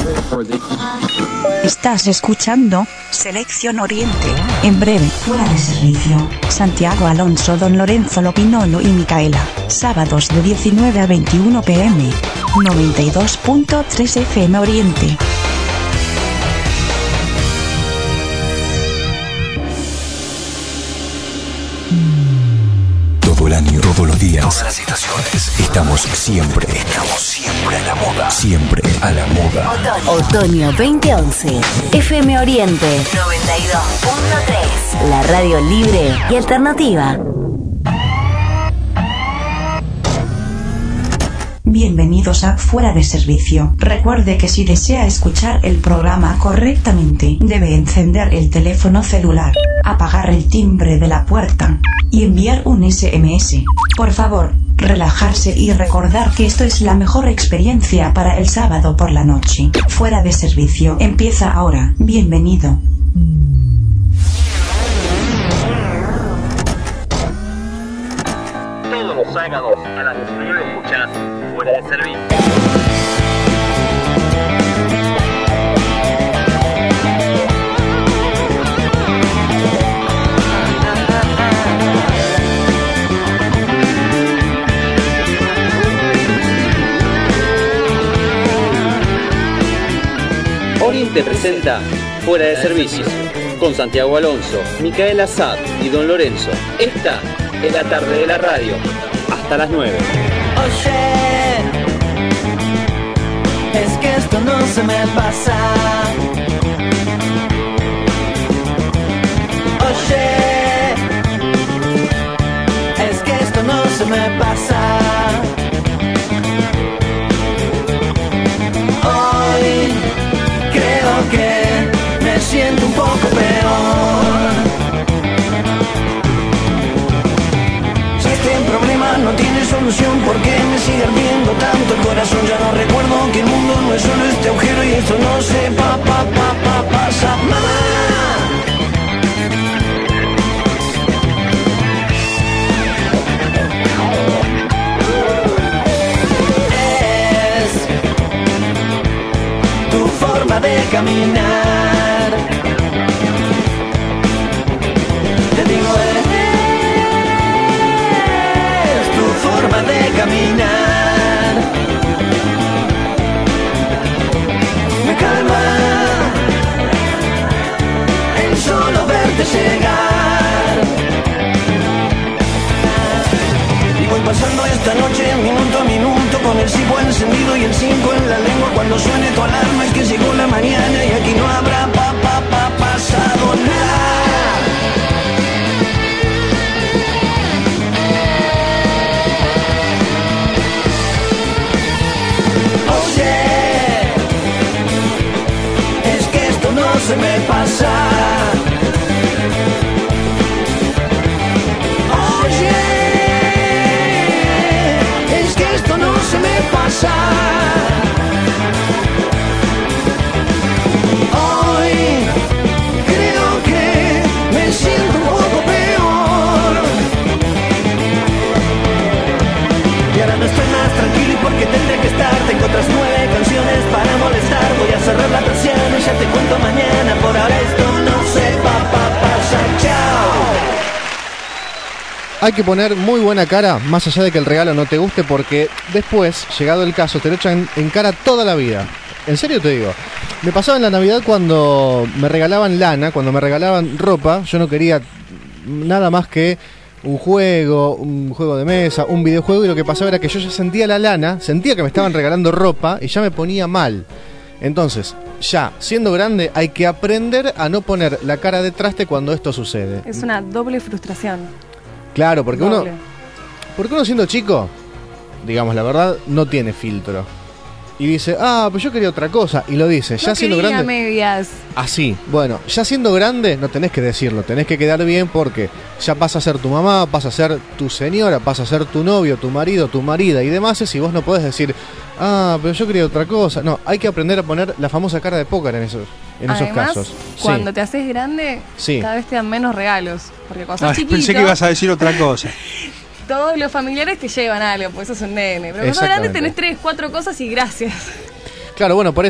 Estás escuchando Selección Oriente. En breve, fuera de servicio. Santiago Alonso, Don Lorenzo Lopinolo y Micaela. Sábados de 19 a 21 p.m. 92.3 FM Oriente. Todo el año, todos los días, todas las estaciones. Estamos siempre a la moda. Siempre a la moda. Otoño 2011. FM Oriente 92.3. La radio libre y alternativa. Bienvenidos a Fuera de Servicio. Recuerde que si desea escuchar el programa correctamente, debe encender el teléfono celular, apagar el timbre de la puerta y enviar un SMS. Por favor, relajarse y recordar que esto es la mejor experiencia para el sábado por la noche. Fuera de Servicio empieza ahora. Bienvenido. Todos los sábados a las 19 escuchas Fuera de Servicio. Oriente presenta Fuera de Servicio con Santiago Alonso, Micaela Sad y Don Lorenzo. Esta es la tarde de la radio. Hasta las 9. Oye, es que esto no se me pasa. Oye, es que esto no se me pasa. Hoy creo que me siento un poco peor. Si este problema no tiene solución, ¿por qué me sigue ardiendo tanto el corazón? Ya no recuerdo que el mundo no es solo este agujero y esto no se pasa. ¡Mamá! De caminar, te digo, es tu forma de caminar, me calma el solo verte llegar. Y voy pasando esta noche minuto a minuto con el cipo encendido y el 5 en la lengua. Cuando suene tu alarma es que llegó la mañana y aquí no habrá pasado nada. Oye, es que esto no se me pasa. Oye, es que esto no se me pasa. Porque tendré que estar, tengo otras 9 canciones para molestar. Voy a cerrar la persiana y ya te cuento mañana. Por ahora esto no se pasa, chao. Hay que poner muy buena cara, más allá de que el regalo no te guste, porque después, llegado el caso, te lo echan en cara toda la vida. En serio te digo. Me pasaba en la Navidad cuando me regalaban lana, cuando me regalaban ropa. Yo no quería nada más que un juego de mesa, un videojuego, y lo que pasaba era que yo ya sentía la lana, sentía que me estaban regalando ropa y ya me ponía mal. Entonces, ya siendo grande hay que aprender a no poner la cara de traste cuando esto sucede. Es una doble frustración. Claro, porque uno siendo chico, digamos la verdad, no tiene filtro. Y dice, pues yo quería otra cosa. Y lo dice, ya siendo grande. Medias. Así, bueno, ya siendo grande no tenés que decirlo, tenés que quedar bien, porque ya pasa a ser tu mamá, pasa a ser tu señora, pasa a ser tu novio, tu marido, tu marida y demás. Y vos no podés decir, pero yo quería otra cosa. No, hay que aprender a poner la famosa cara de póker en esos casos. Cuando te haces grande, cada vez te dan menos regalos. Porque cuando sos chiquito, pensé que ibas a decir otra cosa. Todos los familiares te llevan algo, porque sos un nene. Pero cuando sos grande tenés 3, 4 cosas y gracias. Claro, bueno, por eso,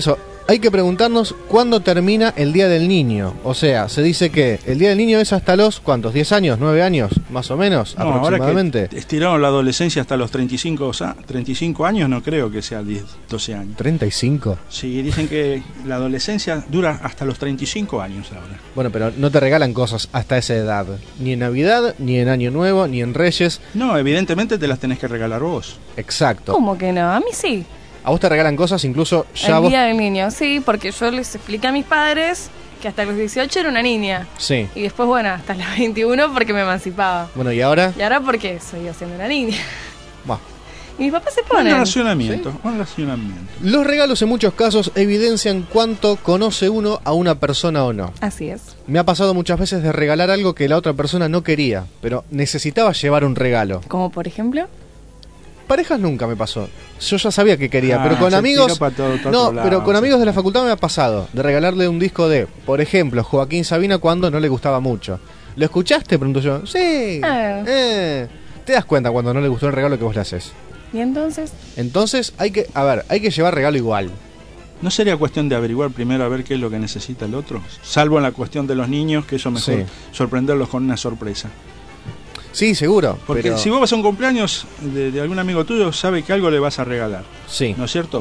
hay que preguntarnos cuándo termina el Día del Niño. O sea, se dice que el Día del Niño es hasta los, ¿cuántos? ¿10 años? ¿9 años? Más o menos, no, aproximadamente. Ahora que estiraron la adolescencia hasta los 35 años, no creo que sea 10, 12 años. ¿35? Sí, dicen que la adolescencia dura hasta los 35 años ahora. Bueno, pero no te regalan cosas hasta esa edad. Ni en Navidad, ni en Año Nuevo, ni en Reyes. No, evidentemente te las tenés que regalar vos. Exacto. ¿Cómo que no? A mí sí. A vos te regalan cosas incluso ya el Día del Niño, sí, porque yo les expliqué a mis padres que hasta los 18 era una niña. Sí. Y después, bueno, hasta los 21 porque me emancipaba. Bueno, ¿y ahora? Y ahora porque seguía siendo una niña. Bah. Y mis papás se ponen. Un racionamiento. Los regalos en muchos casos evidencian cuánto conoce uno a una persona o no. Así es. Me ha pasado muchas veces de regalar algo que la otra persona no quería, pero necesitaba llevar un regalo. Como por ejemplo... Parejas nunca me pasó. Yo ya sabía que quería, pero con amigos... pero con amigos de la facultad me ha pasado de regalarle un disco de, por ejemplo, Joaquín Sabina cuando no le gustaba mucho. ¿Lo escuchaste? Pregunto yo. Sí. Te das cuenta cuando no le gustó el regalo que vos le haces. ¿Y entonces? Entonces hay que llevar regalo igual. ¿No sería cuestión de averiguar primero a ver qué es lo que necesita el otro? Salvo en la cuestión de los niños, que eso mejor sorprenderlos con una sorpresa. Sí, seguro. Porque pero... si vos vas a un cumpleaños de algún amigo tuyo, sabe que algo le vas a regalar. Sí. ¿No es cierto?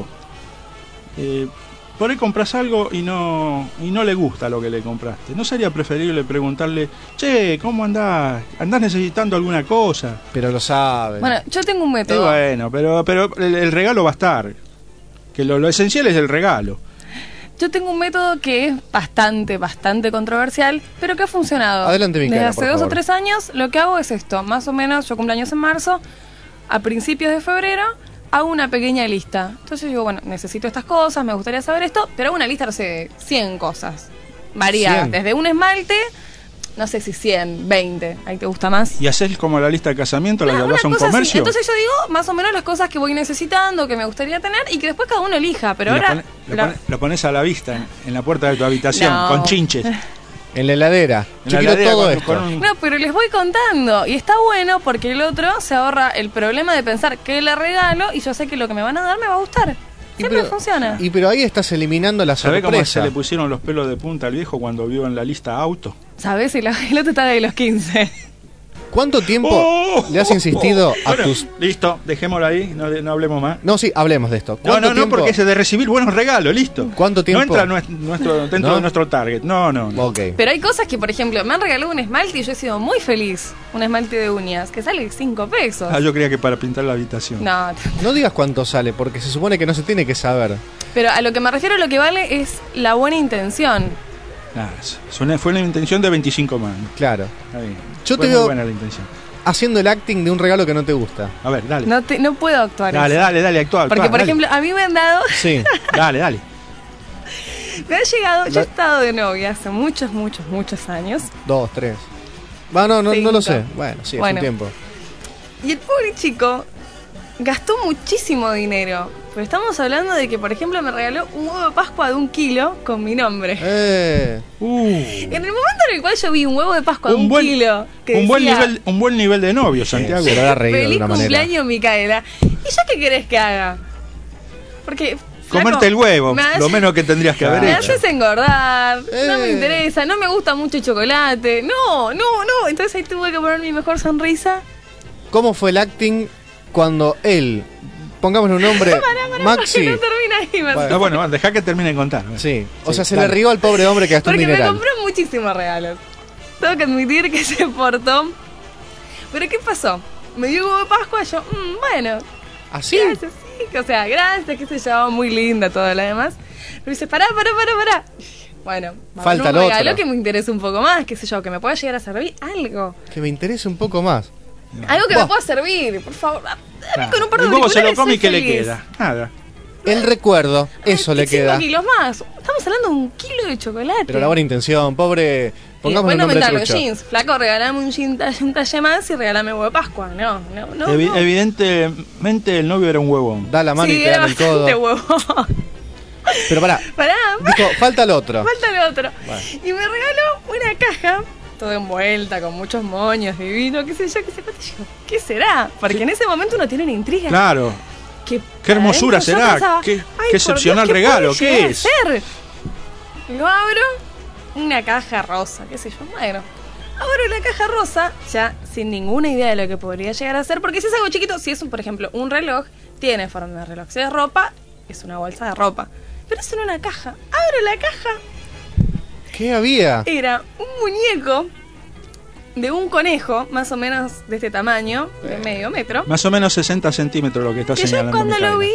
Por ahí compras algo y no le gusta lo que le compraste. ¿No sería preferible preguntarle, che, ¿cómo andás? ¿Andás necesitando alguna cosa? Pero lo sabe. Bueno, yo tengo un método. Bueno, pero el regalo va a estar. Que lo esencial es el regalo. Yo tengo un método que es bastante controversial, pero que ha funcionado. Adelante, Micaela, desde hace 2 o 3 años lo que hago es esto. Más o menos, yo cumpleaños en marzo, a principios de febrero hago una pequeña lista. Entonces digo, bueno, necesito estas cosas, me gustaría saber esto, pero hago una lista, no sé, 100 cosas. Varía, 100. desde un esmalte, no sé si 100, 20, ahí te gusta más. ¿Y haces como la lista de casamiento, la llevas a un comercio? Entonces yo digo más o menos las cosas que voy necesitando, que me gustaría tener y que después cada uno elija. Pero ahora lo pones a la vista en la puerta de tu habitación, con chinches. En la heladera. Yo quiero todo esto. No, pero les voy contando. Y está bueno porque el otro se ahorra el problema de pensar que le regalo y yo sé que lo que me van a dar me va a gustar. Siempre funciona. Pero ahí estás eliminando la sorpresa. ¿Sabés cómo se le pusieron los pelos de punta al viejo cuando vio en la lista auto? ¿Sabés? El otro está de los 15. ¿Cuánto tiempo le has insistido a tus...? Listo, dejémoslo ahí, no hablemos más. No, sí, hablemos de esto. No, porque es de recibir buenos regalos, listo. ¿Cuánto tiempo? No entra dentro de nuestro target, no. Okay. Pero hay cosas que, por ejemplo, me han regalado un esmalte y yo he sido muy feliz. Un esmalte de uñas, que sale 5 pesos. Yo creía que para pintar la habitación. No digas cuánto sale, porque se supone que no se tiene que saber. Pero a lo que me refiero, lo que vale es la buena intención. Fue una intención de 25 más. Claro. Está bien. Yo te veo buena la intención. Haciendo el acting de un regalo que no te gusta. A ver, dale. No puedo actuar. Dale, actúa. Porque, por ejemplo, a mí me han dado... Sí. Dale. Me ha llegado... Yo he estado de novia hace muchos años. 2, 3. No lo sé. Bueno, sí, hace un tiempo. Y el pobre chico gastó muchísimo dinero. Pero estamos hablando de que, por ejemplo, me regaló un huevo de Pascua de 1 kilo con mi nombre. En el momento en el cual yo vi un huevo de Pascua de 1 kilo... Un buen nivel de novio, Santiago. Se lo habrá reído feliz de una manera. cumpleaños, Micaela. ¿Y yo qué querés que haga? Porque... Comerte el huevo, lo menos que tendrías que haber hecho. Me haces engordar, no me interesa, no me gusta mucho el chocolate. No. Entonces ahí tuve que poner mi mejor sonrisa. ¿Cómo fue el acting cuando él, pongámosle un nombre, Maxi? No termina ahí, bueno, dejá que termine de contar. Sí, se le rió al pobre hombre que gastó un dineral. Porque me compró muchísimos regalos. Tengo que admitir que se portó. Pero ¿qué pasó? Me dio huevo de Pascua, yo, bueno. ¿Así? Gracias, sí, o sea, gracias, qué sé yo, muy linda todo lo demás. Pero dice, pará. Bueno, falta lo otro. Que me interese un poco más, qué sé yo, que me pueda llegar a servir algo. Que me interese un poco más. Algo que me pueda servir, por favor. Con un par de el huevo se lo auriculares come y ¿qué le feliz. queda? Nada. El recuerdo, eso le queda. 5 kilos más. Estamos hablando de 1 kilo de chocolate. Pero la buena intención, pobre. Pongamos el nombre trucho. Jeans. Flaco, regalame un talle más y regalame huevo de Pascua. No. Evidentemente el novio era un huevón. Da la mano y te da el codo. Huevón. Pero pará. Dijo, falta el otro. Bueno. Y me regaló una caja, toda envuelta, con muchos moños, divino, qué sé yo. ¿Qué será? Porque en ese momento uno tiene una intriga. Claro. ¿Qué hermosura será? Pensaba, ¿Qué excepcional regalo? ¿Qué es? Hacer? Lo abro, una caja rosa, qué sé yo, bueno. Abro la caja rosa, ya sin ninguna idea de lo que podría llegar a ser, porque si es algo chiquito, si es, por ejemplo, un reloj, tiene forma de reloj. Si es ropa, es una bolsa de ropa. Pero es en una caja. Abro la caja. ¿Qué había? Era un muñeco de un conejo, más o menos de este tamaño, de medio metro. Más o menos 60 centímetros lo que está señalando. Yo cuando Micaela lo vi,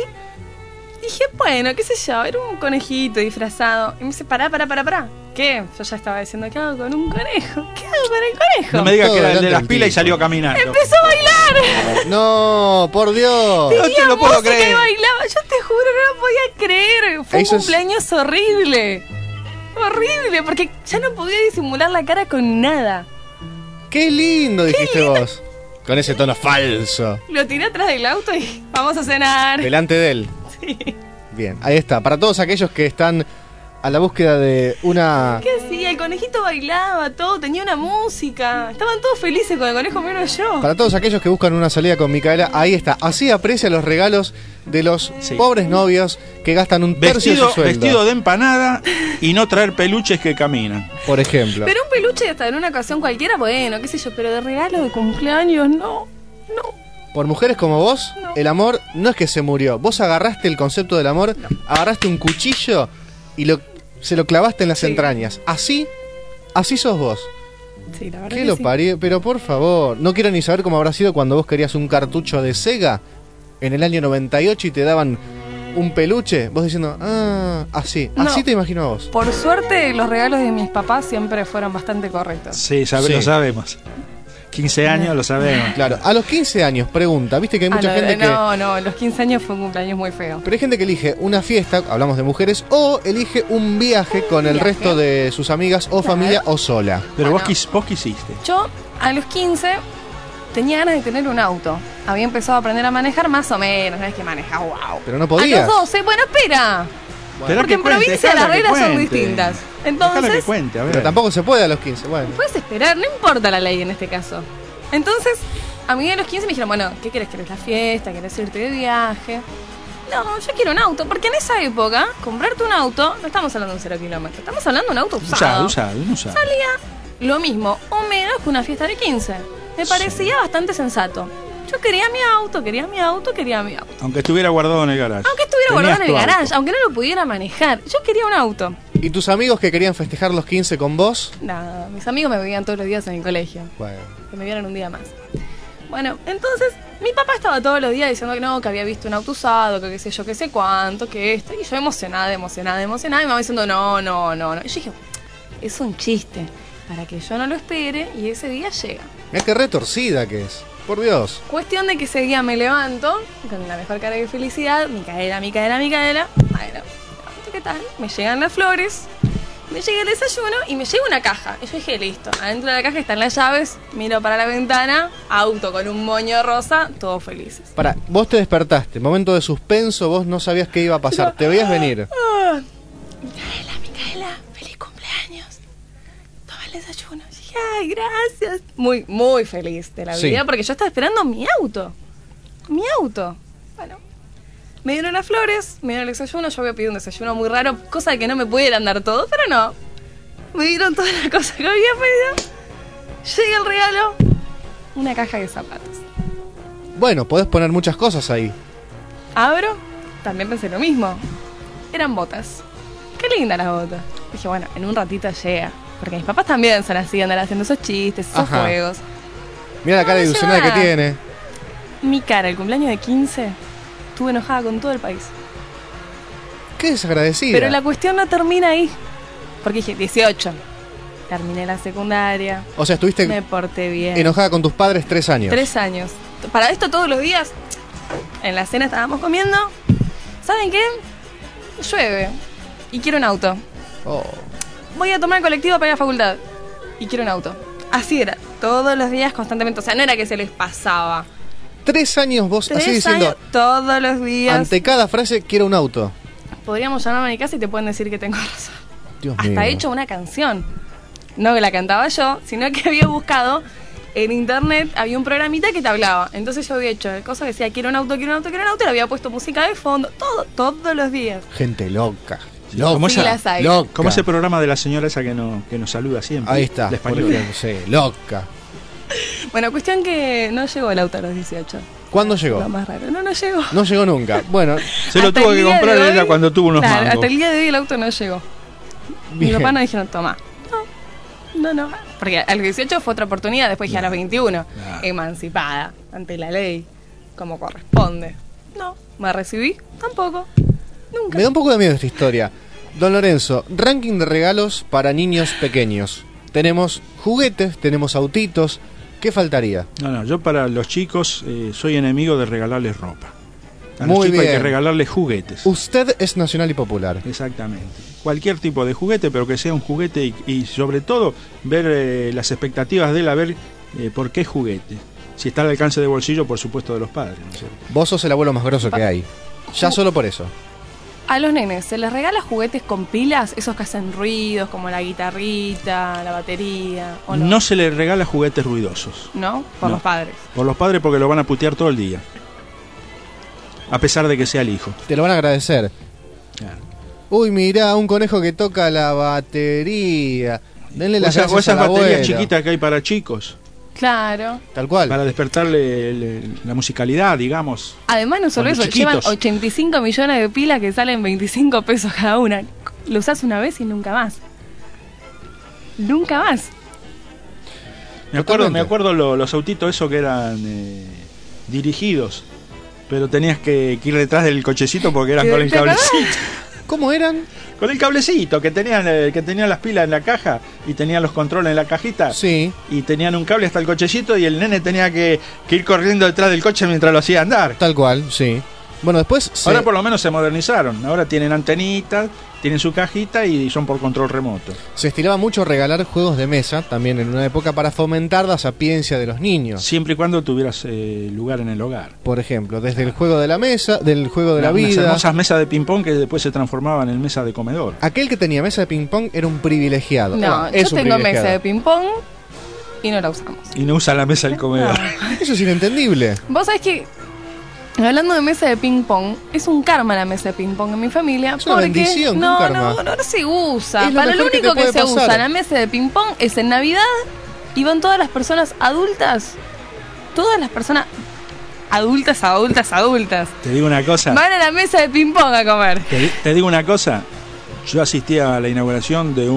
dije, bueno, qué sé yo, era un conejito disfrazado. Y me dice, pará. ¿Qué? Yo ya estaba diciendo, ¿qué hago con un conejo? ¿Qué hago con el conejo? No me digas que era el de las pilas y salió caminando. ¡Empezó a bailar! No, por Dios. No te lo puedo creer. Que bailaba, yo te juro, no lo podía creer. Fue un cumpleaños horrible. Horrible, porque ya no podía disimular la cara con nada. ¡Qué lindo! Dijiste vos. Con ese tono falso. Lo tiré atrás del auto y vamos a cenar. Delante de él. Sí. Bien, ahí está. Para todos aquellos que están a la búsqueda de una... ¿Qué hacía? El conejito bailaba, todo, tenía una música. Estaban todos felices con el conejo, menos yo. Para todos aquellos que buscan una salida con Micaela, ahí está. Así aprecia los regalos de los pobres novios que gastan un tercio de su sueldo. Vestido de empanada y no traer peluches que caminan. Por ejemplo. Pero un peluche hasta en una ocasión cualquiera, bueno, qué sé yo, pero de regalo de cumpleaños, no. Por mujeres como vos, el amor no es que se murió. Vos agarraste el concepto del amor, agarraste un cuchillo y se lo clavaste en las entrañas. Así sos vos. Sí, la verdad. ¿Qué lo parió? Pero por favor, no quiero ni saber cómo habrá sido cuando vos querías un cartucho de Sega en el año 98 y te daban un peluche. Vos diciendo, así te imagino a vos. Por suerte, los regalos de mis papás siempre fueron bastante correctos. Sí, lo sabemos. 15 años lo sabemos. Claro, a los 15 años, pregunta, viste que hay mucha gente que... No, los 15 años fue un cumpleaños muy feo. Pero hay gente que elige una fiesta, hablamos de mujeres, o elige un viaje con el resto de sus amigas o familia o sola. Pero vos qué hiciste. Yo, a los 15, tenía ganas de tener un auto. Había empezado a aprender a manejar más o menos, no es que manejas, wow. Pero no podías. A los 12, bueno, espera. Porque en provincia las reglas son distintas. Entonces, que cuente, a ver. Pero tampoco se puede a los 15, bueno. Puedes esperar, no importa la ley en este caso. Entonces, a mí a los 15 me dijeron, bueno, ¿qué querés? ¿Querés la fiesta? ¿Querés irte de viaje? No, yo quiero un auto. Porque en esa época, comprarte un auto, no estamos hablando de un 0 kilómetros, estamos hablando de un auto usado. Usado. Salía lo mismo o menos que una fiesta de 15. Me parecía bastante sensato. Yo quería mi auto. Aunque estuviera guardado en el garage. Aunque no lo pudiera manejar. Yo quería un auto. ¿Y tus amigos que querían festejar los 15 con vos? No, mis amigos me veían todos los días en el colegio. Bueno. Que me vieran un día más. Bueno, entonces, mi papá estaba todos los días diciendo que no, que había visto un auto usado, que qué sé yo, qué sé cuánto, que esto. Y yo emocionada, y me va diciendo no. Y yo dije, es un chiste, para que yo no lo espere y ese día llega. Mira qué retorcida que es. Por Dios. Cuestión de que ese día me levanto con la mejor cara de felicidad. Micaela. Bueno, ¿qué tal? Me llegan las flores, me llega el desayuno y me llega una caja. Y yo dije, listo. Adentro de la caja están las llaves. Miro para la ventana, auto con un moño rosa, todos felices. Vos te despertaste, momento de suspenso, vos no sabías qué iba a pasar. Te veías venir. Micaela, feliz cumpleaños. Toma el desayuno. Ay, gracias. Muy, muy feliz de la vida porque yo estaba esperando mi auto. Bueno, me dieron las flores, me dieron el desayuno. Yo había pedido un desayuno muy raro, cosa de que no me pudieran dar todo, pero no. Me dieron todas las cosas que había pedido. Llega el regalo, una caja de zapatos. Bueno, podés poner muchas cosas ahí. Abro, también pensé lo mismo. Eran botas. Qué lindas las botas. Dije, bueno, en un ratito llega. Porque mis papás también son así, andan haciendo esos chistes, esos juegos. Mira la cara ilusionada que tiene. Mi cara, el cumpleaños de 15, estuve enojada con todo el país. Qué desagradecida. Pero la cuestión no termina ahí. Porque dije, 18. Terminé la secundaria. O sea, estuviste... Me porté bien. Enojada con tus padres 3 años. 3 años. Para esto todos los días, en la cena estábamos comiendo. ¿Saben qué? Llueve. Y quiero un auto. Voy a tomar el colectivo para ir a la facultad y quiero un auto. Así era, todos los días, constantemente. O sea, no era que se les pasaba. 3 años vos así diciendo. 3 años, todos los días. Ante cada frase, quiero un auto. Podríamos llamarme a mi casa y te pueden decir que tengo razón. Dios Hasta mío. he hecho una canción. No que la cantaba yo, sino que había buscado en internet había un programita que te hablaba. Entonces yo había hecho cosas que decía, quiero un auto, y le había puesto música de fondo, todos los días. Gente loca. Como, sí, las hay. Como ese programa de la señora esa que nos saluda siempre. Ahí está. De español. Sí, loca. Bueno, cuestión que no llegó el auto a los 18. ¿Cuándo llegó? Lo más raro. No llegó. No llegó nunca. Bueno, se lo tuvo que comprar ella cuando tuvo unos mangos. Hasta el día de hoy el auto no llegó. Mi papá nos dijeron, toma. No. Porque a los 18 fue otra oportunidad, después ya a los 21. Emancipada ante la ley, como corresponde. No, me recibí, tampoco. Nunca. Me da un poco de miedo esta historia. Don Lorenzo, ranking de regalos para niños pequeños. Tenemos juguetes, tenemos autitos. ¿Qué faltaría? No, yo para los chicos soy enemigo de regalarles ropa. A Muy los chicos bien. hay que regalarles juguetes. Usted es nacional y popular. Exactamente. Cualquier tipo de juguete, pero que sea un juguete y sobre todo ver las expectativas de él, a ver por qué juguete. Si está al alcance de bolsillo, por supuesto, de los padres, ¿no es cierto? Vos sos el abuelo más grosso que hay. Ya solo por eso. A los nenes, ¿se les regala juguetes con pilas? Esos que hacen ruidos, como la guitarrita, la batería, ¿o no? No se les regala juguetes ruidosos. ¿No? Por No. los padres. Por los padres porque lo van a putear todo el día. A pesar de que sea el hijo. Te lo van a agradecer. Claro. Uy, mirá, un conejo que toca la batería. Denle las gracias O esas al baterías abuelo. chiquitas que hay para chicos. Claro. Tal cual. Para despertarle la musicalidad, digamos. Además, no solo Cuando eso, llevan chiquitos. 85 millones de pilas que salen 25 pesos cada una. Lo usás una vez y nunca más. Nunca más. Me acuerdo los autitos esos que eran dirigidos, pero tenías que ir detrás del cochecito porque eran con el ¿Te acordás? cablecito. ¿Cómo eran? Con el cablecito, que tenían las pilas en la caja y tenían los controles en la cajita. Sí. Y tenían un cable hasta el cochecito y el nene tenía que ir corriendo detrás del coche mientras lo hacía andar. Tal cual, sí. Bueno, después... Ahora por lo menos se modernizaron. Ahora tienen antenitas, tienen su cajita y son por control remoto. Se estilaba mucho regalar juegos de mesa, también en una época, para fomentar la sapiencia de los niños. Siempre y cuando tuvieras lugar en el hogar. Por ejemplo, desde el juego de la mesa, del juego de la Unas vida. hermosas mesas de ping-pong que después se transformaban en mesa de comedor. Aquel que tenía mesa de ping-pong era un privilegiado. No, Es yo un tengo privilegiado. mesa de ping-pong y no la usamos. Y no usa la mesa del comedor. Eso es inentendible. Vos sabés que, hablando de mesa de ping-pong, es un karma la mesa de ping-pong en mi familia. Es una porque bendición, no, un karma. no se usa. Es lo Para lo mejor que único te que puede se pasar. usa la mesa de ping-pong es en Navidad y van todas las personas adultas. Todas las personas adultas. Te digo una cosa. Van a la mesa de ping-pong a comer. Te digo una cosa. Yo asistí a la inauguración de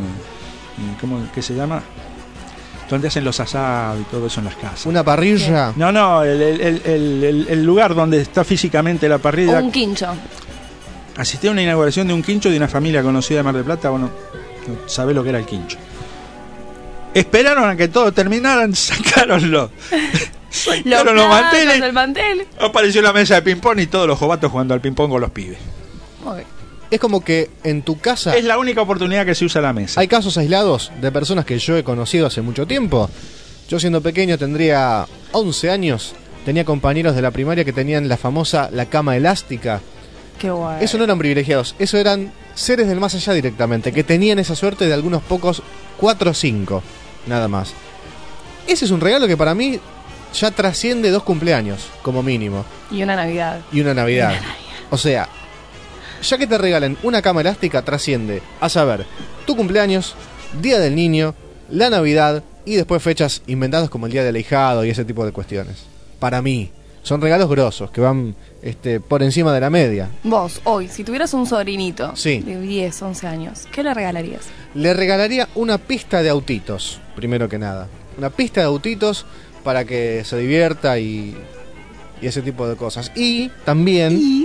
¿qué se llama? Donde hacen los asados y todo eso en las casas. Una parrilla. No, el lugar donde está físicamente la O parrilla. un quincho. Asistí a una inauguración de un quincho de una familia conocida de Mar del Plata. Bueno, no sabés lo que era el quincho. Esperaron a que todo terminaran, sacaron los Los manteles. del mantel. Apareció la mesa de ping-pong y todos los jovatos jugando al ping-pong con los pibes. Ok. Es como que en tu casa Es la única oportunidad que se usa la mesa. hay casos aislados de personas que yo he conocido hace mucho tiempo. Yo siendo pequeño tendría 11 años. Tenía compañeros de la primaria que tenían la famosa la cama elástica. Qué guay. Eso no eran privilegiados, eso eran seres del más allá directamente, que tenían esa suerte de algunos pocos 4 o 5, nada más. Ese es un regalo que para mí ya trasciende 2 cumpleaños, como mínimo, Y una Navidad. y una Navidad. O sea, ya que te regalen una cama elástica, trasciende, a saber, tu cumpleaños, Día del Niño, la Navidad y después fechas inventadas como el Día del Ahijado y ese tipo de cuestiones. Para mí, son regalos grosos que van por encima de la media. Vos, hoy, si tuvieras un sobrinito Sí. de 10, 11 años, ¿qué le regalarías? Le regalaría una pista de autitos, primero que nada. Una pista de autitos para que se divierta y ese tipo de cosas. Y también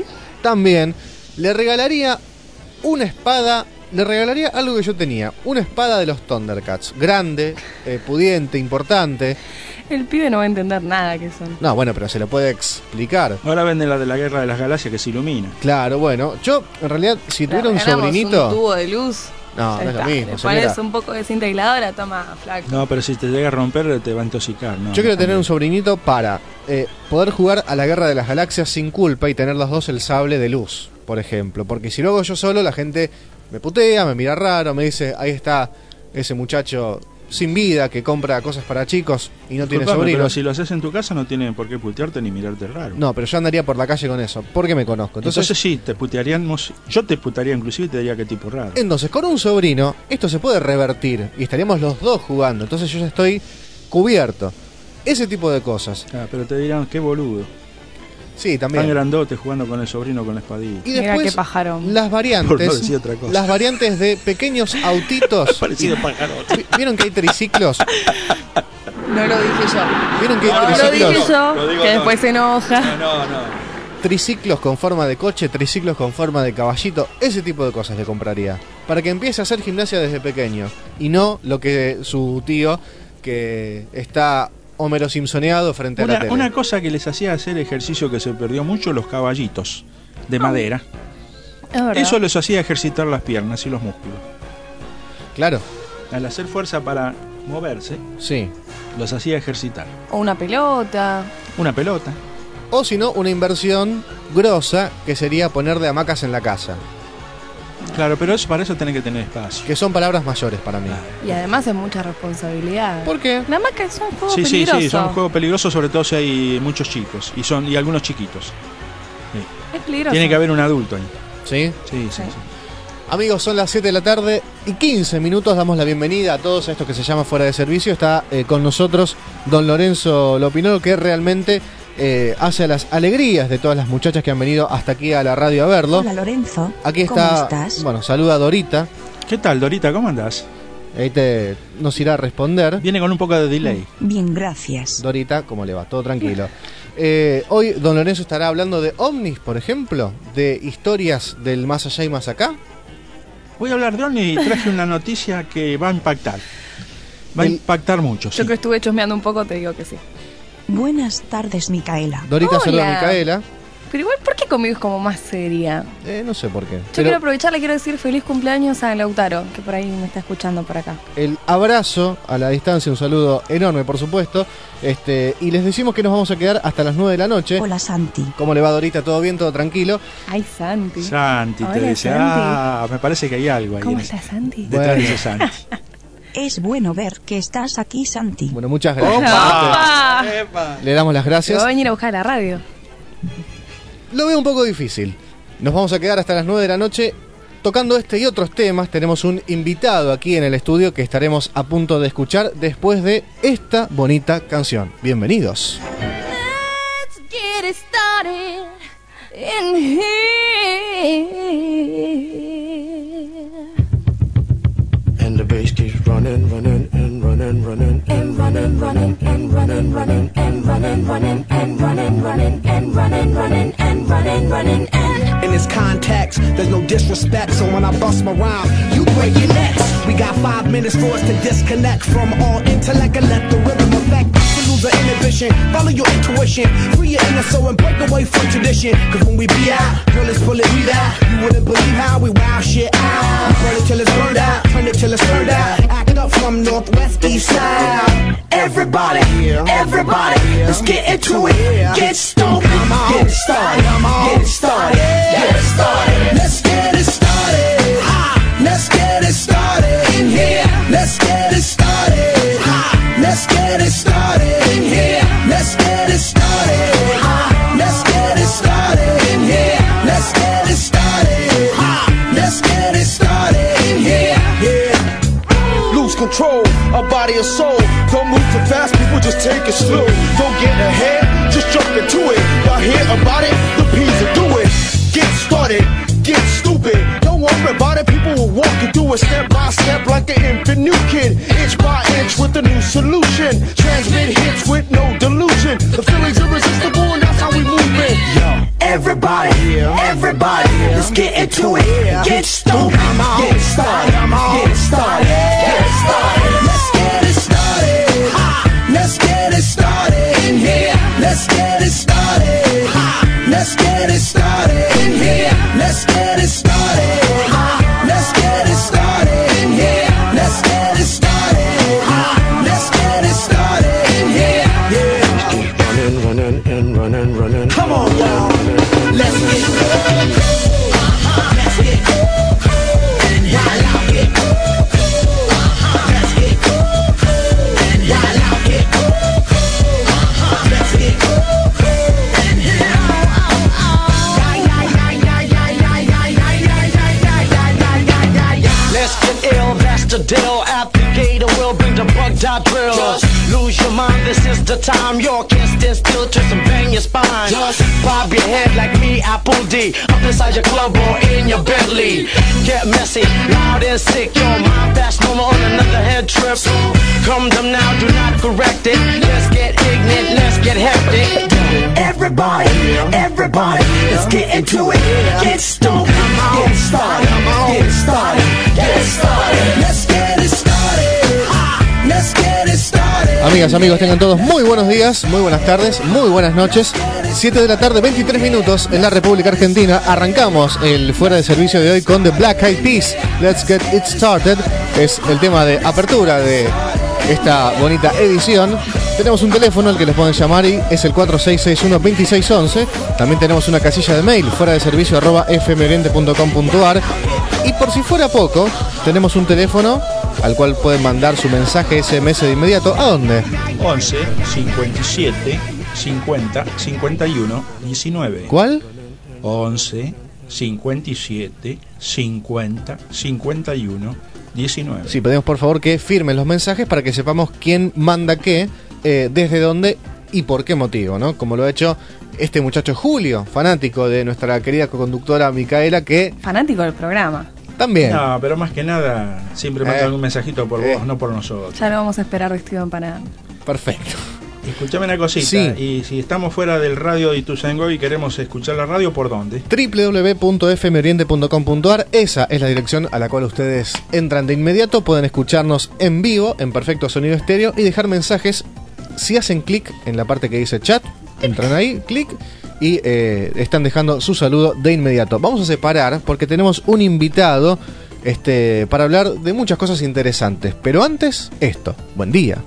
le regalaría una espada. Le regalaría algo que yo tenía. Una espada de los Thundercats. Grande, pudiente, importante. El pibe no va a entender nada que son. No, bueno, pero se lo puede explicar. Ahora venden la de la Guerra de las Galaxias que se ilumina. Claro, bueno. Yo, en realidad, si Le tuviera un regalamos sobrinito... un tubo de luz. No, Ya no es lo está. mismo, Le señora. pones un poco de cinta aisladora, toma, flaco. No, pero si te llega a romper te va a intoxicar. No, Yo quiero no, tener no. un sobrinito para poder jugar a la Guerra de las Galaxias sin culpa y tener los dos el sable de luz, por ejemplo. Porque si lo hago yo solo, la gente me putea, me mira raro, me dice, ahí está ese muchacho sin vida que compra cosas para chicos y no tiene Disculpame, sobrinos. pero si lo haces en tu casa no tienen por qué putearte ni mirarte raro. No, pero yo andaría por la calle con eso, porque me conozco. Entonces sí, te putearíamos. Yo te putearía inclusive y te diría qué tipo raro. Entonces, con un sobrino, esto se puede revertir y estaríamos los dos jugando. Entonces yo ya estoy cubierto. Ese tipo de cosas. Pero te dirán, qué boludo. Sí, también. Tan grandote jugando con el sobrino con la espadilla. Y después, qué pajarón. las variantes. Por no decir otra cosa. Las variantes de pequeños autitos. Parecido pajarón. ¿Vieron que hay triciclos? No lo dije yo. ¿Vieron que hay No lo triciclos? dije yo, Lo digo que yo. después se enoja. No. Triciclos con forma de coche, triciclos con forma de caballito, ese tipo de cosas le compraría. Para que empiece a hacer gimnasia desde pequeño. Y no lo que su tío, que está Homero Simpsoneado frente a la tele. Una cosa que les hacía hacer ejercicio que se perdió mucho, los caballitos de madera. Es verdad. Eso les hacía ejercitar las piernas y los músculos. Claro. Al hacer fuerza para moverse, Sí. los hacía ejercitar. O una pelota. Una pelota. O si no, una inversión grosa que sería poner de hamacas en la casa. Claro, pero para eso tenés que tener espacio. Que son palabras mayores para mí. Y además es mucha responsabilidad. ¿Por qué? Nada más que es un juego Sí, peligroso. sí, son juegos peligrosos, sobre todo si hay muchos chicos y algunos chiquitos. Es peligroso. Tiene que haber un adulto ahí. ¿Sí? Sí. Amigos, son las 7 de la tarde y 15 minutos. Damos la bienvenida a todos a esto que se llama Fuera de Servicio. Está con nosotros don Lorenzo Lopinolo, que realmente hace a las alegrías de todas las muchachas que han venido hasta aquí a la radio a verlo. Hola Lorenzo, Aquí ¿cómo está, estás? bueno, saluda a Dorita. ¿Qué tal, Dorita? ¿Cómo andás? Ahí nos irá a responder. Viene con un poco de delay. Bien, gracias. Dorita, ¿cómo le va? Todo tranquilo. Hoy don Lorenzo estará hablando de ovnis, por ejemplo, de historias del más allá y más acá. Voy a hablar de ovni y traje una noticia que va a impactar. Va a impactar mucho, sí. Yo que estuve chusmeando un poco te digo que sí. Buenas tardes, Micaela. Dorita saluda a Hola. Micaela. Pero igual, ¿por qué conmigo es como más seria? No sé por qué. Yo Pero quiero aprovechar, le quiero decir feliz cumpleaños a Lautaro, que por ahí me está escuchando por acá. el abrazo a la distancia, un saludo enorme, por supuesto. Y les decimos que nos vamos a quedar hasta las 9 de la noche. Hola, Santi. ¿Cómo le va, Dorita? ¿Todo bien? ¿Todo tranquilo? Ay, Santi. Santi te Hola, dice, Santi. me parece que hay algo ahí. ¿Cómo estás, Santi? Detrás Bueno. de ese Santi. Es bueno ver que estás aquí, Santi. Bueno, muchas gracias. ¡Opa! Le damos las Te gracias. voy a venir a buscar a la radio. Lo veo un poco difícil. Nos vamos a quedar hasta las 9 de la noche tocando este y otros temas. Tenemos un invitado aquí en el estudio que estaremos a punto de escuchar después de esta bonita canción. Bienvenidos. Let's get it started in here. And the bass keeps running, running, and running, running, and running, running, and running, running, and running, running, and running, running, and running, running, and running, running, and in this context, there's no disrespect. So when I bust my rhyme, you break your necks. We got 5 minutes for us to disconnect from all intellect and let the rhythm affect. To lose the inhibition, follow your intuition, free your inner soul and break away from tradition. Cause when we be out, girl, let's pull it, we out. You wouldn't believe how we wow shit out. We burn it till it's burned out, turn it till it's turned out. Act up from northwest, east side. Everybody, everybody, let's get into it. Get stoned, get it started, get it started, get it started. Let's get it started. Let's get it started in here. Let's get it started. Let's get it started in here. Let's get it started. Let's get it started in here. Let's get it started. Let's get it started in here. Yeah. Lose control of body and soul. Don't move too fast, people just take it slow. Don't get ahead, just jump into it. Y'all hear about it? The P's will do it. Get started, get stupid. Don't worry about it, people will walk you through it step by step like an infant new kid. Inch by inch with a new solution. Transmit hits with no delusion. The feeling's irresistible and that's how we move it. Yo, everybody, everybody, let's get into it. Get stoked, get it started, get it started, get it started. Let's get it started. Let's get it started in here. Let's get it started. Let's get it started in here. Let's get it started. Let's get it started in here. Let's get it started. Let's get it started in here. Yeah. Running, running, and running, running. Come on, y'all. Let's get it. Let's get it. The dill at the gator will bring the bug dot drill. Just lose your mind, this is the time. You can't stand still, twist and bang your spine. Just bob your head like me, Apple D. Up inside your club or in your Bentley. Get messy, loud and sick. Your mind fast, no more on another head trip. So come them now, do not correct it. Let's get ignorant, let's get hectic. Everybody, everybody, let's get into it. Get stoned, get started, get started, get started. Let's get it started. Let's get it started. Amigas, amigos, tengan todos muy buenos días, muy buenas tardes, muy buenas noches. 7 de la tarde, 23 minutos en la República Argentina. Arrancamos el fuera de servicio de hoy con The Black Eyed Peas. Let's get it started. Es el tema de apertura de esta bonita edición. Tenemos un teléfono al que les pueden llamar y es el 4661-2611. También tenemos una casilla de mail, fuera de servicio @fmoriente.com.ar. Y por si fuera poco, tenemos un teléfono al cual pueden mandar su mensaje SMS de inmediato. ¿A dónde? 11 57 50 51 19. ¿Cuál? 11 57 50 51 19. Sí, pedimos por favor que firmen los mensajes para que sepamos quién manda qué, desde dónde y por qué motivo, ¿no? Como lo ha hecho este muchacho Julio, fanático de nuestra querida conductora Micaela, que... Fanático del programa. También. No, pero más que nada, siempre manda algún mensajito por vos, no por nosotros. Ya lo vamos a esperar vestido de empanada. Perfecto. Escuchame una cosita, sí. Y si estamos fuera del radio de Ituzaingó y queremos escuchar la radio, ¿por dónde? www.fmoriente.com.ar. Esa es la dirección a la cual ustedes entran de inmediato. Pueden escucharnos en vivo, en perfecto sonido estéreo, y dejar mensajes. Si hacen clic en la parte que dice chat, entran ahí, clic, y están dejando su saludo de inmediato. Vamos a separar porque tenemos un invitado para hablar de muchas cosas interesantes. Pero antes, esto. Buen día.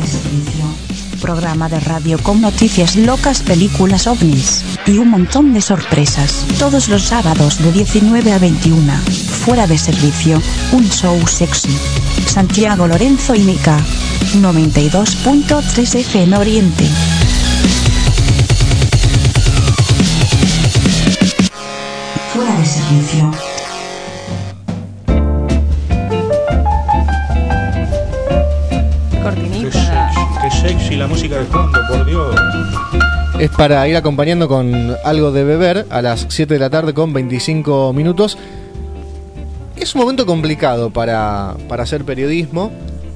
Programa de radio con noticias locas, películas ovnis y un montón de sorpresas. Todos los sábados de 19 a 21. Fuera de servicio, un show sexy. Santiago Lorenzo y Mica. 92.3 FM Oriente. Fuera de servicio. Qué sexy la música de fondo, por Dios. Es para ir acompañando con algo de beber a las 7 de la tarde con 25 minutos. Es un momento complicado para hacer periodismo.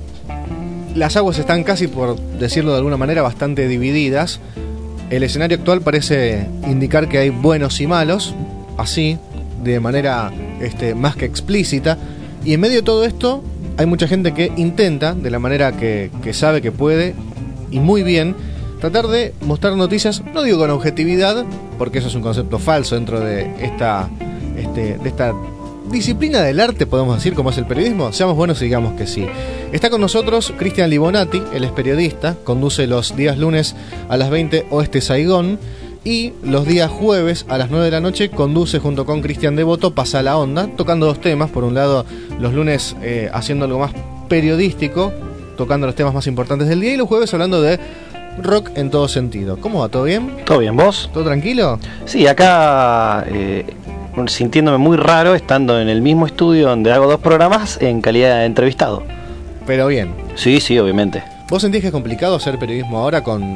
Las aguas están casi, por decirlo de alguna manera, bastante divididas. El escenario actual parece indicar que hay buenos y malos, así, de manera más que explícita. Y en medio de todo esto hay mucha gente que intenta, de la manera que sabe que puede, y muy bien, tratar de mostrar noticias, no digo con objetividad, porque eso es un concepto falso dentro de esta disciplina del arte, podemos decir, como es el periodismo. Seamos buenos y digamos que sí. Está con nosotros Cristian Libonati, él es periodista, conduce los días lunes a las 20 Oeste Saigón, y los días jueves a las 9 de la noche conduce junto con Cristian Devoto Pasa la Onda, tocando dos temas. Por un lado, los lunes haciendo algo más periodístico, tocando los temas más importantes del día, y los jueves hablando de rock en todo sentido. ¿Cómo va? ¿Todo bien? ¿Todo bien, vos? ¿Todo tranquilo? Sí, acá sintiéndome muy raro estando en el mismo estudio donde hago dos programas en calidad de entrevistado. Pero bien. Sí, obviamente. ¿Vos sentís que es complicado hacer periodismo ahora con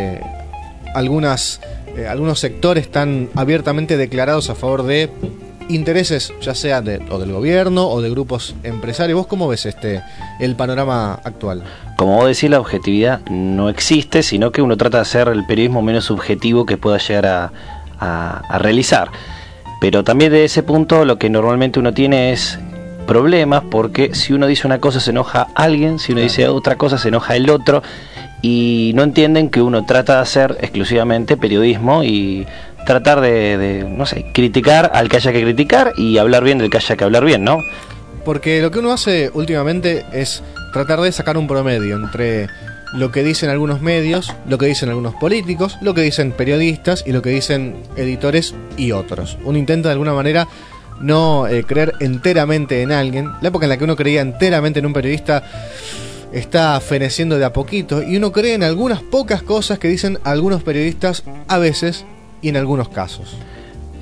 algunos sectores tan abiertamente declarados a favor de intereses, ya sea o del gobierno o de grupos empresarios? ¿Vos cómo ves el panorama actual? Como vos decís, la objetividad no existe, sino que uno trata de hacer el periodismo menos subjetivo que pueda llegar a realizar. Pero también de ese punto lo que normalmente uno tiene es problemas, porque si uno dice una cosa se enoja alguien, si uno dice otra cosa se enoja el otro, y no entienden que uno trata de hacer exclusivamente periodismo y tratar de no sé, criticar al que haya que criticar y hablar bien del que haya que hablar bien, ¿no? Porque lo que uno hace últimamente es tratar de sacar un promedio entre lo que dicen algunos medios, lo que dicen algunos políticos, lo que dicen periodistas y lo que dicen editores y otros. Uno intenta de alguna manera no creer enteramente en alguien. La época en la que uno creía enteramente en un periodista está feneciendo de a poquito, y uno cree en algunas pocas cosas que dicen algunos periodistas a veces y en algunos casos.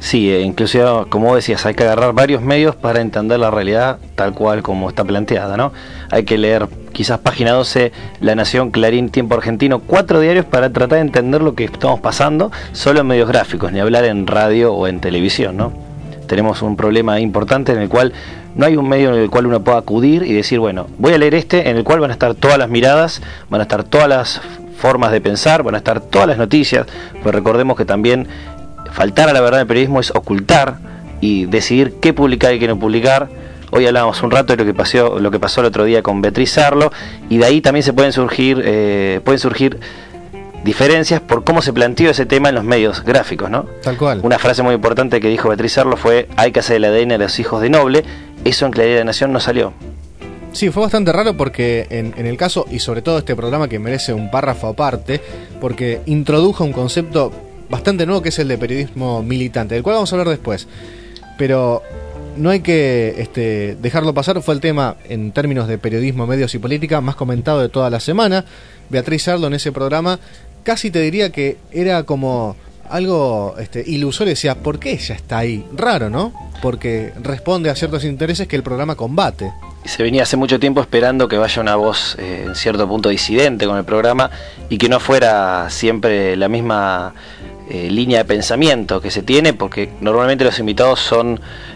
Sí, inclusive, como vos decías, hay que agarrar varios medios para entender la realidad tal cual como está planteada, ¿no? Hay que leer quizás página 12, La Nación, Clarín, Tiempo Argentino, 4 diarios para tratar de entender lo que estamos pasando, solo en medios gráficos, ni hablar en radio o en televisión, ¿no? Tenemos un problema importante en el cual no hay un medio en el cual uno pueda acudir y decir, bueno, voy a leer en el cual van a estar todas las miradas, van a estar todas las formas de pensar, van a estar todas las noticias, pues recordemos que también faltar a la verdad del periodismo es ocultar y decidir qué publicar y qué no publicar. Hoy hablábamos un rato de lo que pasó el otro día con Beatriz Sarlo, y de ahí también se pueden surgir diferencias por cómo se planteó ese tema en los medios gráficos, ¿no? Tal cual. Una frase muy importante que dijo Beatriz Sarlo fue: hay que hacer el ADN a los hijos de Noble. Eso en Claridad de la Nación no salió. Sí, fue bastante raro porque en el caso, y sobre todo este programa que merece un párrafo aparte, porque introdujo un concepto bastante nuevo que es el de periodismo militante, del cual vamos a hablar después. Pero no hay que dejarlo pasar, fue el tema en términos de periodismo, medios y política más comentado de toda la semana. Beatriz Sarlo en ese programa casi te diría que era como algo ilusorio, decía, ¿por qué ella está ahí? Raro, ¿no? Porque responde a ciertos intereses que el programa combate. Se venía hace mucho tiempo esperando que vaya una voz en cierto punto disidente con el programa y que no fuera siempre la misma línea de pensamiento que se tiene, porque normalmente los invitados son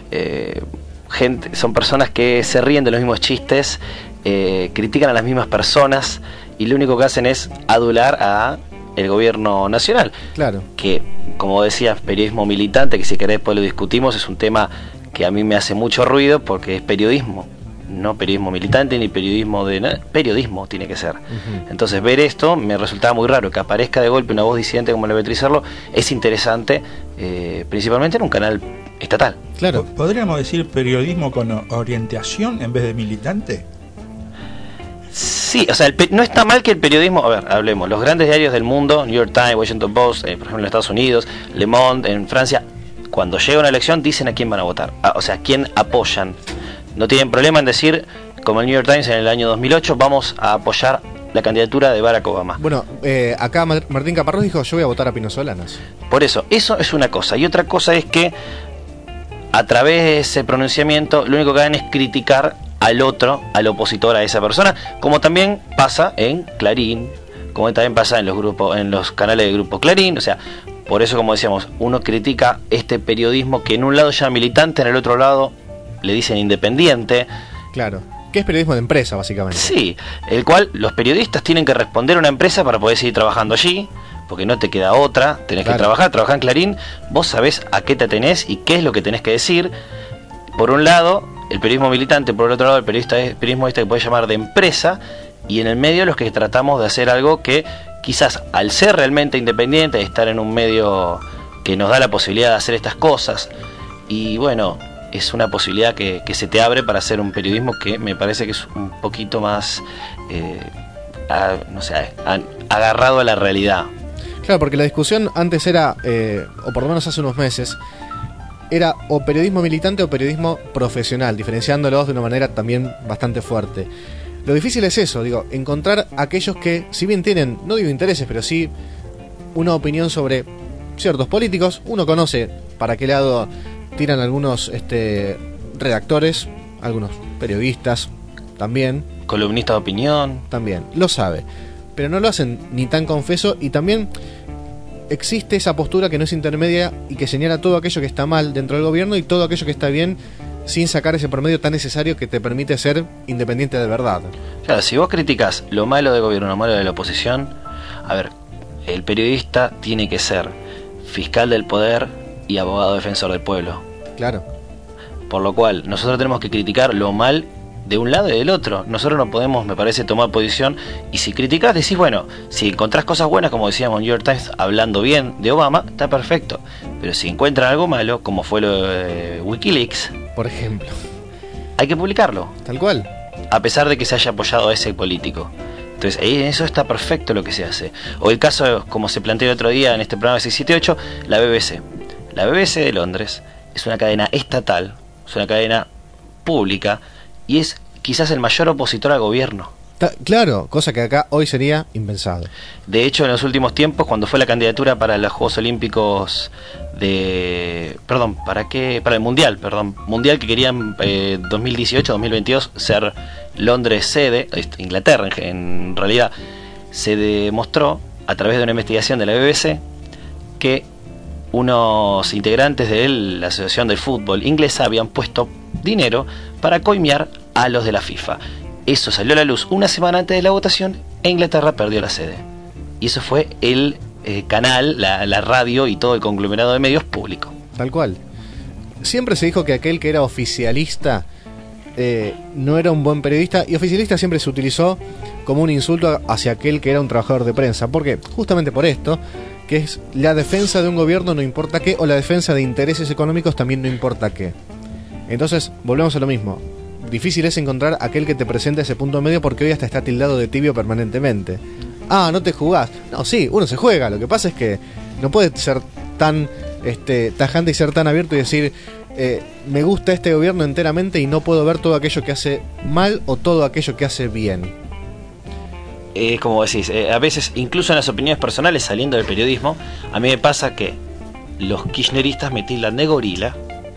son personas que se ríen de los mismos chistes, critican a las mismas personas y lo único que hacen es adular a el gobierno nacional. Claro. Que, como decías, periodismo militante, que si querés después lo discutimos, es un tema que a mí me hace mucho ruido porque es periodismo, no periodismo militante ni periodismo periodismo tiene que ser. Entonces ver esto me resultaba muy raro, que aparezca de golpe una voz disidente como la de Beatriz Sarlo es interesante, principalmente en un canal estatal. Claro. ¿Podríamos decir periodismo con orientación en vez de militante? Sí, o sea, no está mal que el periodismo, a ver, hablemos, los grandes diarios del mundo, New York Times, Washington Post, por ejemplo en Estados Unidos, Le Monde, en Francia, cuando llega una elección dicen a quién van a votar, o sea, a quién apoyan. No tienen problema en decir, como el New York Times en el año 2008, vamos a apoyar la candidatura de Barack Obama. Bueno, acá Martín Caparrós dijo, yo voy a votar a Pino Solanas. Por eso es una cosa, y otra cosa es que a través de ese pronunciamiento lo único que hagan es criticar al otro, al opositor a esa persona, como también pasa en Clarín, como también pasa en los grupos, en los canales de Grupo Clarín. O sea, por eso, como decíamos, uno critica este periodismo que en un lado llama militante, en el otro lado le dicen independiente. Claro, que es periodismo de empresa, básicamente. Sí, el cual los periodistas tienen que responder a una empresa para poder seguir trabajando allí, porque no te queda otra, tenés que trabajar en Clarín, vos sabés a qué te atenés y qué es lo que tenés que decir. Por un lado, el periodismo militante, por el otro lado, el periodismo que puede llamar de empresa, y en el medio los que tratamos de hacer algo que quizás al ser realmente independiente, de estar en un medio que nos da la posibilidad de hacer estas cosas, y bueno, es una posibilidad que se te abre para hacer un periodismo que me parece que es un poquito más agarrado a la realidad. Claro, porque la discusión antes era, o por lo menos hace unos meses, era o periodismo militante o periodismo profesional, diferenciándolos de una manera también bastante fuerte. Lo difícil es eso, digo, encontrar aquellos que, si bien tienen, no digo intereses, pero sí una opinión sobre ciertos políticos, uno conoce para qué lado tiran algunos redactores, algunos periodistas también. Columnistas de opinión. También, lo sabe, pero no lo hacen ni tan confeso, y también existe esa postura que no es intermedia y que señala todo aquello que está mal dentro del gobierno y todo aquello que está bien, sin sacar ese promedio tan necesario que te permite ser independiente de verdad. Claro, si vos criticas lo malo del gobierno, lo malo de la oposición, a ver, el periodista tiene que ser fiscal del poder y abogado defensor del pueblo. Claro. Por lo cual, nosotros tenemos que criticar lo mal de un lado y del otro. Nosotros no podemos, me parece, tomar posición, y si criticás, decís, bueno, si encontrás cosas buenas, como decíamos en New York Times, hablando bien de Obama, está perfecto, pero si encuentran algo malo, como fue lo de Wikileaks, por ejemplo, hay que publicarlo. Tal cual. A pesar de que se haya apoyado a ese político. Entonces, ahí en eso está perfecto lo que se hace. O el caso, como se planteó el otro día en este programa de 678, la BBC. La BBC de Londres es una cadena estatal, es una cadena pública, y es quizás el mayor opositor al gobierno. Claro, cosa que acá hoy sería impensado. De hecho, en los últimos tiempos, cuando fue la candidatura para los Juegos Olímpicos para el Mundial que querían 2018-2022 ser Londres sede, Inglaterra en realidad, se demostró a través de una investigación de la BBC que unos integrantes de la Asociación del Fútbol Inglesa habían puesto dinero para coimear a los de la FIFA. Eso salió a la luz una semana antes de la votación e Inglaterra perdió la sede. Y eso fue el canal, la radio y todo el conglomerado de medios público. Tal cual. Siempre se dijo que aquel que era oficialista no era un buen periodista, y oficialista siempre se utilizó como un insulto hacia aquel que era un trabajador de prensa. Porque justamente por esto, que es la defensa de un gobierno no importa qué, o la defensa de intereses económicos también no importa qué. Entonces, volvemos a lo mismo. Difícil es encontrar aquel que te presente ese punto medio, porque hoy hasta está tildado de tibio permanentemente. Ah, no te jugás. No, sí, uno se juega. Lo que pasa es que no puede ser tan tajante y ser tan abierto y decir me gusta este gobierno enteramente y no puedo ver todo aquello que hace mal o todo aquello que hace bien. Como decís, a veces, incluso en las opiniones personales, saliendo del periodismo, a mí me pasa que los kirchneristas me tildan de gorila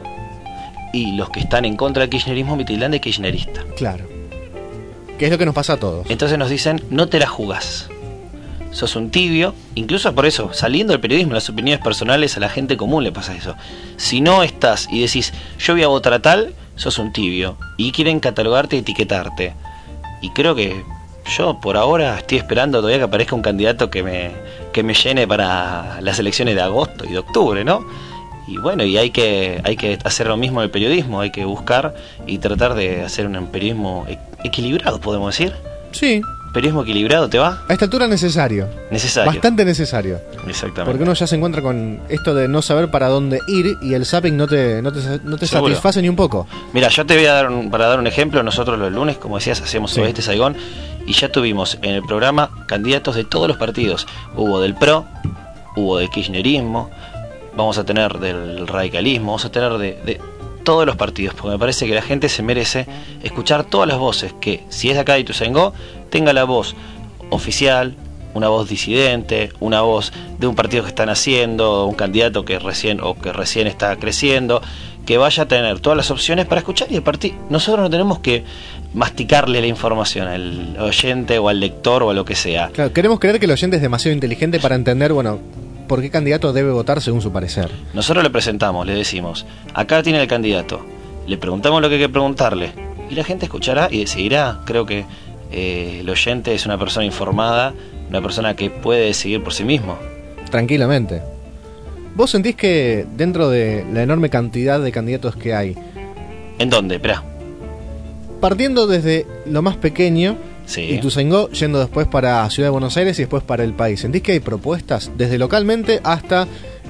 y los que están en contra del kirchnerismo me tildan de kirchnerista. Claro. Que es lo que nos pasa a todos. Entonces nos dicen, no te la jugás. Sos un tibio. Incluso por eso, saliendo del periodismo, las opiniones personales, a la gente común le pasa eso. Si no estás y decís, yo voy a votar a tal, sos un tibio. Y quieren catalogarte y etiquetarte. Y creo que yo por ahora estoy esperando todavía que aparezca un candidato que me llene para las elecciones de agosto y de octubre, ¿no? Y bueno, y hay que hacer lo mismo en el periodismo, hay que buscar y tratar de hacer un periodismo equilibrado, podemos decir. Sí. Periodismo equilibrado, ¿te va? A esta altura necesario. Necesario. Bastante necesario. Exactamente. Porque uno ya se encuentra con esto de no saber para dónde ir y el zapping no te satisface ni un poco. Mira, yo te voy a para dar un ejemplo. Nosotros los lunes, como decías, hacemos Oeste Saigón y ya tuvimos en el programa candidatos de todos los partidos. Hubo del PRO, hubo del kirchnerismo, vamos a tener del radicalismo, vamos a tener de todos los partidos, porque me parece que la gente se merece escuchar todas las voces, que si es de acá de Ituzaingó, tenga la voz oficial, una voz disidente, una voz de un partido que están haciendo, un candidato que recién está creciendo, que vaya a tener todas las opciones para escuchar, y el partido, nosotros no tenemos que masticarle la información al oyente o al lector o a lo que sea. Claro, queremos creer que el oyente es demasiado inteligente para entender, bueno, por qué candidato debe votar según su parecer. Nosotros le presentamos, le decimos, acá tiene el candidato, le preguntamos lo que hay que preguntarle, y la gente escuchará y decidirá. Creo que el oyente es una persona informada, una persona que puede decidir por sí mismo. Tranquilamente. ¿Vos sentís que dentro de la enorme cantidad de candidatos que hay... ¿En dónde? Esperá. Partiendo desde lo más pequeño, Ituzaingó, yendo después para Ciudad de Buenos Aires y después para el país, ¿sentís que hay propuestas desde localmente hasta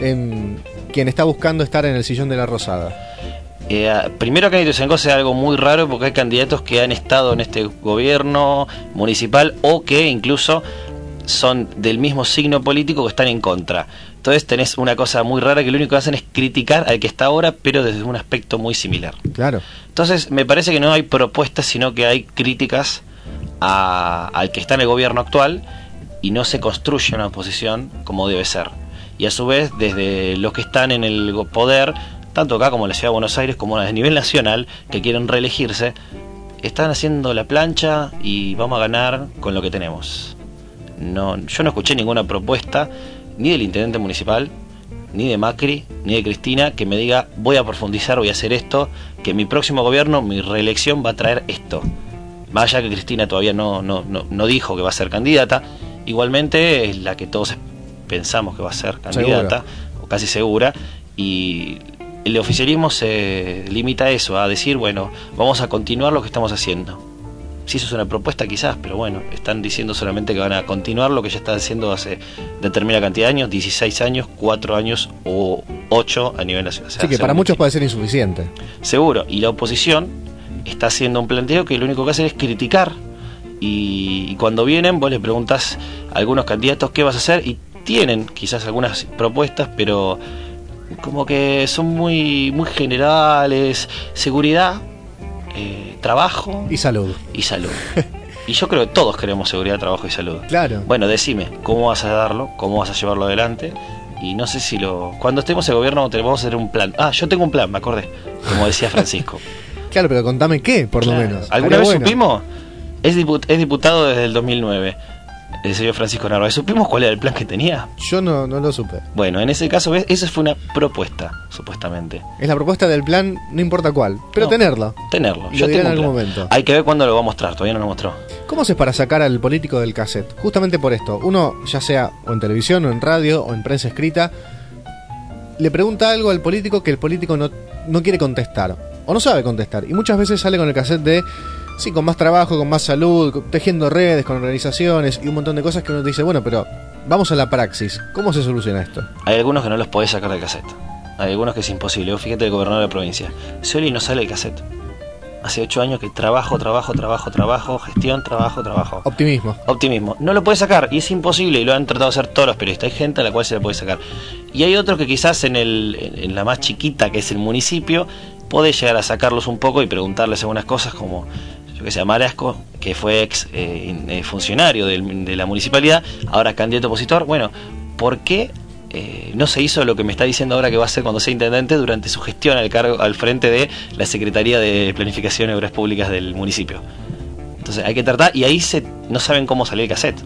quien está buscando estar en el sillón de la Rosada? Primero, acá en Ituzaingó sea algo muy raro, porque hay candidatos que han estado en este gobierno municipal o que incluso son del mismo signo político que están en contra. Entonces tenés una cosa muy rara, que lo único que hacen es criticar al que está ahora, pero desde un aspecto muy similar. Claro. Entonces me parece que no hay propuestas, sino que hay críticas al que está en el gobierno actual, y no se construye una oposición como debe ser. Y a su vez, desde los que están en el poder, tanto acá como en la Ciudad de Buenos Aires, como a nivel nacional, que quieren reelegirse, están haciendo la plancha y vamos a ganar con lo que tenemos. Yo no escuché ninguna propuesta, ni del intendente municipal, ni de Macri, ni de Cristina, que me diga, voy a profundizar, voy a hacer esto, que mi próximo gobierno, mi reelección va a traer esto. Más allá que Cristina todavía no dijo que va a ser candidata, igualmente es la que todos pensamos que va a ser candidata, o casi segura, y el oficialismo se limita a eso, a decir, bueno, vamos a continuar lo que estamos haciendo. Si eso es una propuesta quizás, pero bueno, están diciendo solamente que van a continuar lo que ya están haciendo hace determinada cantidad de años, 16 años, 4 años o 8 a nivel nacional. Sí, que para muchos puede ser insuficiente. Seguro, y la oposición está haciendo un planteo que lo único que hacen es criticar, y cuando vienen vos le preguntás a algunos candidatos qué vas a hacer, y tienen quizás algunas propuestas, pero como que son muy Y yo creo que todos queremos seguridad, trabajo y salud. Claro. Bueno, decime, ¿cómo vas a darlo? ¿Cómo vas a llevarlo adelante? Y no sé si cuando estemos en gobierno vamos a hacer un plan. Yo tengo un plan, me acordé, como decía Francisco. Claro, pero contame qué, por lo menos. ¿Alguna vez supimos? Es diputado desde el 2009. El señor Francisco Narváez. ¿Supimos cuál era el plan que tenía? Yo no lo supe. Bueno, en ese caso, ¿ves? Esa fue una propuesta, supuestamente. Es la propuesta del plan, no importa cuál, pero No, tenerlo. Tenerlo. Yo tengo en algún momento. Hay que ver cuándo lo va a mostrar, todavía no lo mostró. ¿Cómo haces para sacar al político del cassette? Justamente por esto. Uno, ya sea o en televisión, o en radio, o en prensa escrita, le pregunta algo al político que el político no quiere contestar, o no sabe contestar. Y muchas veces sale con el cassette de... Sí, con más trabajo, con más salud, tejiendo redes, con organizaciones y un montón de cosas que uno dice, bueno, pero vamos a la praxis. ¿Cómo se soluciona esto? Hay algunos que no los podés sacar del cassette. Hay algunos que es imposible. Vos fíjate el gobernador de la provincia. Scioli no sale del cassette. Hace 8 años que trabajo, gestión, trabajo. Optimismo. No lo puede sacar y es imposible y lo han tratado de hacer todos los periodistas. Hay gente a la cual se le puede sacar. Y hay otros que quizás en la más chiquita, que es el municipio, podés llegar a sacarlos un poco y preguntarles algunas cosas como... Yo que sé, Marasco, que fue ex funcionario de la municipalidad, ahora candidato opositor. Bueno, ¿por qué no se hizo lo que me está diciendo ahora que va a hacer cuando sea intendente durante su gestión al frente de la Secretaría de Planificación y Obras Públicas del municipio? Entonces hay que tratar, y ahí no saben cómo salir el cassette.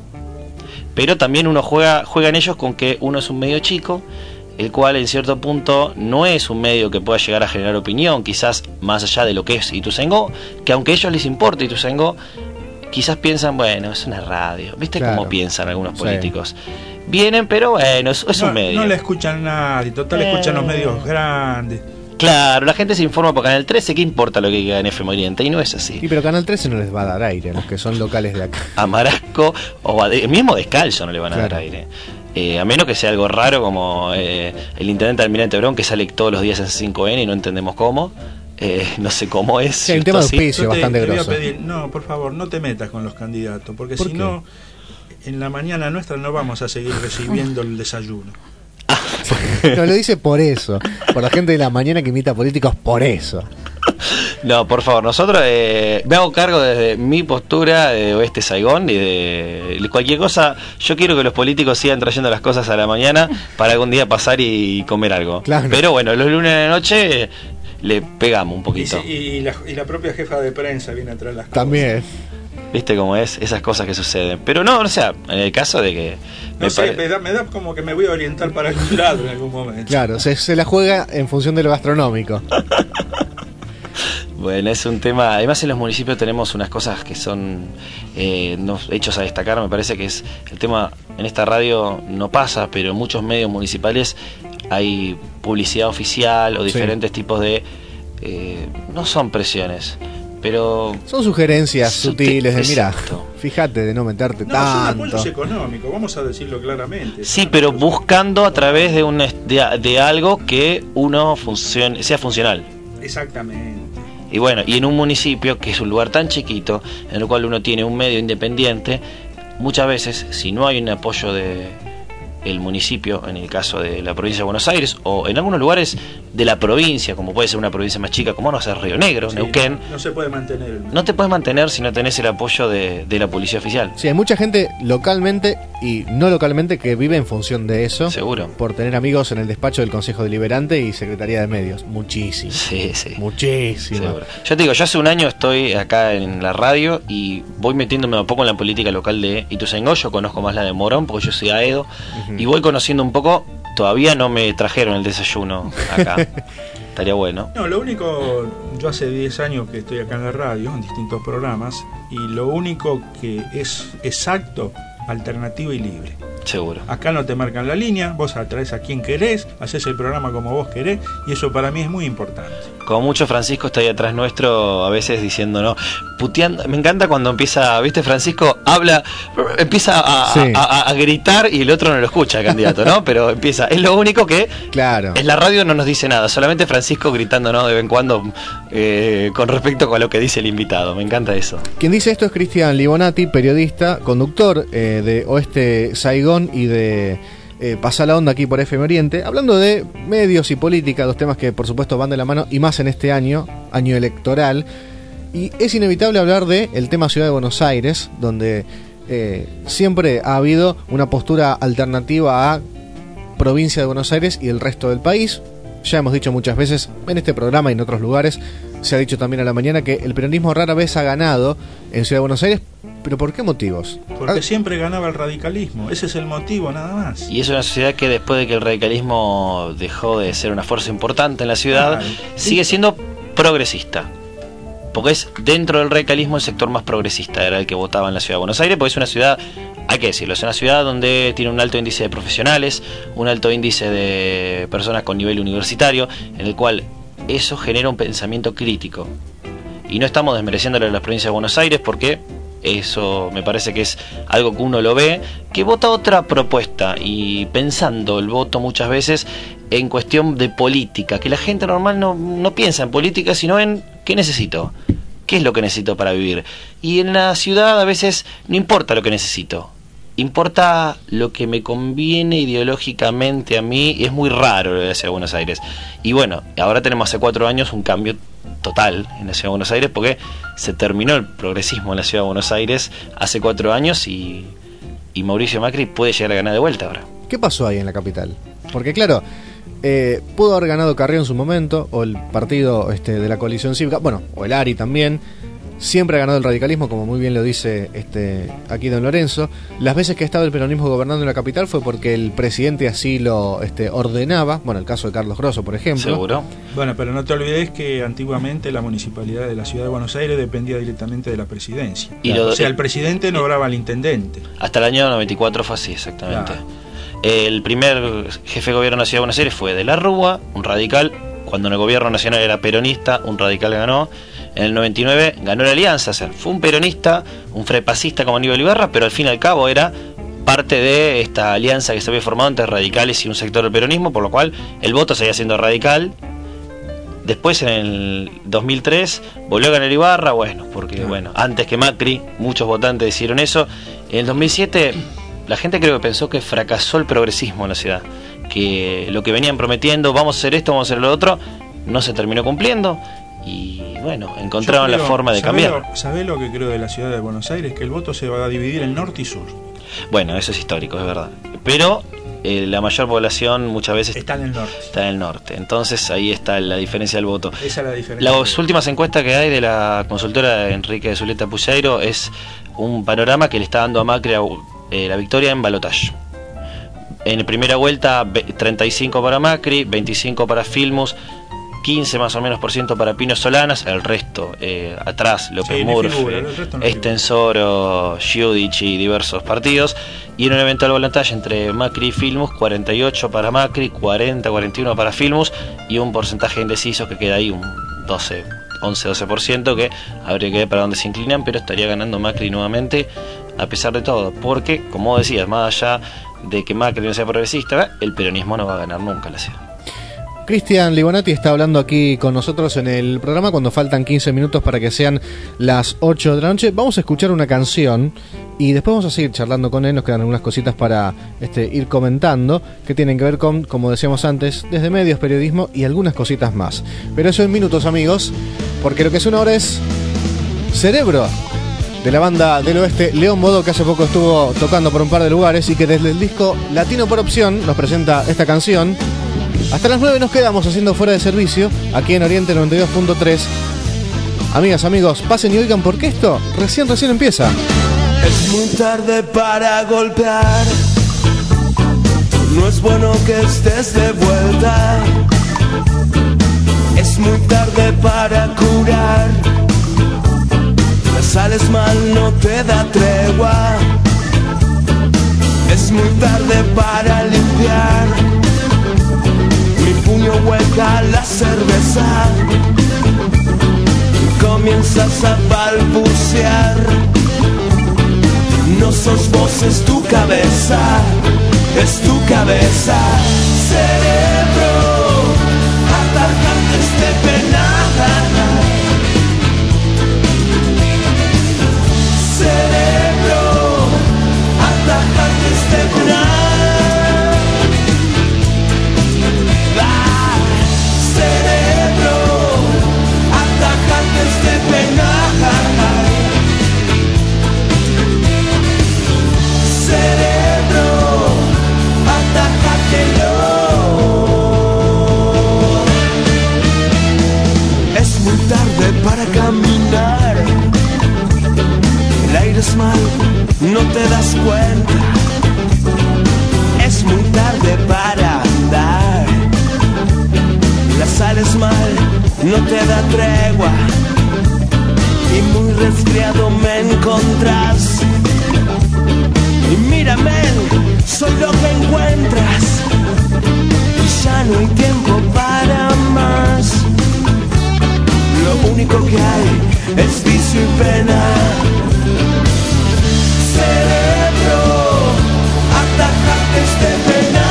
Pero también uno juega en ellos con que uno es un medio chico, el cual en cierto punto no es un medio que pueda llegar a generar opinión, quizás más allá de lo que es Ituzaingó, que aunque a ellos les importe Ituzaingó, quizás piensan, bueno, es una radio, ¿viste? Claro. Cómo piensan algunos políticos. Sí. Vienen, pero bueno, es un medio. No le escuchan a nadie, total escuchan los medios grandes. Claro, la gente se informa por Canal 13, ¿qué importa lo que diga en FM Oriente? Y no es así. Sí, pero Canal 13 no les va a dar aire a los que son locales de acá. A Marasco o mismo Descalzo no le van a dar aire. A menos que sea algo raro como el intendente Almirante Brown, que sale todos los días en 5N y no entendemos cómo. No sé cómo es. Sí, hay un tema de auspicio bastante grosso. Te voy a pedir, no, por favor, no te metas con los candidatos, porque si no, en la mañana nuestra no vamos a seguir recibiendo el desayuno. No, lo dice por eso, por la gente de la mañana que imita políticos, por eso. No, por favor, nosotros me hago cargo desde mi postura de Oeste Saigón y de cualquier cosa. Yo quiero que los políticos sigan trayendo las cosas a la mañana para algún día pasar y comer algo. Claro. Pero bueno, los lunes de la noche le pegamos un poquito. Y la propia jefa de prensa viene a traer las cosas. También. ¿Viste cómo es? Esas cosas que suceden. Pero no, o sea, en el caso de que... me da como que me voy a orientar para algún lado en algún momento. Claro, se la juega en función de lo gastronómico. Bueno, es un tema... Además en los municipios tenemos unas cosas que son hechos a destacar. Me parece que es el tema... En esta radio no pasa, pero en muchos medios municipales hay publicidad oficial o diferentes tipos de... no son presiones, pero... Son sugerencias sutiles de, mira, fíjate de no meterte tanto. Son apoyos económicos, vamos a decirlo claramente. Sí, pero buscando a través de algo que uno sea funcional. Exactamente. Y bueno, y en un municipio que es un lugar tan chiquito, en el cual uno tiene un medio independiente, muchas veces, si no hay un apoyo del municipio, en el caso de la provincia de Buenos Aires, o en algunos lugares de la provincia, como puede ser una provincia más chica, como no sé, Río Negro, sí, Neuquén. No se puede mantener. No te puedes mantener si no tenés el apoyo de la policía oficial. Sí, hay mucha gente localmente y no localmente que vive en función de eso. Seguro. Por tener amigos en el despacho del Consejo Deliberante y Secretaría de Medios. Muchísimo. Sí, sí. Muchísimo. Seguro. Yo te digo, yo hace un año estoy acá en la radio y voy metiéndome un poco en la política local de Ituzaingó. Yo conozco más la de Morón porque yo soy Aedo. Y voy conociendo un poco. Todavía no me trajeron el desayuno acá. Estaría bueno. No, lo único, yo hace 10 años que estoy acá en la radio, en distintos programas, y lo único que es exacto, alternativo y libre. Seguro. Acá no te marcan la línea, vos atraes a quien querés, haces el programa como vos querés, y eso para mí es muy importante. Como mucho Francisco está ahí atrás nuestro, a veces diciendo, no, puteando. Me encanta cuando empieza, ¿viste? Francisco habla, empieza a gritar y el otro no lo escucha, el candidato, ¿no? Pero empieza, es lo único que claro. En la radio no nos dice nada, solamente Francisco gritando, ¿no? De vez en cuando con respecto a lo que dice el invitado. Me encanta eso. Quien dice esto es Cristian Libonati, periodista, conductor de Oeste Saigón y de Pasá la Onda aquí por FM Oriente, hablando de medios y política, dos temas que por supuesto van de la mano y más en este año electoral. Y es inevitable hablar del tema Ciudad de Buenos Aires, donde siempre ha habido una postura alternativa a provincia de Buenos Aires y el resto del país. Ya hemos dicho muchas veces en este programa y en otros lugares, se ha dicho también a la mañana, que el peronismo rara vez ha ganado en Ciudad de Buenos Aires. ¿Pero por qué motivos? Porque siempre ganaba el radicalismo, ese es el motivo nada más. Y es una sociedad que después de que el radicalismo dejó de ser una fuerza importante en la ciudad, sigue siendo progresista. Porque es dentro del radicalismo el sector más progresista, era el que votaba en la ciudad de Buenos Aires, porque es una ciudad, hay que decirlo, es una ciudad donde tiene un alto índice de profesionales, un alto índice de personas con nivel universitario, en el cual eso genera un pensamiento crítico. Y no estamos desmereciéndole a la provincia de Buenos Aires, porque eso me parece que es algo que uno lo ve, que vota otra propuesta, y pensando el voto muchas veces en cuestión de política, que la gente normal no piensa en política, sino en ¿qué necesito? ¿Qué es lo que necesito para vivir? Y en la ciudad a veces no importa lo que necesito, importa lo que me conviene ideológicamente a mí, y es muy raro lo de la Ciudad de Buenos Aires. Y bueno, ahora tenemos hace 4 años un cambio total en la Ciudad de Buenos Aires, porque se terminó el progresismo en la Ciudad de Buenos Aires hace 4 años y Mauricio Macri puede llegar a ganar de vuelta ahora. ¿Qué pasó ahí en la capital? Porque claro, pudo haber ganado Carrió en su momento, o el partido de la coalición cívica, bueno, o el ARI también. Siempre ha ganado el radicalismo, como muy bien lo dice aquí don Lorenzo. Las veces que ha estado el peronismo gobernando en la capital fue porque el presidente así lo ordenaba. Bueno, el caso de Carlos Grosso, por ejemplo. ¿Seguro? Bueno, pero no te olvides que antiguamente la municipalidad de la ciudad de Buenos Aires dependía directamente de la presidencia. O sea, el presidente nombraba al intendente. Hasta el año 94 fue así, exactamente. Claro. El primer jefe de gobierno de la ciudad de Buenos Aires fue de la Rúa, un radical. Cuando en el gobierno nacional era peronista, un radical ganó. En el 99 ganó la Alianza, o sea, fue un peronista, un frepasista como Aníbal Ibarra, pero al fin y al cabo era parte de esta alianza que se había formado entre radicales y un sector del peronismo, por lo cual el voto seguía siendo radical. Después, en el 2003, volvió a ganar Ibarra, porque antes que Macri, muchos votantes hicieron eso. En el 2007, la gente creo que pensó que fracasó el progresismo en la ciudad, que lo que venían prometiendo, vamos a hacer esto, vamos a hacer lo otro, no se terminó cumpliendo. Y encontraron la forma de cambiar. ¿Sabés lo que creo de la ciudad de Buenos Aires? Que el voto se va a dividir en norte y sur. Bueno, eso es histórico, es verdad. Pero la mayor población muchas veces está en el norte. Está en el norte. Entonces ahí está la diferencia del voto. Esa es la diferencia. Las últimas encuestas que hay de la consultora Enrique de Zuleta Pucheiro es un panorama que le está dando a Macri la victoria en balotaje. En primera vuelta 35 para Macri, 25 para Filmus, 15 más o menos % para Pino Solanas, el resto atrás López Murphy, Estensoro, Giudici y diversos partidos. Y en un eventual balotaje entre Macri y Filmus, 48 para Macri, 40-41 para Filmus, y un porcentaje indeciso que queda ahí, un 11-12%, que habría que ver para dónde se inclinan, pero estaría ganando Macri nuevamente a pesar de todo, porque, como decías, más allá de que Macri no sea progresista, el peronismo no va a ganar nunca la ciudad. Cristian Libonati está hablando aquí con nosotros en el programa cuando faltan 15 minutos para que sean las 8 de la noche. Vamos a escuchar una canción y después vamos a seguir charlando con él. Nos quedan algunas cositas para ir comentando que tienen que ver con, como decíamos antes, desde medios, periodismo y algunas cositas más. Pero eso en minutos, amigos, porque lo que suena ahora es Cerebro, de la banda del oeste León Bodó, que hace poco estuvo tocando por un par de lugares y que desde el disco Latino por Opción nos presenta esta canción. Hasta las 9 nos quedamos haciendo Fuera de Servicio, aquí en Oriente 92.3. Amigas, amigos, pasen y oigan porque esto recién empieza. Es muy tarde para golpear, no es bueno que estés de vuelta. Es muy tarde para curar, me sales mal, no te da tregua. Es muy tarde para limpiar, mi puño vuelca la cerveza, comienzas a balbucear. No sos vos, es tu cabeza, es tu cabeza. Cerebro, atacantes de pena. Cerebro, atacantes de pena. Cerebro, atacantes de pena. mal, no te das cuenta. Es muy tarde para andar. La sales mal, no te da tregua. Y muy resfriado me encontrás. Y mírame, soy lo que encuentras. Y ya no hay tiempo para más. Lo único que hay es vicio y pena. Cerebro, atajate este penal.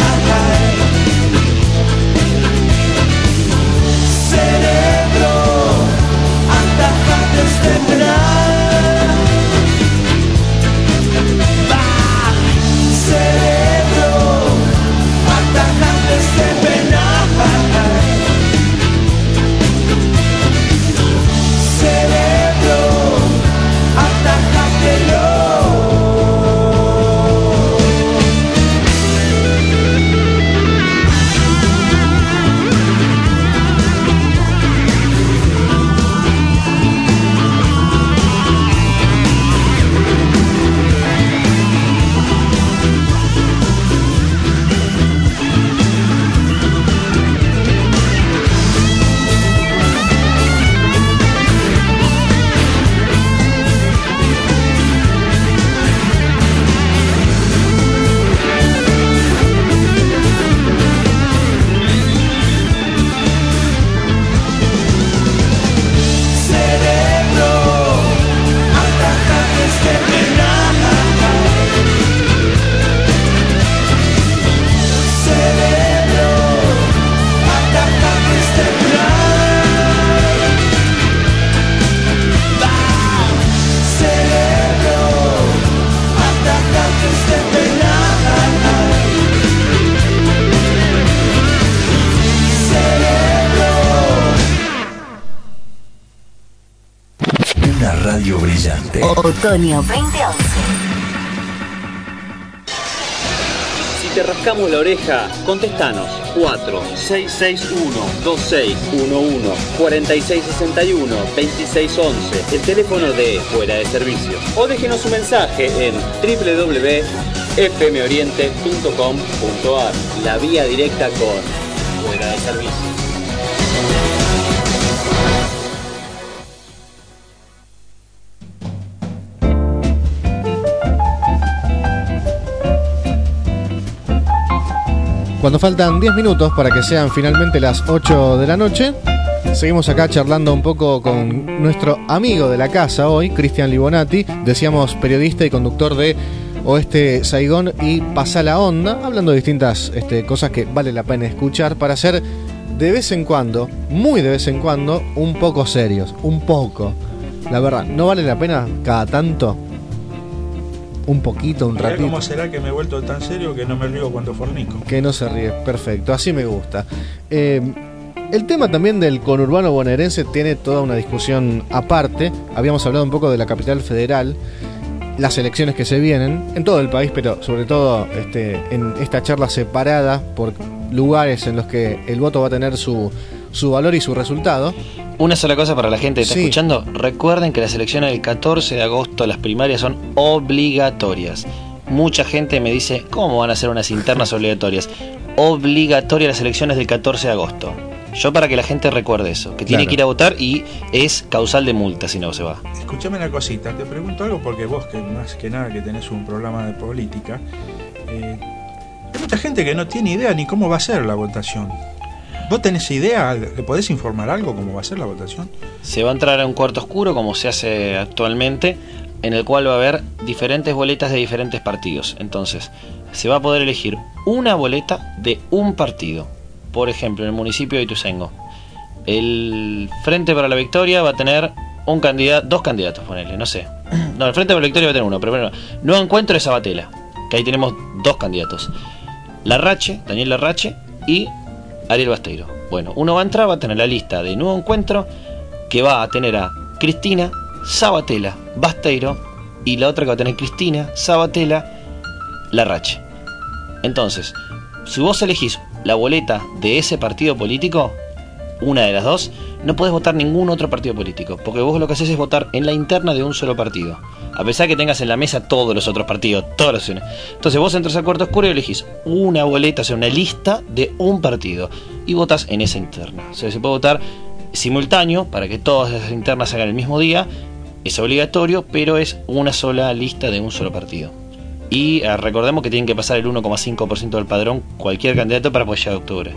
Cerebro, atajate este penal. Cerebro, atajate este penal. Cerebro, atajátelo. Radio brillante. Otoño 2011. Si te rascamos la oreja, contestanos 4661-2611, 4661-2611, el teléfono de Fuera de Servicio. O déjenos un mensaje en www.fmoriente.com.ar, la vía directa con Fuera de Servicio. Cuando faltan 10 minutos para que sean finalmente las 8 de la noche, seguimos acá charlando un poco con nuestro amigo de la casa hoy, Cristian Libonati, decíamos periodista y conductor de Oeste Saigón y Pasá la Onda, hablando de distintas cosas que vale la pena escuchar para ser de vez en cuando, muy de vez en cuando, un poco serios, un poco. La verdad, ¿no vale la pena cada tanto? Un poquito, un ratito. ¿Cómo será que me he vuelto tan serio que no me río cuando fornico? Que no se ríe, perfecto, así me gusta. El tema también del conurbano bonaerense tiene toda una discusión aparte. Habíamos hablado un poco de la capital federal, las elecciones que se vienen en todo el país, pero sobre todo en esta charla separada por lugares en los que el voto va a tener su valor y su resultado. Una sola cosa para la gente que está escuchando. Recuerden que las elecciones del 14 de agosto, las primarias, son obligatorias. Mucha gente me dice, ¿cómo van a ser unas internas obligatorias? Obligatorias las elecciones del 14 de agosto. Yo para que la gente recuerde eso, que tiene que ir a votar y es causal de multa si no se va. Escúchame una cosita, te pregunto algo porque vos, que más que nada que tenés un programa de política, hay mucha gente que no tiene idea ni cómo va a ser la votación. ¿Vos tenés idea? ¿Le podés informar algo cómo va a ser la votación? Se va a entrar a un cuarto oscuro, como se hace actualmente, en el cual va a haber diferentes boletas de diferentes partidos. Entonces, se va a poder elegir una boleta de un partido. Por ejemplo, en el municipio de Ituzaingó, el Frente para la Victoria va a tener dos candidatos, ponele, no sé. No, el Frente para la Victoria va a tener uno, pero bueno, Nuevo Encuentro de Sabatella, que ahí tenemos dos candidatos. Larrache, Daniel Larrache y Ariel Basteiro. Bueno, uno va a entrar, va a tener la lista de Nuevo Encuentro, que va a tener a Cristina, Sabatella, Basteiro, y la otra que va a tener Cristina, Sabatella, Larrache. Entonces, si vos elegís la boleta de ese partido político, una de las dos, no podés votar ningún otro partido político, porque vos lo que haces es votar en la interna de un solo partido. A pesar que tengas en la mesa todos los otros partidos, todas las opciones. Entonces vos entras al cuarto oscuro y elegís una boleta, o sea, una lista de un partido. Y votás en esa interna. O sea, se puede votar simultáneo para que todas esas internas se hagan el mismo día. Es obligatorio, pero es una sola lista de un solo partido. Y recordemos que tienen que pasar el 1,5% del padrón cualquier candidato para poder llegar a octubre.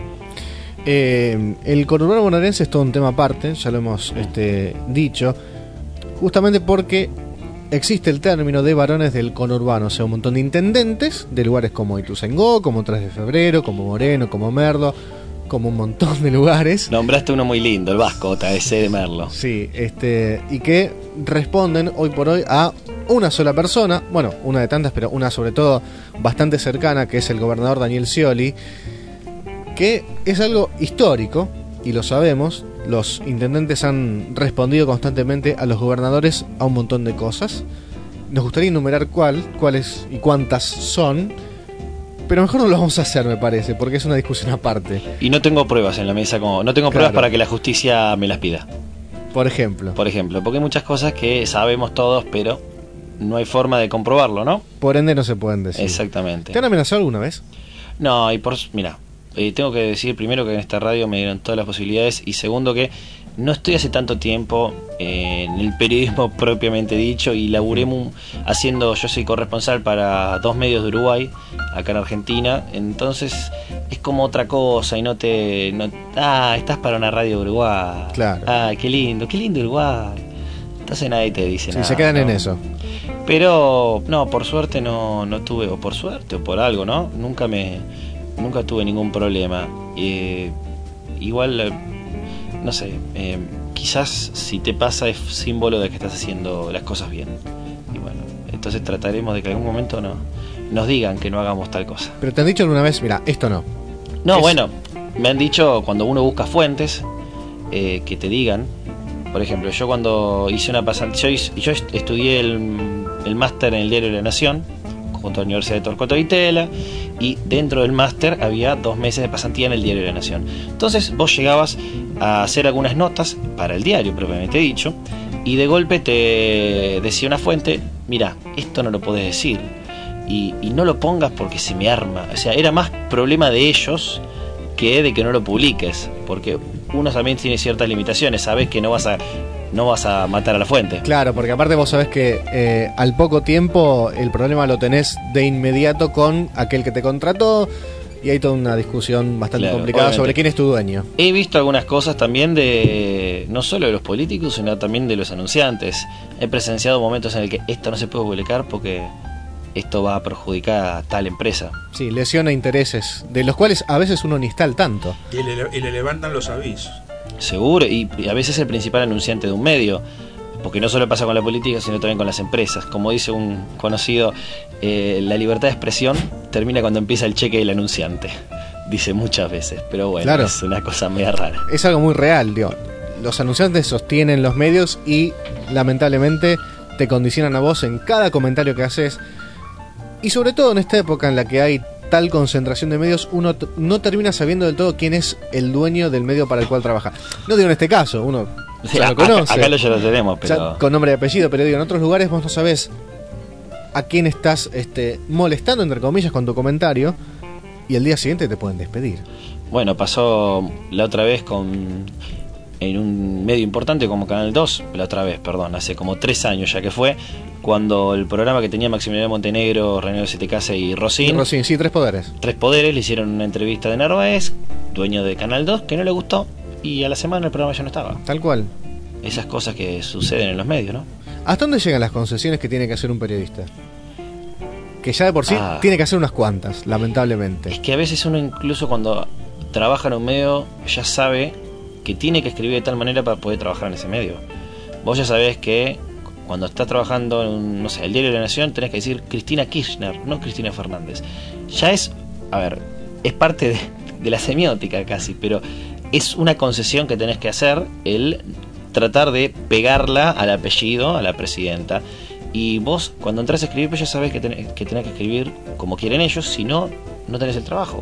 El conurbano bonaerense es todo un tema aparte, ya lo hemos dicho, justamente porque existe el término de varones del conurbano, o sea, un montón de intendentes de lugares como Ituzaingó, como 3 de Febrero, como Moreno, como Merlo, como un montón de lugares. Nombraste uno muy lindo, el Vasco, ese de Merlo. Sí, y que responden hoy por hoy a una sola persona, bueno, una de tantas, pero una sobre todo bastante cercana, que es el gobernador Daniel Scioli, que es algo histórico, y lo sabemos. Los intendentes han respondido constantemente a los gobernadores a un montón de cosas. Nos gustaría enumerar cuáles y cuántas son, pero mejor no lo vamos a hacer, me parece, porque es una discusión aparte. Y no tengo pruebas en la mesa, no tengo pruebas para que la justicia me las pida. Por ejemplo, porque hay muchas cosas que sabemos todos, pero no hay forma de comprobarlo, ¿no? Por ende no se pueden decir. Exactamente. ¿Te han amenazado alguna vez? No, mira, tengo que decir primero que en esta radio me dieron todas las posibilidades, y segundo que no estoy hace tanto tiempo en el periodismo propiamente dicho, y laburé yo soy corresponsal para 2 medios de Uruguay, acá en Argentina, entonces es como otra cosa y estás para una radio de Uruguay. Claro. Qué lindo Uruguay. Entonces nadie te dice nada. Sí, se quedan en eso. Pero no, por suerte no tuve, o por suerte o por algo, ¿no? Nunca tuve ningún problema. Igual, no sé, quizás si te pasa es símbolo de que estás haciendo las cosas bien. Y bueno, entonces trataremos de que en algún momento nos digan que no hagamos tal cosa. ¿Pero te han dicho alguna vez, mira, esto no? No, bueno, me han dicho cuando uno busca fuentes que te digan. Por ejemplo, yo cuando hice una pasantía, yo estudié el máster en el Diario de la Nación junto a la Universidad de Torcuato Di Tella, y dentro del máster había 2 meses de pasantía en el Diario de la Nación. Entonces vos llegabas a hacer algunas notas para el diario propiamente dicho, y de golpe te decía una fuente: mira, esto no lo podés decir, y no lo pongas porque se me arma. O sea, era más problema de ellos que de que no lo publiques, porque uno también tiene ciertas limitaciones, sabes que no vas a matar a la fuente. Claro, porque aparte vos sabés que al poco tiempo el problema lo tenés de inmediato con aquel que te contrató, y hay toda una discusión bastante complicada, obviamente, sobre quién es tu dueño. He visto algunas cosas también no solo de los políticos, sino también de los anunciantes. He presenciado momentos en el que esto no se puede publicar porque esto va a perjudicar a tal empresa. Sí, lesiona intereses, de los cuales a veces uno ni está al tanto. Y le levantan los avisos. Seguro, y a veces el principal anunciante de un medio, porque no solo pasa con la política, sino también con las empresas. Como dice un conocido, la libertad de expresión termina cuando empieza el cheque del anunciante. Dice muchas veces, pero bueno, claro, es una cosa media rara. Es algo muy real, digo. Los anunciantes sostienen los medios y lamentablemente te condicionan a vos en cada comentario que haces. Y sobre todo en esta época en la que hay tal concentración de medios, uno no termina sabiendo del todo quién es el dueño del medio para el cual trabaja. No digo en este caso, uno ya lo conoce. Acá ya lo tenemos, pero con nombre y apellido, pero digo, en otros lugares vos no sabés a quién estás molestando, entre comillas, con tu comentario, y el día siguiente te pueden despedir. Bueno, pasó la otra vez en un medio importante como Canal 2, hace como 3 años ya que fue, cuando el programa que tenía Maximiliano Montenegro, René Setecase y Rosín, sí, 3 poderes. 3 poderes, le hicieron una entrevista de Narváez, dueño de Canal 2, que no le gustó, y a la semana el programa ya no estaba. Tal cual. Esas cosas que suceden en los medios, ¿no? ¿Hasta dónde llegan las concesiones que tiene que hacer un periodista? Que ya de por sí tiene que hacer unas cuantas, lamentablemente. Es que a veces uno, incluso cuando trabaja en un medio, ya sabe que tiene que escribir de tal manera para poder trabajar en ese medio. Vos ya sabés que cuando estás trabajando en, no sé, el Diario de la Nación, tenés que decir Cristina Kirchner, no Cristina Fernández. Ya es parte de la semiótica casi, pero es una concesión que tenés que hacer, el tratar de pegarla al apellido, a la presidenta. Y vos, cuando entras a escribir, pues ya sabés que tenés que escribir como quieren ellos, si no, no tenés el trabajo.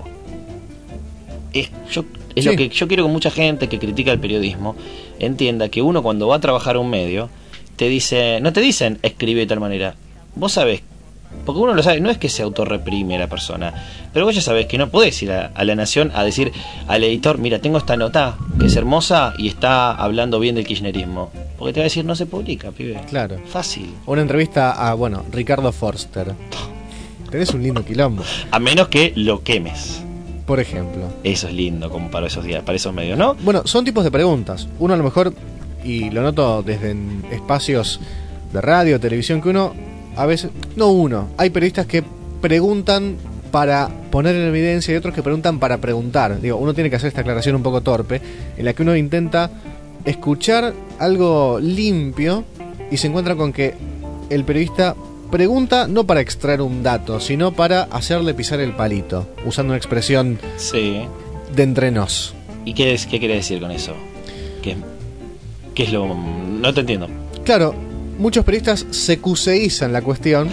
Lo que yo quiero que mucha gente que critica el periodismo entienda, que uno cuando va a trabajar a un medio no te dicen escribe de tal manera. Vos sabés, porque uno lo sabe, no es que se autorreprime la persona, pero vos ya sabés que no podés ir a La Nación a decir al editor, mira, tengo esta nota que es hermosa y está hablando bien del kirchnerismo. Porque te va a decir, no se publica, pibe. Claro. Fácil. Una entrevista a, Ricardo Forster. Tenés un lindo quilombo. A menos que lo quemes. Por ejemplo. Eso es lindo como para esos días, para esos medios, ¿no? Bueno, son tipos de preguntas. Uno a lo mejor, y lo noto desde en espacios de radio, televisión, que uno, a veces, hay periodistas que preguntan para poner en evidencia y otros que preguntan para preguntar. Digo, uno tiene que hacer esta aclaración un poco torpe, en la que uno intenta escuchar algo limpio y se encuentra con que el periodista pregunta no para extraer un dato, sino para hacerle pisar el palito, usando una expresión de entre nos. ¿Y qué quiere decir con eso? ¿Qué es lo...? No te entiendo. Claro, muchos periodistas secuseizan la cuestión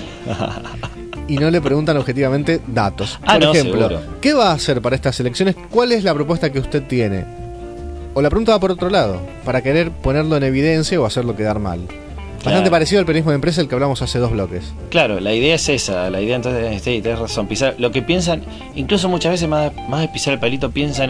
y no le preguntan objetivamente datos. Por ejemplo, seguro. ¿Qué va a hacer para estas elecciones? ¿Cuál es la propuesta que usted tiene? O la pregunta va por otro lado, para querer ponerlo en evidencia o hacerlo quedar mal. Bastante parecido al periodismo de empresa del que hablamos hace 2 bloques. Claro, la idea es esa, la idea entonces, tenés razón, pisar, lo que piensan, incluso muchas veces más de pisar el palito, piensan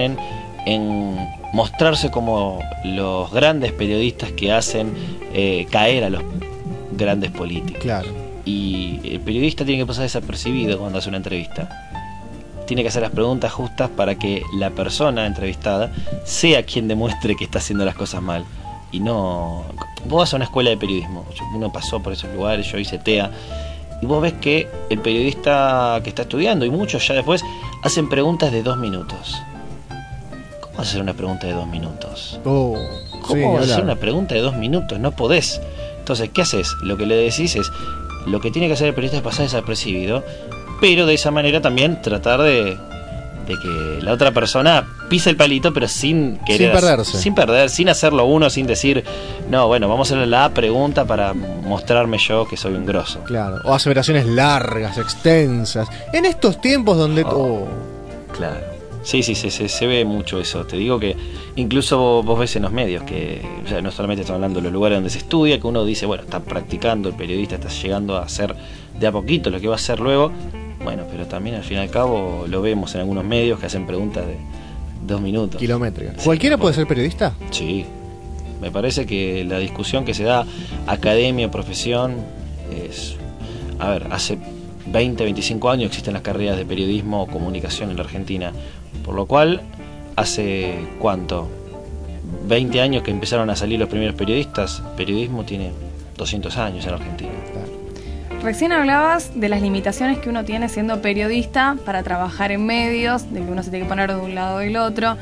en mostrarse como los grandes periodistas que hacen caer a los grandes políticos. Claro. Y el periodista tiene que pasar desapercibido cuando hace una entrevista. Tiene que hacer las preguntas justas para que la persona entrevistada sea quien demuestre que está haciendo las cosas mal. Y no... Vos vas a una escuela de periodismo, uno pasó por esos lugares, yo hice TEA, y vos ves que el periodista que está estudiando, y muchos ya después, hacen preguntas de 2 minutos. ¿Cómo hacer una pregunta de 2 minutos? ¿Cómo hacer una pregunta de 2 minutos? No podés. Entonces, ¿qué haces? Lo que le decís es, lo que tiene que hacer el periodista es pasar desapercibido, pero de esa manera también tratar de que la otra persona pise el palito, pero sin querer, sin perder, sin hacerlo uno, sin decir, no, bueno, vamos a hacer la pregunta para mostrarme yo que soy un grosso. Claro, o aseveraciones largas, extensas, en estos tiempos donde claro, sí, se ve mucho eso. Te digo que incluso vos ves en los medios que, o sea, no solamente estamos hablando de los lugares donde se estudia, que uno dice, bueno, está practicando, el periodista está llegando a hacer de a poquito lo que va a hacer luego. Bueno, pero también al fin y al cabo lo vemos en algunos medios que hacen preguntas de 2 minutos. Kilométricas. ¿Cualquiera puede ser periodista? Sí. Me parece que la discusión que se da academia, profesión, es... A ver, hace 20, 25 años existen las carreras de periodismo o comunicación en la Argentina. Por lo cual, hace ¿cuánto? 20 años que empezaron a salir los primeros periodistas. El periodismo tiene 200 años en la Argentina. Recién hablabas de las limitaciones que uno tiene siendo periodista para trabajar en medios, de que uno se tiene que poner de un lado o del otro,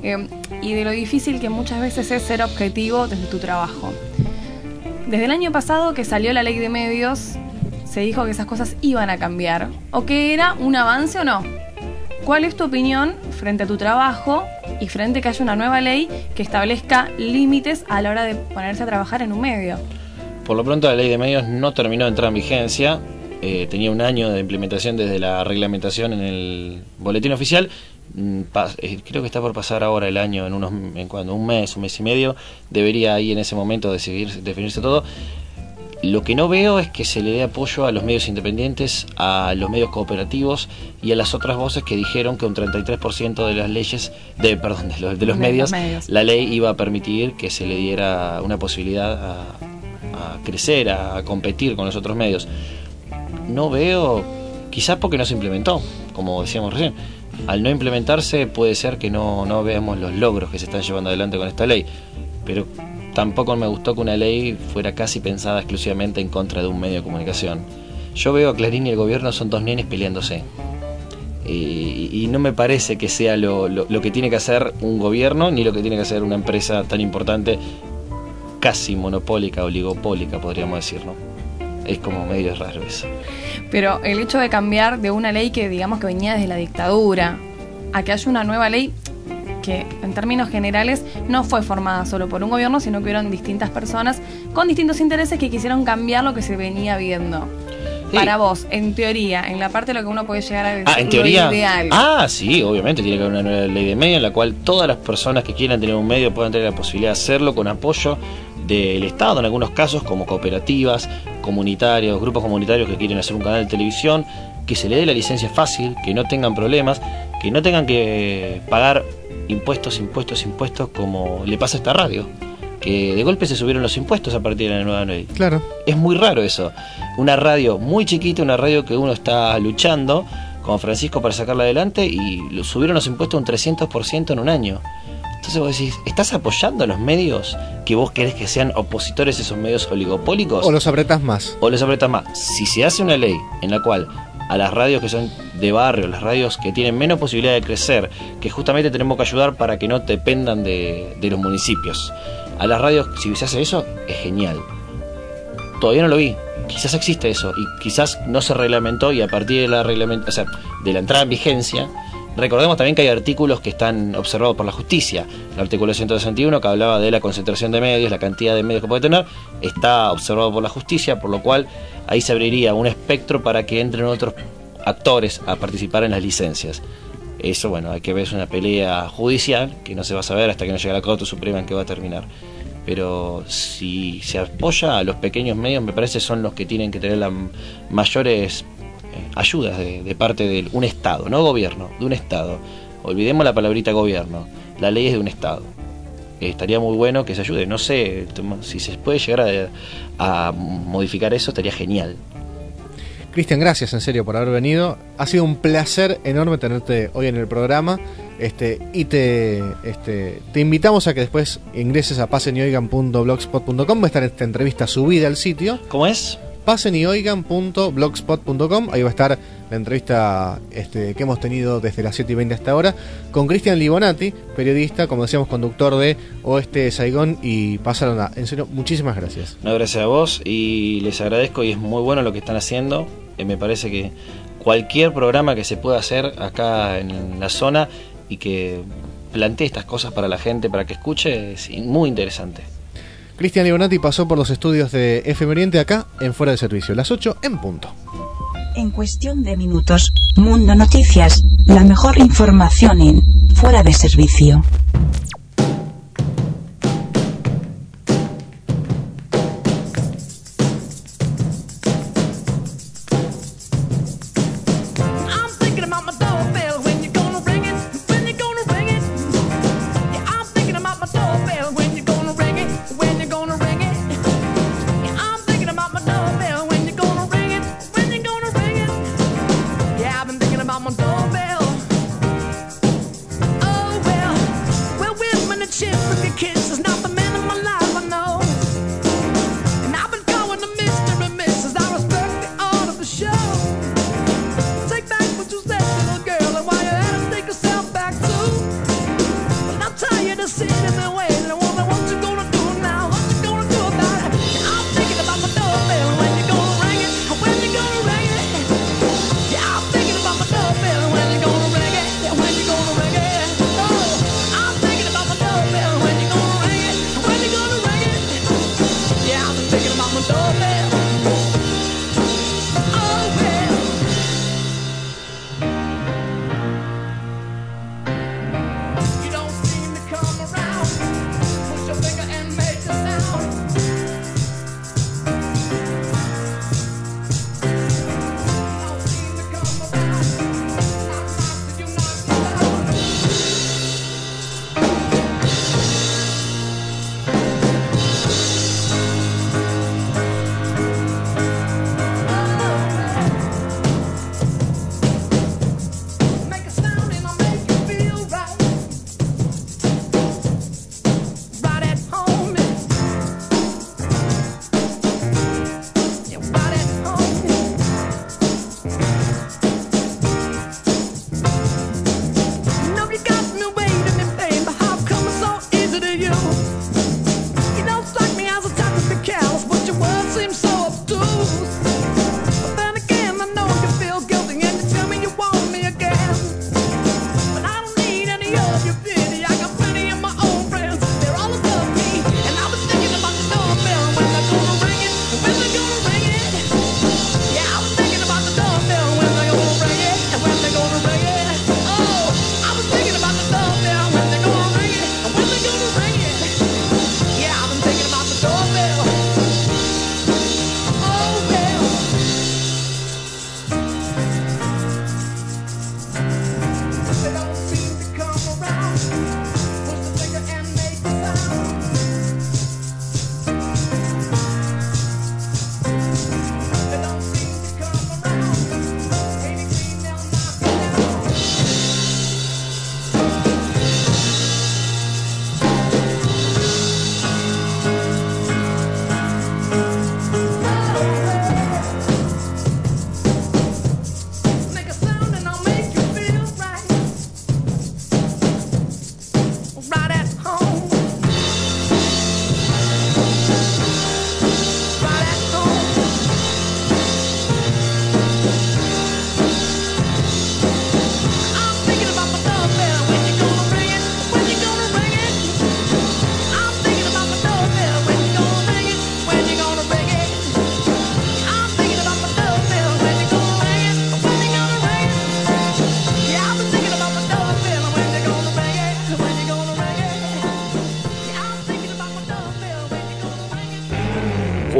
y de lo difícil que muchas veces es ser objetivo desde tu trabajo. Desde el año pasado que salió la ley de medios, se dijo que esas cosas iban a cambiar, o que era un avance o no. ¿Cuál es tu opinión frente a tu trabajo y frente a que haya una nueva ley que establezca límites a la hora de ponerse a trabajar en un medio? Por lo pronto la ley de medios no terminó de entrar en vigencia, tenía 1 año de implementación desde la reglamentación en el boletín oficial, creo que está por pasar ahora el año, en un mes y medio, debería ahí en ese momento definirse todo. Lo que no veo es que se le dé apoyo a los medios independientes, a los medios cooperativos y a las otras voces que dijeron que un 33% de las leyes, de los medios, la ley iba a permitir que se le diera una posibilidad a crecer, a competir con los otros medios. No veo, quizás porque no se implementó, como decíamos recién. Al no implementarse puede ser que no veamos los logros que se están llevando adelante con esta ley, pero tampoco me gustó que una ley fuera casi pensada exclusivamente en contra de un medio de comunicación. Yo veo a Clarín y el gobierno son 2 nenes peleándose, y no me parece que sea lo que tiene que hacer un gobierno ni lo que tiene que hacer una empresa tan importante, casi monopólica, oligopólica, podríamos decir, ¿no? Es como medio raro eso. Pero el hecho de cambiar de una ley que digamos que venía desde la dictadura a que haya una nueva ley que en términos generales no fue formada solo por un gobierno, sino que hubieron distintas personas con distintos intereses que quisieron cambiar lo que se venía viendo. Sí. Para vos, en teoría, en la parte de lo que uno puede llegar a decir, ¿en teoría? Lo ideal. Sí, obviamente tiene que haber una nueva ley de medios en la cual todas las personas que quieran tener un medio puedan tener la posibilidad de hacerlo con apoyo del Estado en algunos casos, como cooperativas, comunitarios, grupos comunitarios que quieren hacer un canal de televisión, que se le dé la licencia fácil, que no tengan problemas, que no tengan que pagar impuestos como le pasa a esta radio, que de golpe se subieron los impuestos a partir de la nueva ley. Claro. Es muy raro eso. Una radio muy chiquita, una radio que uno está luchando con Francisco para sacarla adelante, y subieron los impuestos un 300% en un año. Entonces vos decís, ¿estás apoyando a los medios que vos querés que sean opositores a esos medios oligopólicos? ¿O los apretás más? Si se hace una ley en la cual a las radios que son de barrio, las radios que tienen menos posibilidad de crecer, que justamente tenemos que ayudar para que no dependan de los municipios, a las radios, si se hace eso, es genial. Todavía no lo vi. Quizás existe eso y quizás no se reglamentó, y a partir de la de la entrada en vigencia, recordemos también que hay artículos que están observados por la justicia. El artículo 161, que hablaba de la concentración de medios, la cantidad de medios que puede tener, está observado por la justicia, por lo cual ahí se abriría un espectro para que entren otros actores a participar en las licencias. Eso, bueno, hay que ver, es una pelea judicial que no se va a saber hasta que no llegue a la Corte Suprema en qué va a terminar. Pero si se apoya a los pequeños medios, me parece son los que tienen que tener las mayores ayudas de parte de un Estado, no gobierno, de un Estado. Olvidemos la palabrita gobierno, la ley es de un Estado. Estaría muy bueno que se ayude, no sé, si se puede llegar a modificar eso, estaría genial. Cristian, gracias en serio por haber venido. Ha sido un placer enorme tenerte hoy en el programa. Y te invitamos a que después ingreses a pasenyoigan.blogspot.com. Va a estar esta entrevista subida al sitio. ¿Cómo es? pasenyoigan.blogspot.com. Ahí va a estar la entrevista que hemos tenido desde las 7:20 hasta ahora con Cristian Libonati, periodista, como decíamos, conductor de Oeste de Saigón y Pasaron. En serio, muchísimas gracias. No, gracias a vos y les agradezco, y es muy bueno lo que están haciendo. Me parece que cualquier programa que se pueda hacer acá en la zona y que plantee estas cosas para la gente, para que escuche, es muy interesante. Cristian Libonati pasó por los estudios de FM Oriente acá en Fuera de Servicio, las 8 en punto. En cuestión de minutos, Mundo Noticias, la mejor información en Fuera de Servicio.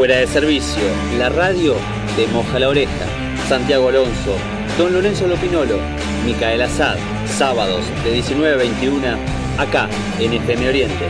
Fuera de servicio, la radio te moja la oreja. Santiago Alonso, Don Lorenzo Lopinolo, Micaela Azad, sábados de 19 a 21, acá en FM Oriente.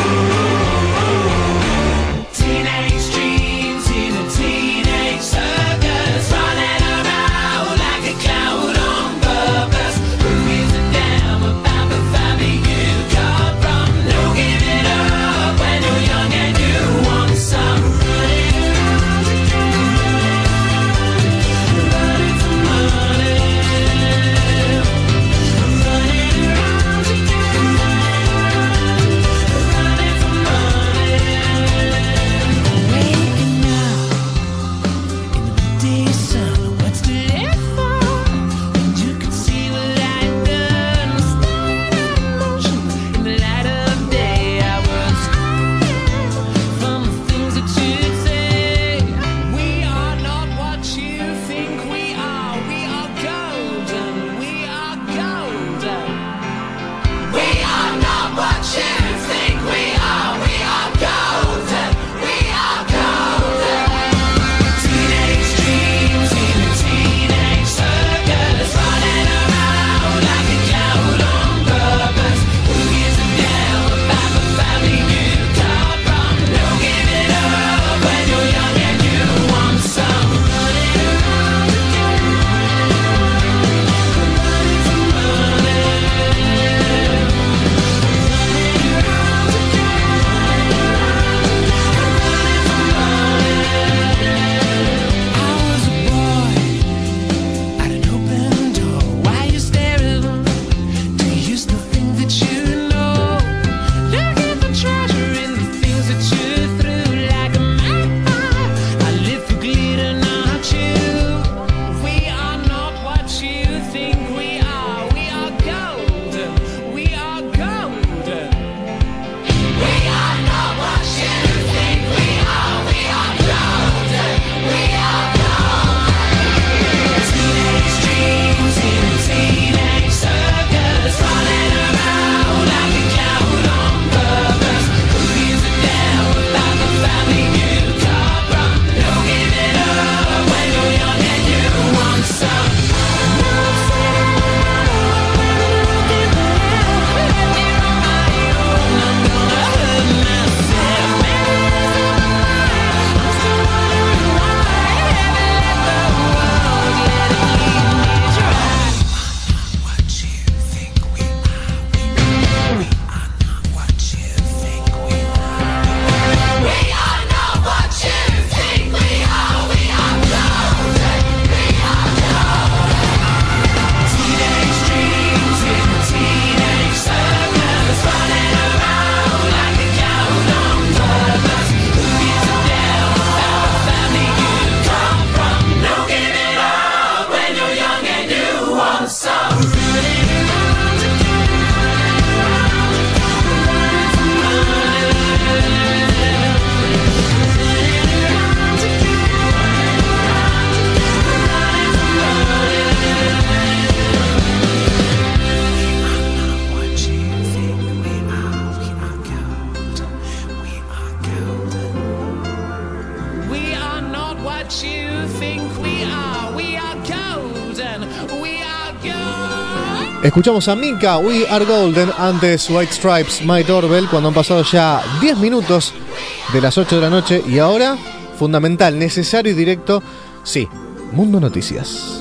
Escuchamos a Mika, We Are Golden, antes White Stripes, My Doorbell, cuando han pasado ya 10 minutos de las 8 de la noche. Y ahora, fundamental, necesario y directo, sí, Mundo Noticias.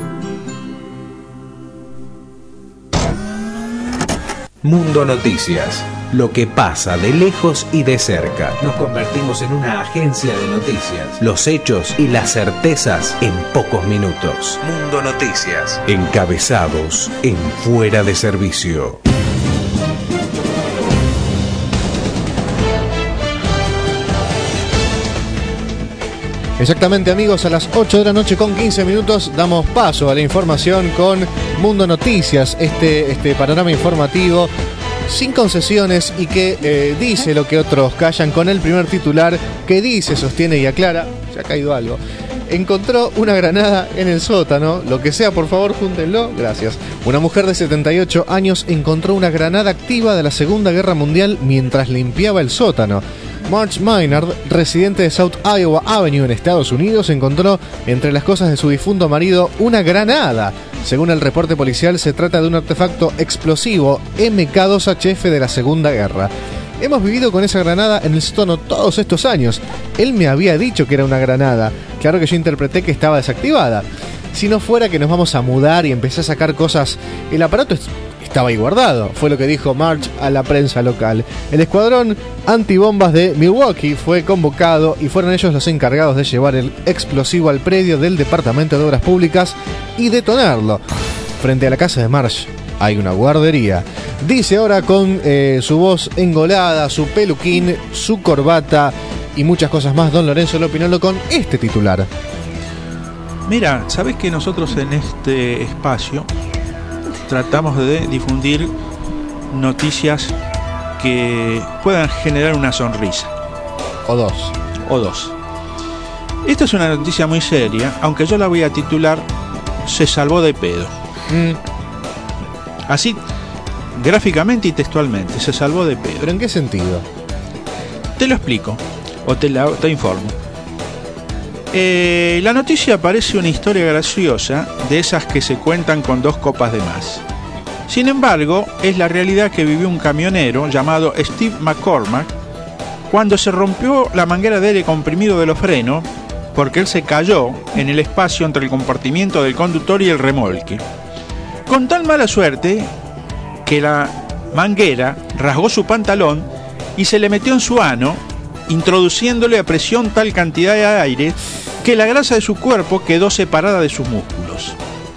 Mundo Noticias. Lo que pasa de lejos y de cerca. Nos convertimos en una agencia de noticias. Los hechos y las certezas en pocos minutos. Mundo Noticias. Encabezados en Fuera de Servicio. Exactamente, amigos, a las 8 de la noche con 15 minutos damos paso a la información con Mundo Noticias, este panorama informativo sin concesiones y que dice lo que otros callan, con el primer titular que dice, sostiene y aclara. Se ha caído algo. Encontró una granada en el sótano. Lo que sea, por favor, júntenlo. Gracias. Una mujer de 78 años encontró una granada activa de la Segunda Guerra Mundial mientras limpiaba el sótano. Marge Maynard, residente de South Iowa Avenue en Estados Unidos, encontró entre las cosas de su difunto marido una granada. Según el reporte policial, se trata de un artefacto explosivo MK2HF de la Segunda Guerra. Hemos vivido con esa granada en el sótano todos estos años. Él me había dicho que era una granada. Claro que yo interpreté que estaba desactivada. Si no fuera que nos vamos a mudar y empecé a sacar cosas, el aparato estaba ahí guardado, fue lo que dijo Marge a la prensa local. El escuadrón antibombas de Milwaukee fue convocado y fueron ellos los encargados de llevar el explosivo al predio del Departamento de Obras Públicas y detonarlo. Frente a la casa de Marge hay una guardería. Dice ahora con su voz engolada, su peluquín, su corbata y muchas cosas más, don Lorenzo Lopinolo, con este titular. Mira, ¿sabés que nosotros en este espacio tratamos de difundir noticias que puedan generar una sonrisa? O dos. Esta es una noticia muy seria, aunque yo la voy a titular "Se salvó de pedo". Así, gráficamente y textualmente, se salvó de pedo. ¿Pero en qué sentido? Te lo explico, o te informo. La noticia parece una historia graciosa, de esas que se cuentan con 2 copas de más. Sin embargo, es la realidad que vivió un camionero llamado Steve McCormack cuando se rompió la manguera de aire comprimido de los frenos, porque él se cayó en el espacio entre el compartimiento del conductor y el remolque. Con tal mala suerte que la manguera rasgó su pantalón y se le metió en su ano, introduciéndole a presión tal cantidad de aire que la grasa de su cuerpo quedó separada de sus músculos.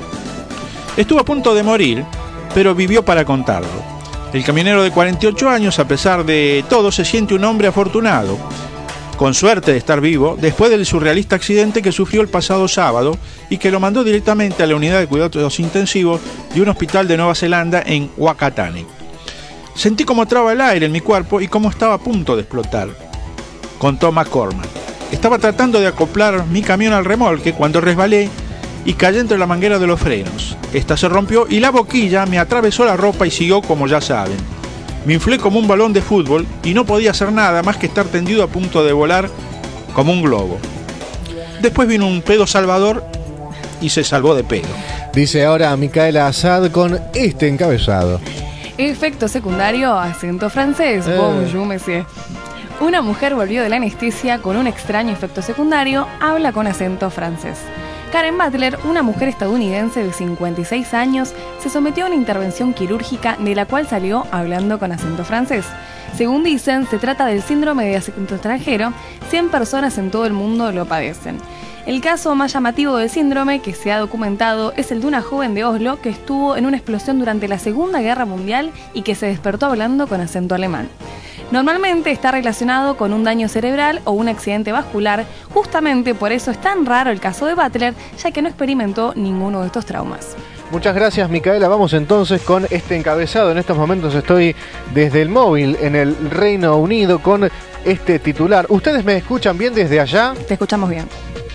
Estuvo a punto de morir, pero vivió para contarlo. El camionero de 48 años, a pesar de todo, se siente un hombre afortunado, con suerte de estar vivo, después del surrealista accidente que sufrió el pasado sábado y que lo mandó directamente a la unidad de cuidados intensivos de un hospital de Nueva Zelanda en Whakatane. Sentí como traba el aire en mi cuerpo y como estaba a punto de explotar, contó McCormack. Estaba tratando de acoplar mi camión al remolque cuando resbalé y caí entre la manguera de los frenos. Esta se rompió y la boquilla me atravesó la ropa y siguió como ya saben. Me inflé como un balón de fútbol y no podía hacer nada más que estar tendido a punto de volar como un globo. Después vino un pedo salvador y se salvó de pedo. Dice ahora Micaela Assad con este encabezado. Efecto secundario, acento francés. Bonjour, monsieur. Una mujer volvió de la anestesia con un extraño efecto secundario, habla con acento francés. Karen Butler, una mujer estadounidense de 56 años, se sometió a una intervención quirúrgica de la cual salió hablando con acento francés. Según dicen, se trata del síndrome de acento extranjero. 100 personas en todo el mundo lo padecen. El caso más llamativo del síndrome que se ha documentado es el de una joven de Oslo que estuvo en una explosión durante la Segunda Guerra Mundial y que se despertó hablando con acento alemán. Normalmente está relacionado con un daño cerebral o un accidente vascular. Justamente por eso es tan raro el caso de Butler, ya que no experimentó ninguno de estos traumas. Muchas gracias, Micaela. Vamos entonces con este encabezado. En estos momentos estoy desde el móvil en el Reino Unido con este titular. ¿Ustedes me escuchan bien desde allá? Te escuchamos bien.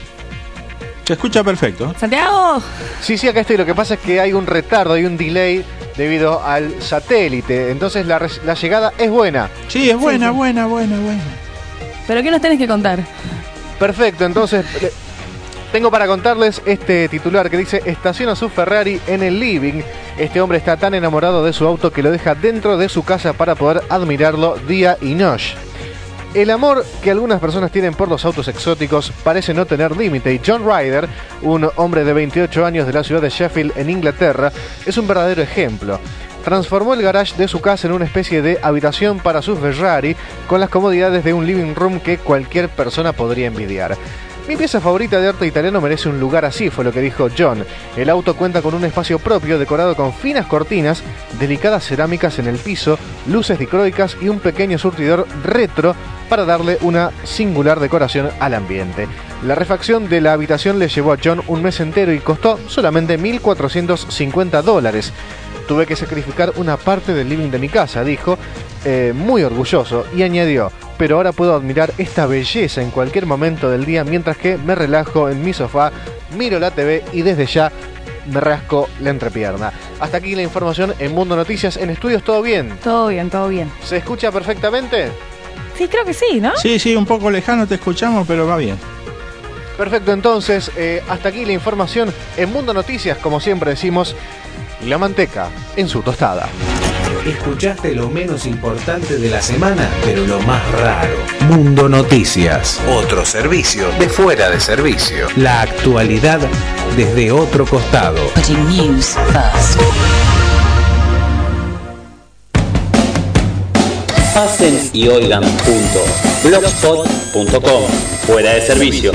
Se escucha perfecto. ¡Santiago! Sí, lo que pasa es que hay un retardo, hay un delay debido al satélite. Entonces la llegada es buena. Sí, es buena, sí. buena. ¿Pero qué nos tenés que contar? Perfecto, entonces tengo para contarles este titular que dice: estaciona su Ferrari en el living. Este hombre está tan enamorado de su auto que lo deja dentro de su casa para poder admirarlo día y noche. El amor que algunas personas tienen por los autos exóticos parece no tener límite, y John Ryder, un hombre de 28 años de la ciudad de Sheffield en Inglaterra, es un verdadero ejemplo. Transformó el garage de su casa en una especie de habitación para su Ferrari, con las comodidades de un living room que cualquier persona podría envidiar. Mi pieza favorita de arte italiano merece un lugar así, fue lo que dijo John. El auto cuenta con un espacio propio decorado con finas cortinas, delicadas cerámicas en el piso, luces dicroicas y un pequeño surtidor retro para darle una singular decoración al ambiente. La refacción de la habitación le llevó a John un mes entero y costó solamente $1,450. Tuve que sacrificar una parte del living de mi casa, dijo, muy orgulloso, y añadió: pero ahora puedo admirar esta belleza en cualquier momento del día mientras que me relajo en mi sofá, miro la TV y desde ya me rasco la entrepierna. Hasta aquí la información en Mundo Noticias. En estudios, ¿todo bien? Todo bien. ¿Se escucha perfectamente? Sí, creo que sí, ¿no? Sí, un poco lejano te escuchamos, pero va bien. Perfecto, entonces, hasta aquí la información en Mundo Noticias, como siempre decimos, la manteca en su tostada. Escuchaste lo menos importante de la semana, pero lo más raro. Mundo Noticias, otro servicio de fuera de servicio. La actualidad desde otro costado. Putting news first. Pasen y oigan.blogspot.com. Fuera de servicio.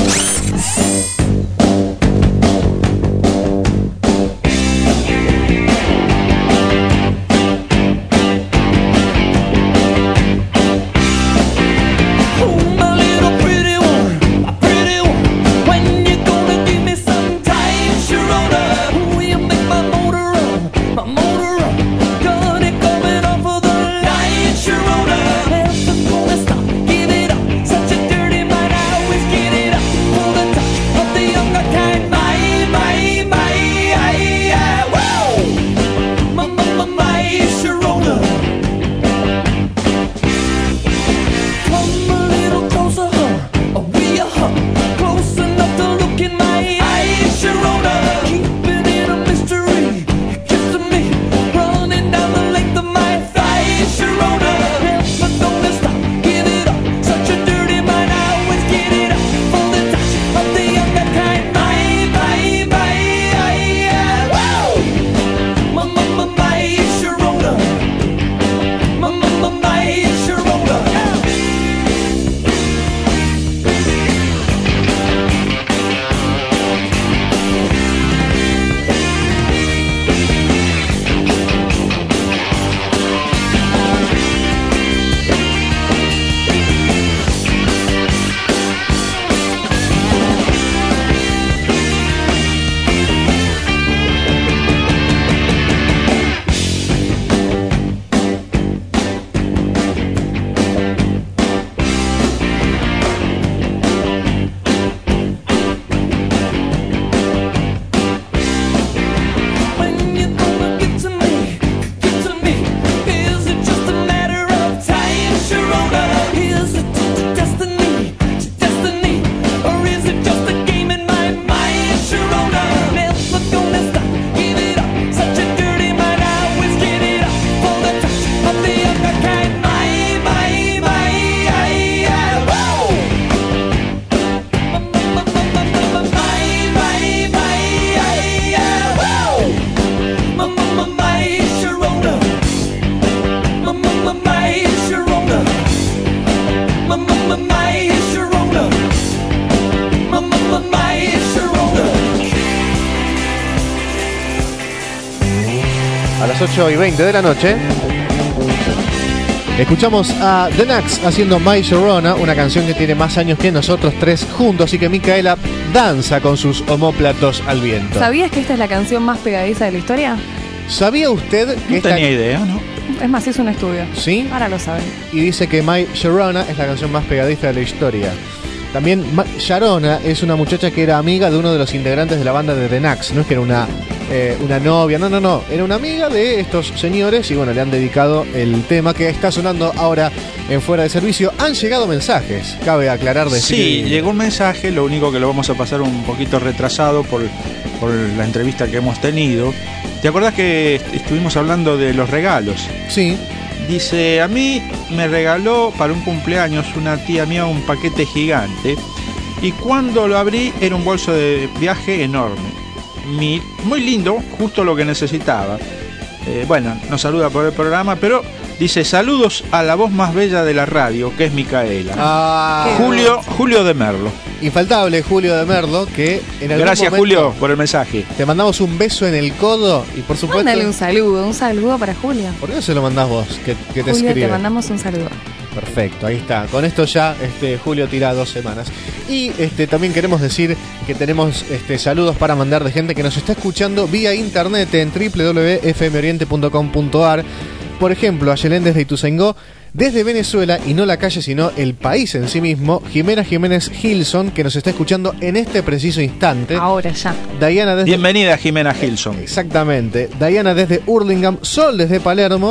A las 8:20 de la noche escuchamos a The Knax haciendo My Sharona, una canción que tiene más años que nosotros tres juntos y que Micaela danza con sus omóplatos al viento. ¿Sabías que esta es la canción más pegadiza de la historia? ¿Sabía usted que no tenía idea, ¿no? Es más, hizo un estudio. ¿Sí? Ahora lo saben. Y dice que My Sharona es la canción más pegadiza de la historia. También Sharona es una muchacha que era amiga de uno de los integrantes de la banda de The Knax. No es que era una novia, no. Era una amiga de estos señores y bueno, le han dedicado el tema que está sonando ahora en Fuera de Servicio. Han llegado mensajes, cabe aclarar de sí, llegó un mensaje, lo único que lo vamos a pasar un poquito retrasado por la entrevista que hemos tenido. ¿Te acordás que estuvimos hablando de los regalos? Sí. Dice, a mí me regaló para un cumpleaños una tía mía un paquete gigante y cuando lo abrí era un bolso de viaje enorme. Muy lindo, justo lo que necesitaba. Bueno, nos saluda por el programa, pero dice, saludos a la voz más bella de la radio, que es Micaela. Julio de Merlo. Infaltable Julio de Merlo, que en algún Gracias momento Julio por el mensaje. te mandamos un beso en el codo y por supuesto... Mándale un saludo para Julio. ¿Por qué no se lo mandás vos? Que te Julio, escribe. te mandamos un saludo. Perfecto, ahí está. Con esto ya Julio tira 2 semanas. Y también queremos decir que tenemos saludos para mandar de gente que nos está escuchando vía internet en www.fmoriente.com.ar. Por ejemplo, a Yelén desde Ituzaingó, desde Venezuela, y no la calle sino el país en sí mismo, Jimena Jiménez Gilson, que nos está escuchando en este preciso instante. Ahora ya. Diana desde... Bienvenida Jimena Gilson. Exactamente. Diana desde Hurlingham, Sol desde Palermo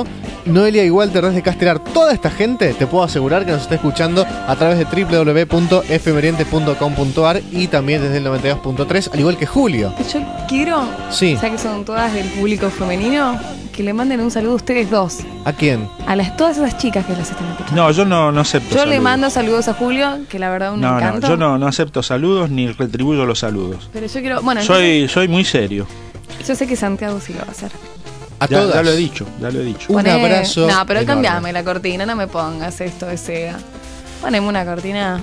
Noelia y Walter desde Castelar. Toda esta gente, te puedo asegurar que nos está escuchando a través de www.fmoriente.com.ar y también desde el 92.3, al igual que Julio. Yo quiero, sí, ya que son todas del público femenino, que le manden un saludo a ustedes dos. ¿A quién? A todas esas chicas que las están escuchando. No, yo no acepto Yo saludos. le mando saludos a Julio, que la verdad un encanto. No, yo no acepto saludos ni retribuyo los saludos. Pero yo quiero, bueno, soy muy serio. Yo sé que Santiago sí lo va a hacer. Ya lo he dicho. Un abrazo. No, pero enorme. cambiame la cortina, no me pongas esto de Sega. Poneme una cortina.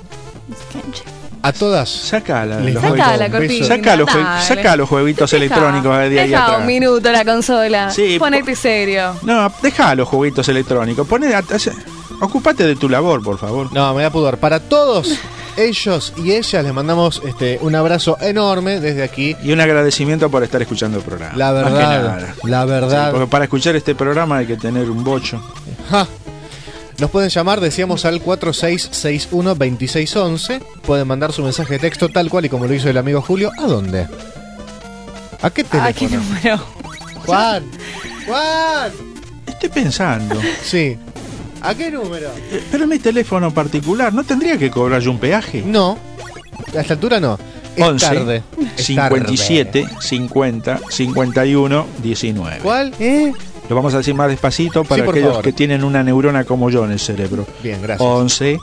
A todas. Saca la cortina. Saca los jueguitos electrónicos de ahí deja atrás. un minuto la consola. Sí, ponete serio. No, deja los jueguitos electrónicos. Ocúpate de tu labor, por favor. No, me da pudor. Para todos ellos y ellas les mandamos un abrazo enorme desde aquí. Y un agradecimiento por estar escuchando el programa. La verdad. La verdad. Sí, porque para escuchar este programa hay que tener un bocho. Ja. Nos pueden llamar, decíamos, al 4661-2611. Pueden mandar su mensaje de texto tal cual y como lo hizo el amigo Julio. ¿A dónde? ¿A qué teléfono? ¿A qué número? Juan. Estoy pensando. Sí. ¿A qué número? Pero mi teléfono particular, ¿no tendría que cobrar yo un peaje? No. A esta altura no. Es 11 tarde. 57 50 51 19. ¿Cuál? Lo vamos a decir más despacito para por aquellos favor. que tienen una neurona como yo en el cerebro. Bien, gracias. 11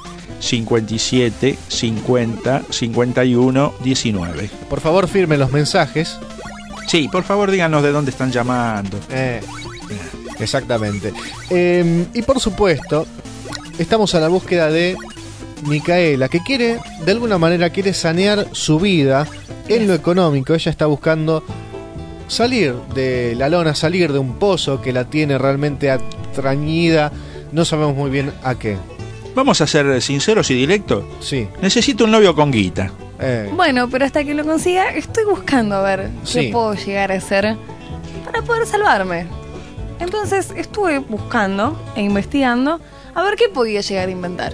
57 50 51 19. Por favor, firmen los mensajes. Sí, por favor, díganos de dónde están llamando. Exactamente. Y por supuesto, estamos a la búsqueda de Micaela, que de alguna manera quiere sanear su vida en lo económico. Ella está buscando salir de la lona, salir de un pozo que la tiene realmente atrañida. No sabemos muy bien a qué. Vamos a ser sinceros y directos. Sí. Necesito un novio con guita. Bueno, pero hasta que lo consiga, estoy buscando a ver qué puedo llegar a hacer para poder salvarme. Entonces estuve buscando e investigando a ver qué podía llegar a inventar.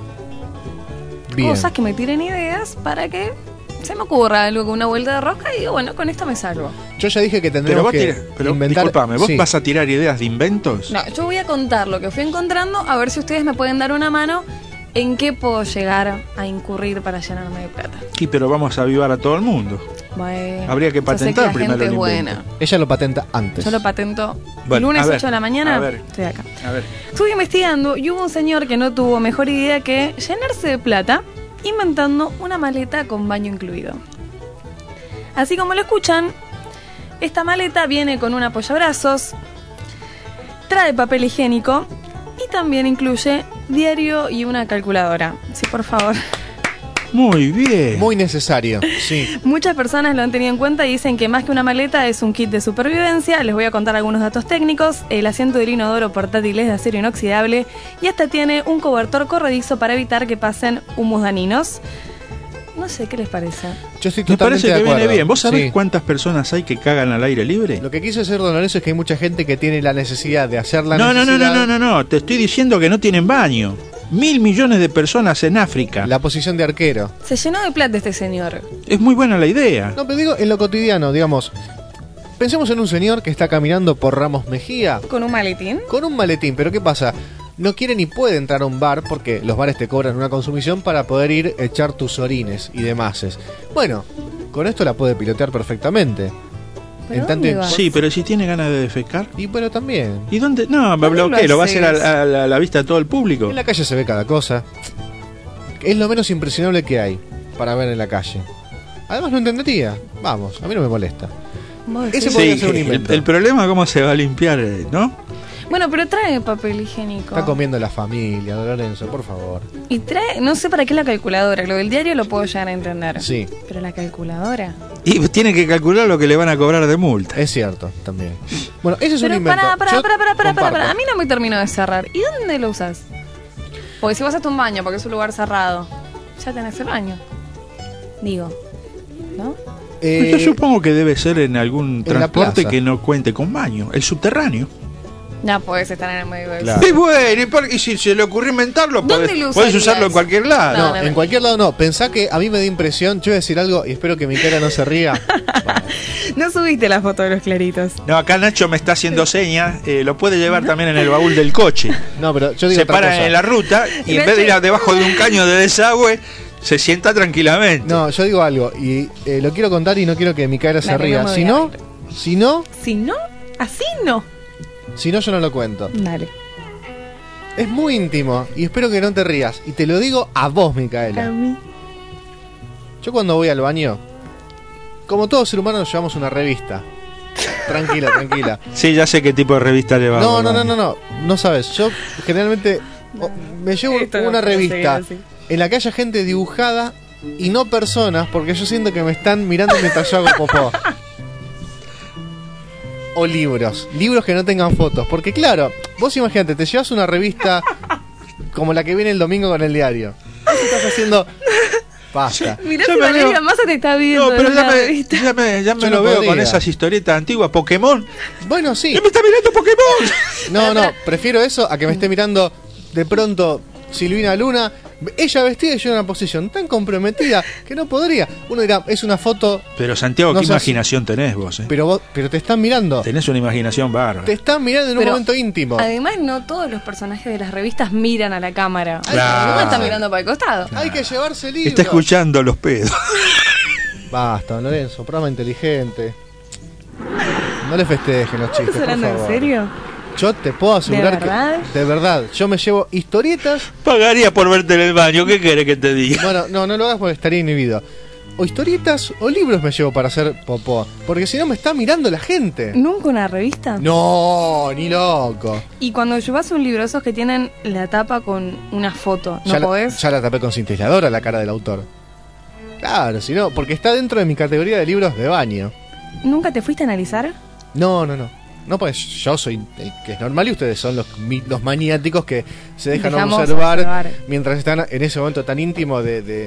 Bien. Cosas que me tiren ideas para que se me ocurra algo con una vuelta de rosca y digo, bueno, con esto me salvo. Yo ya dije que tendremos que inventar... Disculpame, ¿vos vas a tirar ideas de inventos? No, yo voy a contar lo que fui encontrando, a ver si ustedes me pueden dar una mano en qué puedo llegar a incurrir para llenarme de plata. Sí, pero vamos a avivar a todo el mundo. Bueno, habría que patentar primero el invento. Ella lo patenta antes. Yo lo patento bueno, el lunes 8 de la mañana. Estoy acá. A ver. Estuve investigando y hubo un señor que no tuvo mejor idea que llenarse de plata inventando una maleta con baño incluido. Así como lo escuchan, esta maleta viene con un apoyabrazos, trae papel higiénico y también incluye diario y una calculadora. Sí, por favor. Muy bien. Muy necesario, sí. Muchas personas lo han tenido en cuenta y dicen que más que una maleta es un kit de supervivencia. Les voy a contar algunos datos técnicos. El asiento del inodoro portátil es de acero inoxidable y hasta tiene un cobertor corredizo para evitar que pasen humos dañinos. No sé, ¿qué les parece? Yo estoy Me totalmente parece que de acuerdo. viene bien. ¿Vos sabés Sí. cuántas personas hay que cagan al aire libre? Lo que quiso decir Don Lorenzo es que hay mucha gente que tiene la necesidad de hacer la No, necesidad... no. Te estoy diciendo que no tienen baño. 1.000 millones de personas en África. La posición de arquero. Se llenó de plata este señor. Es muy buena la idea. No, pero digo, en lo cotidiano, digamos... Pensemos en un señor que está caminando por Ramos Mejía. ¿Con un maletín? Con un maletín, pero ¿qué pasa? No quiere ni puede entrar a un bar porque los bares te cobran una consumición para poder ir a echar tus orines y demás. Bueno, con esto la puede pilotear perfectamente. ¿Pero dónde vas? Sí, pero si tiene ganas de defecar. Y bueno, también. ¿Y dónde? No, me bloqueé, lo va a hacer a la vista de todo el público. En la calle se ve cada cosa. Es lo menos impresionable que hay para ver en la calle. Además no entendería. Vamos, a mí no me molesta. Ese podría ser un invento. El problema es cómo se va a limpiar, ¿no? Bueno, pero trae papel higiénico. Está comiendo la familia, Don Lorenzo, por favor. Y trae, no sé para qué la calculadora. Lo del diario lo puedo llegar a entender. Sí. Pero la calculadora. Y tiene que calcular lo que le van a cobrar de multa. Es cierto, también. Bueno, ese es un Pero invento. para. A mí no me terminó de cerrar. ¿Y dónde lo usas? Porque si vas a un baño, porque es un lugar cerrado, ya tenés el baño. Digo, ¿no? Yo supongo que debe ser en algún la transporte plaza. que no cuente con baño. El subterráneo. Ya podés estar en el medio del... Claro. Y bueno, y si se le ocurrió inventarlo, ¿Dónde lo podés usarlo usarías? en cualquier lado. No, en cualquier lado no. Pensá que a mí me da impresión, yo voy a decir algo y espero que mi cara no se ría. No subiste la foto de los claritos. No, acá Nacho me está haciendo señas. Lo puede llevar también en el baúl del coche. No, pero yo digo se para en la ruta y en vez de ir debajo de un caño de desagüe, se sienta tranquilamente. No, yo digo algo y lo quiero contar y no quiero que Micaela se ría. Si no, así no. Si no, yo no lo cuento. Dale. Es muy íntimo y espero que no te rías. Y te lo digo a vos, Micaela. A mí. Yo cuando voy al baño, como todo ser humano, nos llevamos una revista. Tranquila. Sí, ya sé qué tipo de revista le va. No sabes. Yo generalmente me llevo una revista en la que haya gente dibujada y no personas, porque yo siento que me están mirando mientras yo hago popó. O libros que no tengan fotos. Porque claro, vos imagínate, te llevas una revista como la que viene el domingo con el diario. Vos estás haciendo... Basta. Mirá si Valeria Massa te está viendo. No, pero ya me lo veo con esas historietas antiguas. Pokémon. Bueno, sí. ¡Ya me está mirando Pokémon! No, prefiero eso a que me esté mirando de pronto Silvina Luna, ella vestida y yo en una posición tan comprometida que no podría. Uno dirá, es una foto. Pero Santiago, qué imaginación tenés vos, Pero te están mirando. Tenés una imaginación bárbara. Te están mirando en un momento íntimo. Además, no todos los personajes de las revistas miran a la cámara. Claro. No están mirando para el costado. Hay que llevarse libros. Está escuchando los pedos. Basta, don Lorenzo, programa inteligente. No le festejen los chistes, ¿Estás hablando en serio? Yo te puedo asegurar que de verdad, yo me llevo historietas. Pagaría por verte en el baño, ¿qué querés que te diga? Bueno, no lo hagas porque estaría inhibido. O historietas o libros me llevo para hacer popó, porque si no me está mirando la gente. ¿Nunca una revista? No, ni loco. Y cuando llevas un libro, esos que tienen la tapa con una foto, ¿no podés? Ya la tapé con cintilladora la cara del autor. Claro, si no, porque está dentro de mi categoría de libros de baño. ¿Nunca te fuiste a analizar? No, pues yo soy el que es normal y ustedes son los maniáticos que se dejan observar mientras están en ese momento tan íntimo en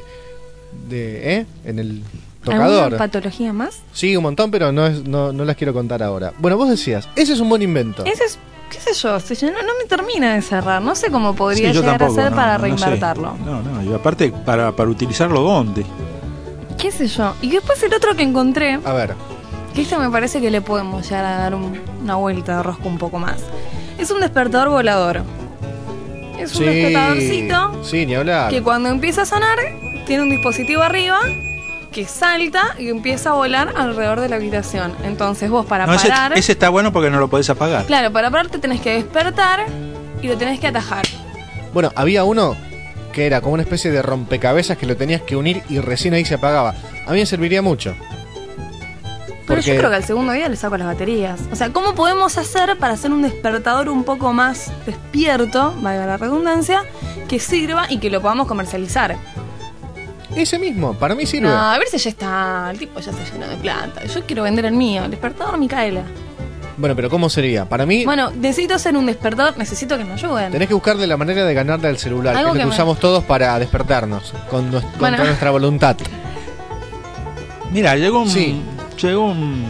el tocador. ¿Alguna patología más? Sí, un montón, pero no las quiero contar ahora. Bueno, vos decías, ese es un buen invento. Ese es, qué sé yo, no me termina de cerrar. No sé cómo podría llegar a ser para reinvertirlo. No, y aparte, para utilizarlo, ¿dónde? ¿Qué sé yo? Y después el otro que encontré... A ver... que este me parece que le podemos llegar a dar una vuelta de rosco un poco más. Es un despertador volador. Es un despertadorcito. Sí, ni hablar. Que cuando empieza a sonar, tiene un dispositivo arriba que salta y empieza a volar alrededor de la habitación. Entonces vos para parar... Ese está bueno porque no lo podés apagar. Claro, para parar te tenés que despertar y lo tenés que atajar. Bueno, había uno que era como una especie de rompecabezas que lo tenías que unir y recién ahí se apagaba. A mí me serviría mucho. Pero yo creo que al segundo día le saco las baterías. O sea, ¿cómo podemos hacer para hacer un despertador un poco más despierto, valga la redundancia, que sirva y que lo podamos comercializar? Ese mismo, para mí sirve. No, a ver si ya está, el tipo ya está lleno de plata. Yo quiero vender el mío, el despertador Micaela. Bueno, pero ¿cómo sería? Para mí... Bueno, necesito hacer un despertador, necesito que me ayuden. Tenés que buscarle la manera de ganarle al celular, que es lo que usamos todos para despertarnos, contra nuestra voluntad. Mira, llegó un... Sí. Llegó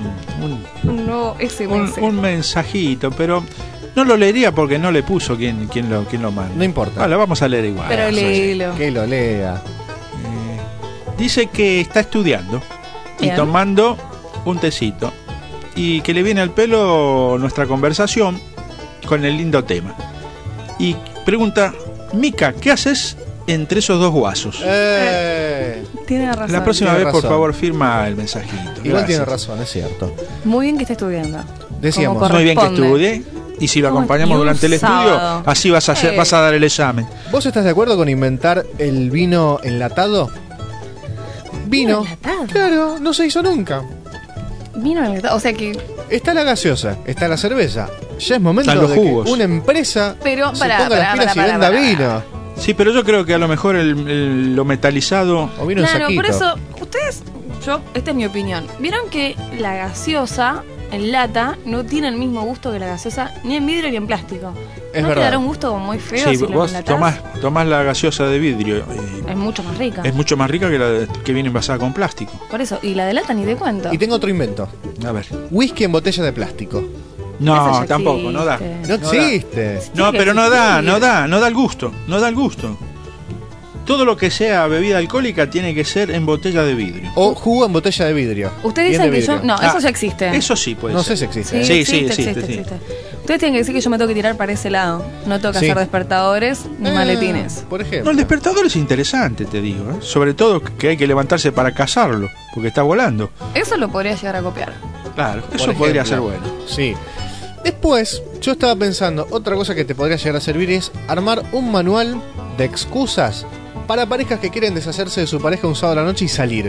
un mensajito, pero no lo leería porque no le puso quién lo manda. No importa. Vale, vamos a leer igual. Pero léelo. Que lo lea. Dice que está estudiando y tomando un tecito y que le viene al pelo nuestra conversación con el lindo tema. Y pregunta, Mica, ¿qué haces entre esos dos guasos? Tiene razón. La próxima vez, por favor, firma el mensajito. Igual tiene razón, es cierto. Muy bien que esté estudiando. Decíamos. Muy bien que estudie. Y si lo acompañamos durante el estudio, así vas a dar el examen. ¿Vos estás de acuerdo con inventar el vino enlatado? Vino enlatado. Claro, no se hizo nunca. Vino enlatado, o sea que... Está la gaseosa, está la cerveza. Ya es momento de que una empresa se ponga las pilas y venda vino. Sí, pero yo creo que a lo mejor lo metalizado... O vino en saquito. Por eso, ustedes... esta es mi opinión. ¿Vieron que la gaseosa en lata no tiene el mismo gusto que la gaseosa ni en vidrio ni en plástico? ¿No quedará un gusto muy feo si vos tomás la gaseosa de vidrio? Es mucho más rica. Es mucho más rica que la que viene envasada con plástico. Por eso, y la de lata ni de cuento. Y tengo otro invento. A ver. Whisky en botella de plástico. No, tampoco, no da. No existe. No, pero no da el gusto. No da el gusto. todo lo que sea bebida alcohólica tiene que ser en botella de vidrio. O jugo en botella de vidrio. Ustedes dicen que yo... No, eso ya existe. Eso sí puede ser. No sé si existe. Sí, existe. Ustedes tienen que decir que yo me tengo que tirar para ese lado. No tengo que hacer despertadores ni maletines. Por ejemplo. No, el despertador es interesante, te digo. Sobre todo que hay que levantarse para cazarlo, porque está volando. Eso lo podría llegar a copiar. Claro, eso podría ser bueno. Sí. Después, yo estaba pensando, otra cosa que te podría llegar a servir es armar un manual de excusas para parejas que quieren deshacerse de su pareja un sábado a la noche y salir.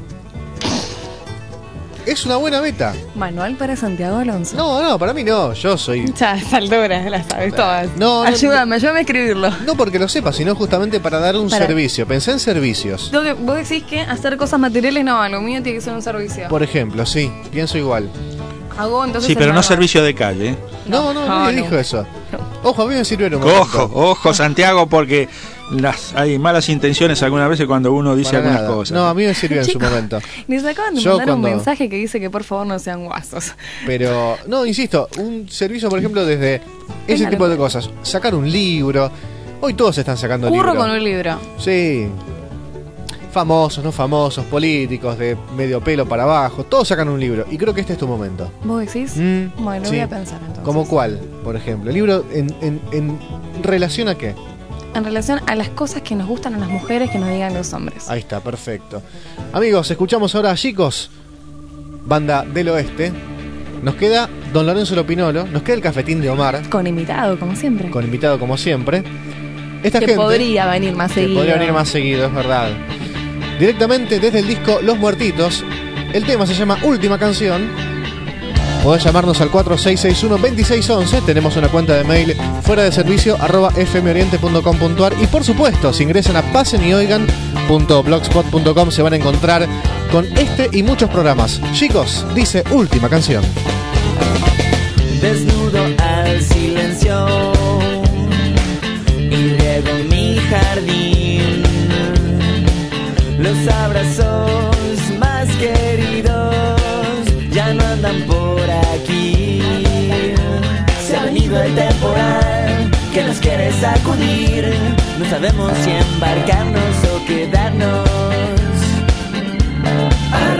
Es una buena meta. ¿Manual para Santiago Alonso? No, para mí no. Yo soy... Ya, a esta altura las sabes todas. No, ayúdame a escribirlo. No porque lo sepa, sino justamente para dar un servicio. Pensé en servicios. Vos decís que hacer cosas materiales no, lo mío tiene que ser un servicio. Por ejemplo, sí, pienso igual. Hago entonces. Sí, pero no servicio de calle, ¿eh? No, nadie dijo eso. Ojo, a mí me sirvieron. Ojo, Santiago, porque hay malas intenciones algunas veces cuando uno dice algunas cosas. No, a mí me sirvió en su momento. Les acaban de mandar un mensaje que dice que por favor no sean guasos. Pero, no, insisto, un servicio, por ejemplo, desde ese tipo de cosas. Sacar un libro. Hoy todos están sacando libros. Curro con un libro. Sí. Famosos, no famosos, políticos, de medio pelo para abajo, todos sacan un libro. Y creo que este es tu momento. ¿Vos decís? Bueno, voy a pensar entonces. ¿Como cuál, por ejemplo? ¿El libro en relación a qué? En relación a las cosas que nos gustan a las mujeres que nos digan los hombres. Ahí está, perfecto. Amigos, escuchamos ahora a Chicos, banda del oeste. Nos queda Don Lorenzo Lopinolo, nos queda el cafetín de Omar. Con invitado, como siempre. Esta gente podría venir más seguido. Podría venir más seguido, es verdad. Directamente desde el disco Los Muertitos. El tema se llama Última Canción. Podés llamarnos al 4661-2611. Tenemos una cuenta de mail fuera de servicio @fmoriente.com.ar. Y por supuesto, si ingresan a pasenyoigan.blogspot.com se van a encontrar con este y muchos programas. Chicos, dice Última Canción. Desnudo al silencio y riego mi jardín. Los abrazos más queridos ya no andan por aquí. Se ha venido el temporal que nos quiere sacudir. No sabemos si embarcarnos o quedarnos a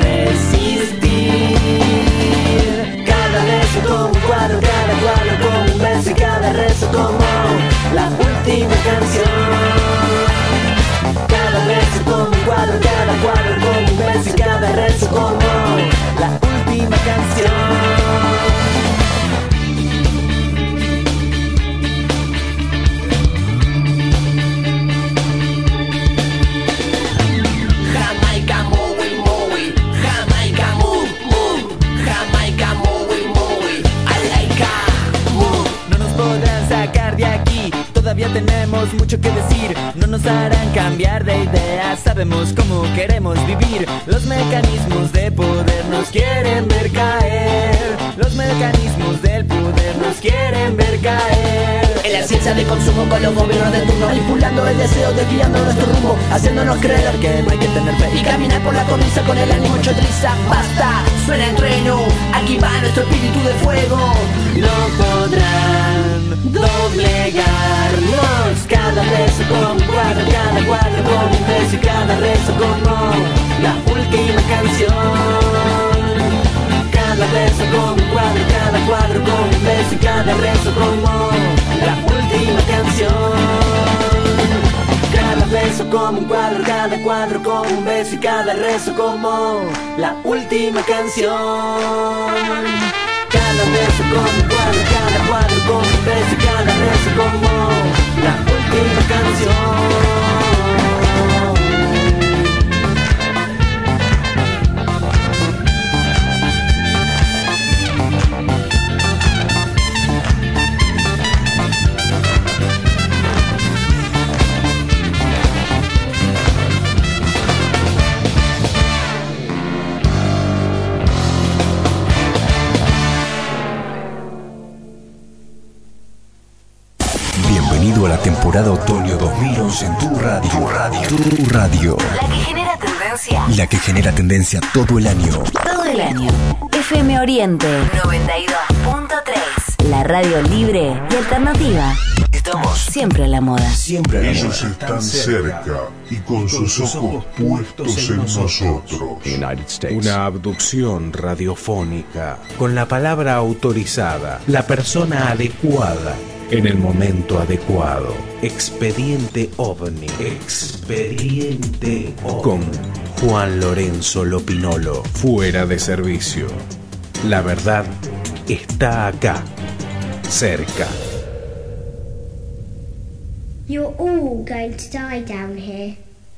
resistir. Cada beso como un cuadro, cada cuadro como un beso y cada rezo como la última canción. Cada beso como un cuadro, cada cuadro como un beso y cada rezo como la última canción. Jamaica muy, muy, Jamaica muy, muy, Jamaica muy, muy, Alaika muy. No nos podrán sacar de aquí. Todavía tenemos mucho que decir, no nos harán cambiar de idea, sabemos cómo queremos vivir. Los mecanismos de poder nos quieren ver caer, los mecanismos del poder nos quieren ver caer. En la ciencia de consumo con los gobiernos de turno, manipulando el deseo, desviando nuestro rumbo, haciéndonos creer que no hay que tener fe y caminar por la cornisa con el ánimo hecho triza. Basta, suena el trueno, aquí va nuestro espíritu de fuego. No podrán doblegarnos. Cada beso como un cuadro, cada cuadro como un beso y cada rezo como la última canción. Cada beso como un cuadro, cada cuadro como un beso y cada rezo como la última canción. Cada beso como un cuadro, cada cuadro como un beso y cada rezo como la última canción. Cada beso como un cuadro, cada cuadro como un beso y cada rezo como la última canción. Bienvenido a la temporada otoño 2011 en tu radio. Tu radio. La que genera tendencia. La que genera tendencia todo el año. Todo el año. FM Oriente 92.3. La radio libre y alternativa. Está Estamos siempre a la moda. Siempre a la moda. Ellos están cerca y con sus ojos puestos en nosotros. Una abducción radiofónica con la palabra autorizada, la persona adecuada en el momento adecuado. Expediente OVNI. Expediente OVNI. Con Juan Lorenzo Lopinolo. Fuera de servicio. La verdad está acá, cerca. You're all going to die down here.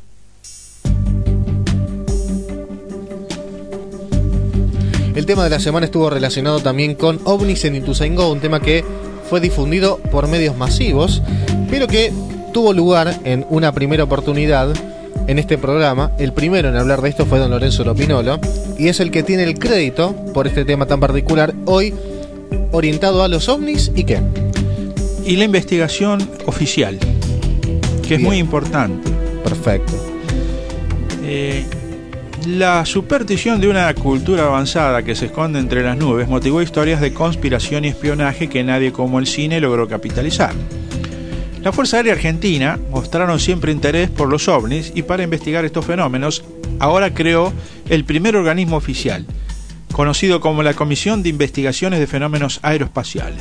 El tema de la semana estuvo relacionado también con ovnis en Ituzaingó, un tema que fue difundido por medios masivos, pero que tuvo lugar en una primera oportunidad en este programa. El primero en hablar de esto fue don Lorenzo Lopinolo, y es el que tiene el crédito por este tema tan particular, hoy orientado a los ovnis y qué. Y la investigación oficial, que es muy importante. Perfecto. La superstición de una cultura avanzada que se esconde entre las nubes motivó historias de conspiración y espionaje que nadie como el cine logró capitalizar. La Fuerza Aérea Argentina mostraron siempre interés por los ovnis, y para investigar estos fenómenos ahora creó el primer organismo oficial, conocido como la Comisión de Investigaciones de Fenómenos Aeroespaciales.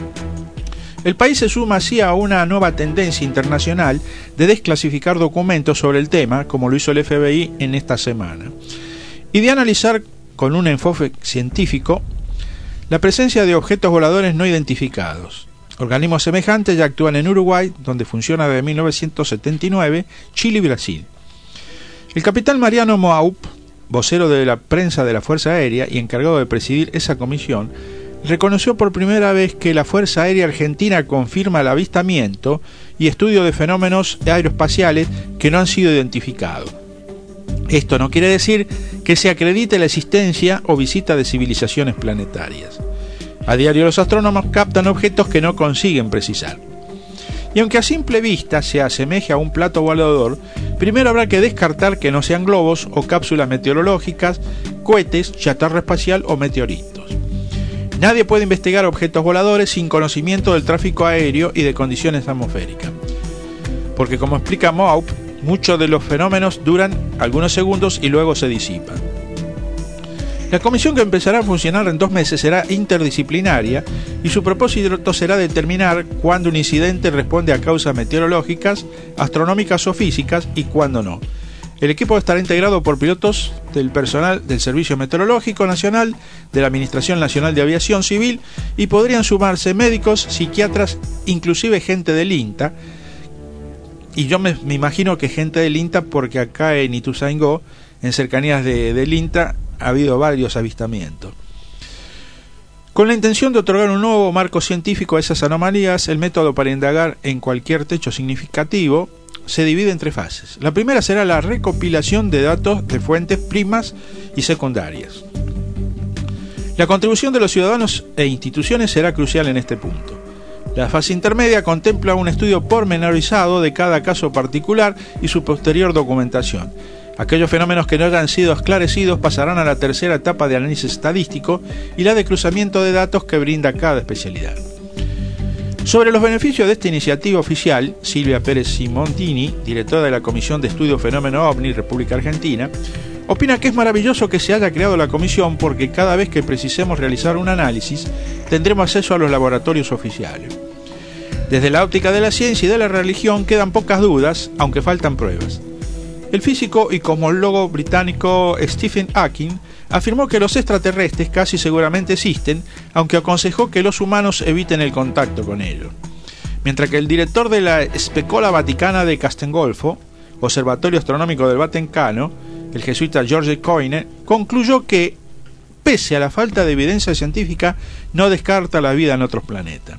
El país se suma así a una nueva tendencia internacional de desclasificar documentos sobre el tema, como lo hizo el FBI en esta semana, y de analizar con un enfoque científico la presencia de objetos voladores no identificados. Organismos semejantes ya actúan en Uruguay, donde funciona desde 1979, Chile y Brasil. El capitán Mariano Moaup, vocero de la prensa de la Fuerza Aérea y encargado de presidir esa comisión, reconoció por primera vez que la Fuerza Aérea Argentina confirma el avistamiento y estudio de fenómenos aeroespaciales que no han sido identificados. Esto no quiere decir que se acredite la existencia o visita de civilizaciones planetarias. A diario los astrónomos captan objetos que no consiguen precisar. Y aunque a simple vista se asemeje a un plato volador, primero habrá que descartar que no sean globos o cápsulas meteorológicas, cohetes, chatarra espacial o meteoritos. Nadie puede investigar objetos voladores sin conocimiento del tráfico aéreo y de condiciones atmosféricas. Porque, como explica Moaup, muchos de los fenómenos duran algunos segundos y luego se disipan. La comisión, que empezará a funcionar en 2 meses, será interdisciplinaria y su propósito será determinar cuándo un incidente responde a causas meteorológicas, astronómicas o físicas y cuándo no. El equipo estará integrado por pilotos del personal del Servicio Meteorológico Nacional, de la Administración Nacional de Aviación Civil, y podrían sumarse médicos, psiquiatras, inclusive gente del INTA. Y yo me imagino que gente del INTA, porque acá en Ituzaingó, en cercanías del INTA, ha habido varios avistamientos. Con la intención de otorgar un nuevo marco científico a esas anomalías, el método para indagar en cualquier hecho significativo se divide en 3 fases. La primera será la recopilación de datos de fuentes primas y secundarias. La contribución de los ciudadanos e instituciones será crucial en este punto. La fase intermedia contempla un estudio pormenorizado de cada caso particular y su posterior documentación. Aquellos fenómenos que no hayan sido esclarecidos pasarán a la tercera etapa de análisis estadístico y la de cruzamiento de datos que brinda cada especialidad. Sobre los beneficios de esta iniciativa oficial, Silvia Pérez Simontini, directora de la Comisión de Estudio Fenómeno OVNI, República Argentina, opina que es maravilloso que se haya creado la comisión, porque cada vez que precisemos realizar un análisis tendremos acceso a los laboratorios oficiales. Desde la óptica de la ciencia y de la religión quedan pocas dudas, aunque faltan pruebas. El físico y cosmólogo británico Stephen Hawking afirmó que los extraterrestres casi seguramente existen, aunque aconsejó que los humanos eviten el contacto con ellos. Mientras que el director de la Specola Vaticana de Castengolfo, Observatorio Astronómico del Vaticano, el jesuita George Coyne, concluyó que, pese a la falta de evidencia científica, no descarta la vida en otros planetas.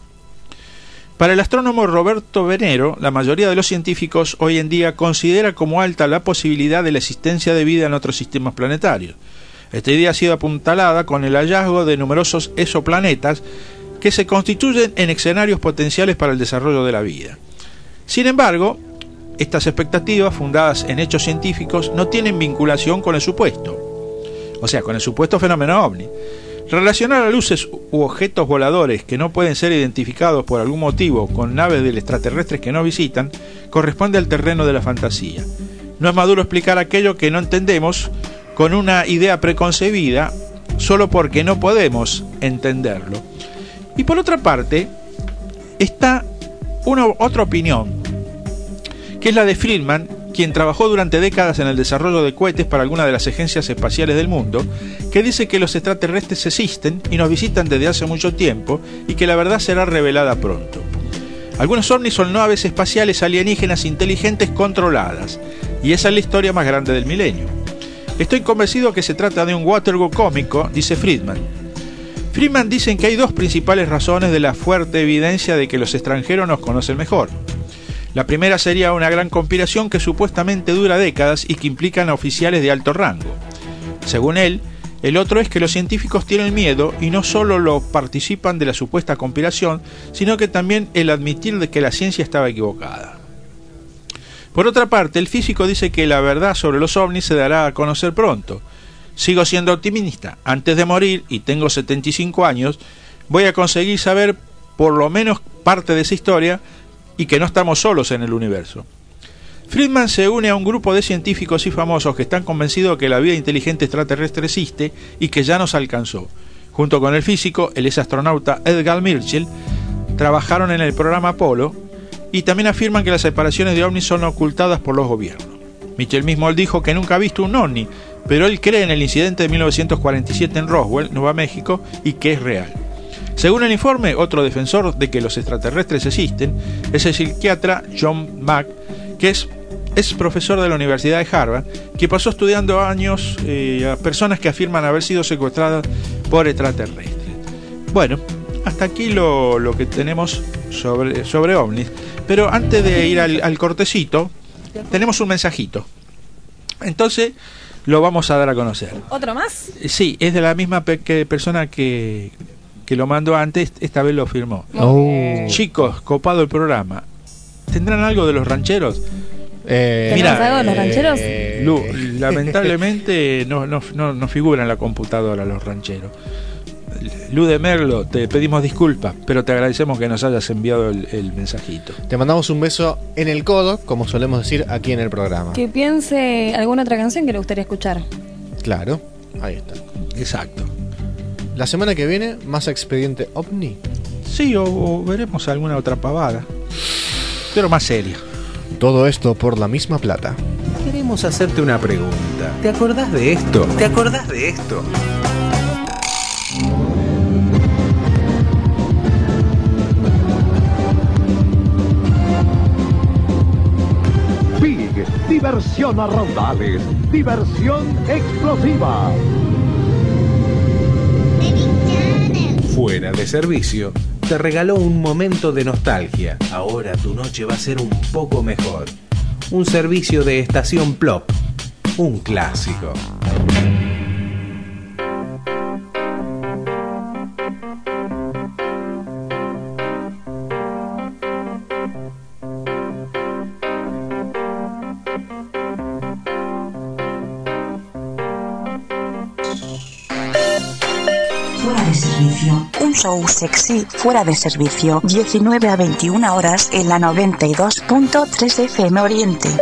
Para el astrónomo Roberto Venero, la mayoría de los científicos hoy en día considera como alta la posibilidad de la existencia de vida en otros sistemas planetarios. Esta idea ha sido apuntalada con el hallazgo de numerosos exoplanetas que se constituyen en escenarios potenciales para el desarrollo de la vida. Sin embargo, estas expectativas, fundadas en hechos científicos, no tienen vinculación con el supuesto, con el supuesto fenómeno OVNI. Relacionar a luces u objetos voladores que no pueden ser identificados por algún motivo con naves de extraterrestres que no visitan corresponde al terreno de la fantasía. No es maduro explicar aquello que no entendemos con una idea preconcebida solo porque no podemos entenderlo. Y por otra parte, está otra opinión, que es la de Friedman, quien trabajó durante décadas en el desarrollo de cohetes para algunas de las agencias espaciales del mundo, que dice que los extraterrestres existen y nos visitan desde hace mucho tiempo y que la verdad será revelada pronto. Algunos ovnis son naves espaciales alienígenas inteligentes controladas, y esa es la historia más grande del milenio. Estoy convencido que se trata de un Watergoo cósmico, dice Friedman. Friedman dice que hay dos principales razones de la fuerte evidencia de que los extranjeros nos conocen mejor. La primera sería una gran conspiración que supuestamente dura décadas y que implican a oficiales de alto rango. Según él, el otro es que los científicos tienen miedo y no solo lo participan de la supuesta conspiración, sino que también el admitir de que la ciencia estaba equivocada. Por otra parte, el físico dice que la verdad sobre los ovnis se dará a conocer pronto. Sigo siendo optimista. Antes de morir, y tengo 75 años, voy a conseguir saber por lo menos parte de esa historia y que no estamos solos en el universo. Friedman se une a un grupo de científicos y famosos que están convencidos de que la vida inteligente extraterrestre existe y que ya nos alcanzó. Junto con el físico, el exastronauta Edgar Mitchell, trabajaron en el programa Apolo y también afirman que las separaciones de ovnis son ocultadas por los gobiernos. Mitchell mismo dijo que nunca ha visto un ovni, pero él cree en el incidente de 1947 en Roswell, Nueva México, y que es real. Según el informe, otro defensor de que los extraterrestres existen es el psiquiatra John Mack, que es profesor de la Universidad de Harvard, que pasó estudiando años a personas que afirman haber sido secuestradas por extraterrestres. Bueno, hasta aquí lo que tenemos sobre ovnis. Pero antes de ir al cortecito, tenemos un mensajito. Entonces lo vamos a dar a conocer. ¿Otro más? Sí, es de la misma persona que lo mandó antes, esta vez lo firmó. Chicos, copado el programa. ¿Tendrán algo de los rancheros? ¿Tenemos algo de los rancheros? Lu, lamentablemente no figura en la computadora los rancheros. Lu de Merlo, te pedimos disculpas, pero te agradecemos que nos hayas enviado el mensajito. Te mandamos un beso en el codo, como solemos decir aquí en el programa. Que piense alguna otra canción que le gustaría escuchar. Claro, ahí está. Exacto. La semana que viene, más Expediente OVNI. Sí, o veremos alguna otra pavada, pero más seria. Todo esto por la misma plata. Queremos hacerte una pregunta. ¿Te acordás de esto? ¿Te acordás de esto? Big, diversión a raudales, diversión explosiva. Fuera de servicio, te regaló un momento de nostalgia. Ahora tu noche va a ser un poco mejor. Un servicio de estación Plop. Un clásico. Fuera de servicio. Un show sexy fuera de servicio. 19 a 21 horas en la 92.3 FM Oriente.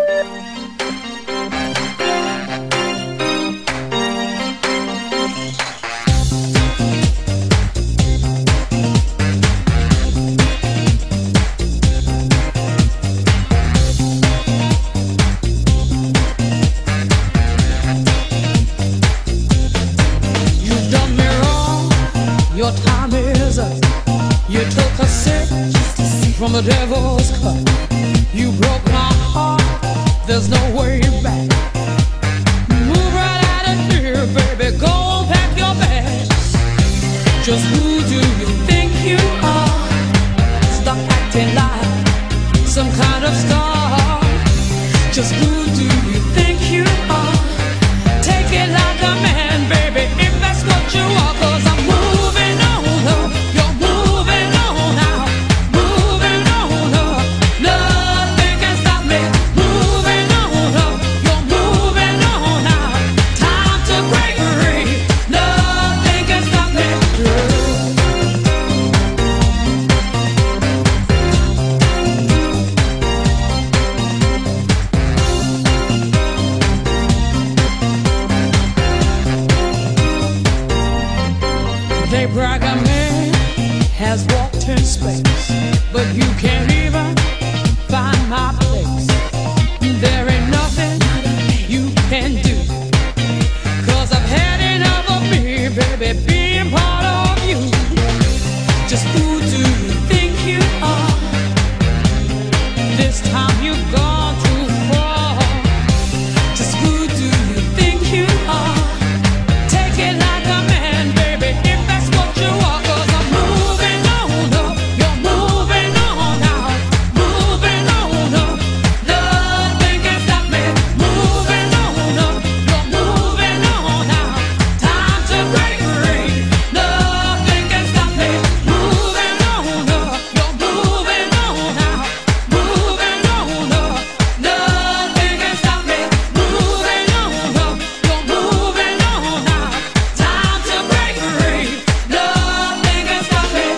Your time is up. You took a sip from the devil's cup. You broke my heart. There's no way back. Move right out of here, baby. Go pack your bags. Just who do you think you are? Stop acting like some kind of star. Just who do you think you are? Take it like a man, baby, if that's what you are. 'Cause I'm moving on up. You're moving on now. Moving on up. Nothing can stop me. Moving on up. You're moving on now. Time to break free. Nothing can stop me. has walked in space, but you can't even find my place. There ain't nothing you can do, 'cause I've had enough of me, baby, being part of you. Just who do you think you are? This time you've gone too far. Just who do you think you are? Take it like a man, baby, if that's what you are. 'Cause I'm moving on up, you're moving on out, moving on up. Nothing can stop me. Moving on up, you're moving on out. Time to break free. Nothing can stop me. Moving on up, you're moving on out, moving on up. Nothing can stop me. Moving on up, you're moving on out. Time to break free. Nothing can stop me.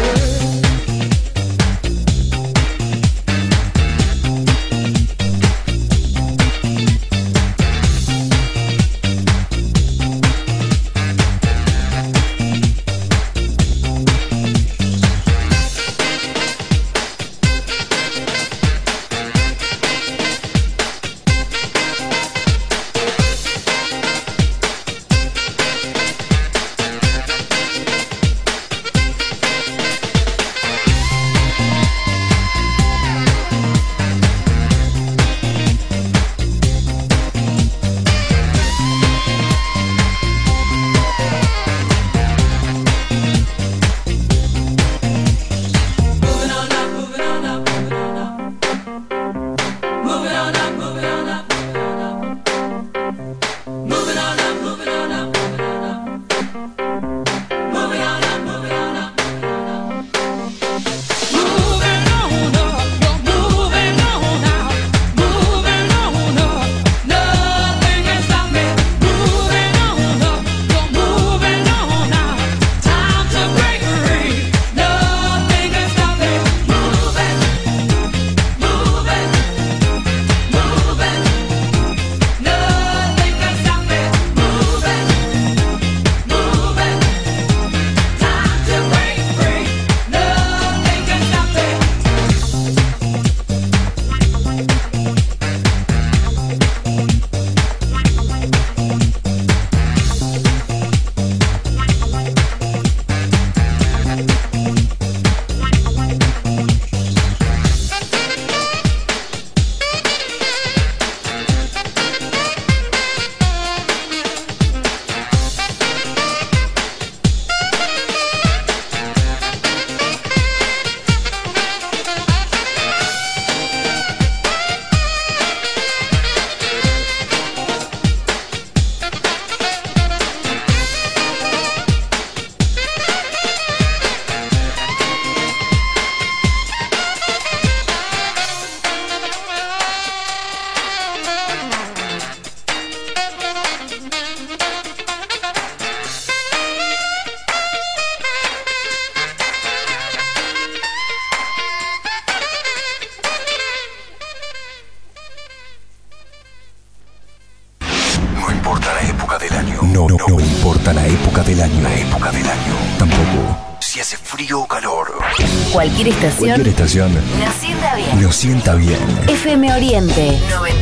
No importa la época del año. No importa la época del año. La época del año. Tampoco si hace frío o calor. Cualquier estación nos sienta bien. Nos sienta bien. FM Oriente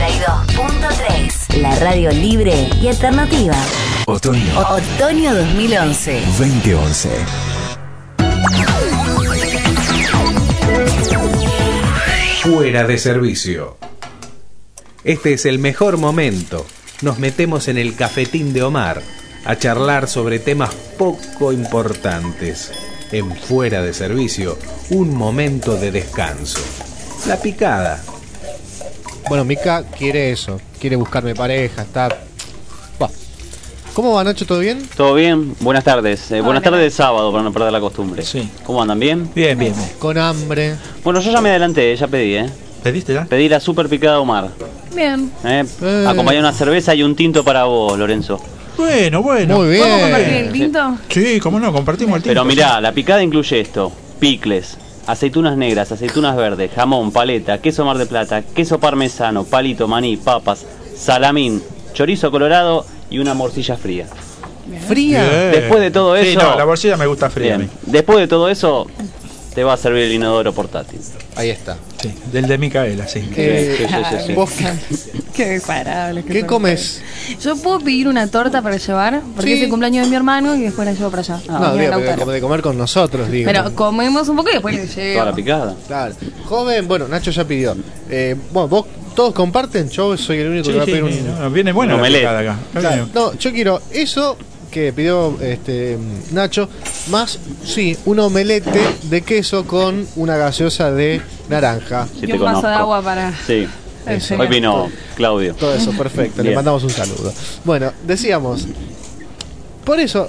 92.3. La radio libre y alternativa. Otoño 2011. 2011. Fuera de servicio. Este es el mejor momento. Nos metemos en el cafetín de Omar a charlar sobre temas poco importantes. En Fuera de Servicio, un momento de descanso. La picada. Bueno, Mica quiere eso, quiere buscarme pareja, está... Bah. ¿Cómo va, Nacho? ¿Todo bien? Todo bien, buenas tardes. Buenas tardes de sábado, para no perder la costumbre. Sí. ¿Cómo andan? ¿Bien? Bien, bien. Con hambre. Bueno, yo ya me adelanté, ya pedí, ¿Pediste ya? Pedí la super picada Omar. Bien. Acompañé una cerveza y un tinto para vos, Lorenzo. Bueno. Muy bien. ¿Podemos compartir el tinto? Sí, cómo no, compartimos el tinto. Pero mirá, la picada incluye esto: picles, aceitunas negras, aceitunas verdes, jamón, paleta, queso Mar de Plata, queso parmesano, palito, maní, papas, salamín, chorizo colorado y una morcilla fría. ¿Fría? Después de todo eso... Sí, no, la bolsilla me gusta fría. Bien. Después de todo eso, te va a servir el inodoro portátil. Ahí está. Sí, del de Micaela, sí. Sí. ¿Vos Qué desagradable. qué comes? Yo puedo pedir una torta para llevar, porque Sí. es el cumpleaños de mi hermano y después la llevo para allá. No, digo, de comer con nosotros, digo. Pero comemos un poco y después le llevo. Toda la picada. Claro. Joven, bueno, Nacho ya pidió. Bueno, vos todos comparten, yo soy el único que va a pedir un... no, viene buena un la omelette. picada acá. Está Claro. bien. No, yo quiero eso que pidió Nacho, más, sí, un omelete de queso con una gaseosa de naranja. Si Y te un vaso conozco. de agua para... Sí. Eso. Hoy vino Claudio. Todo eso, perfecto. Le Bien. mandamos un saludo. Bueno, decíamos, por eso,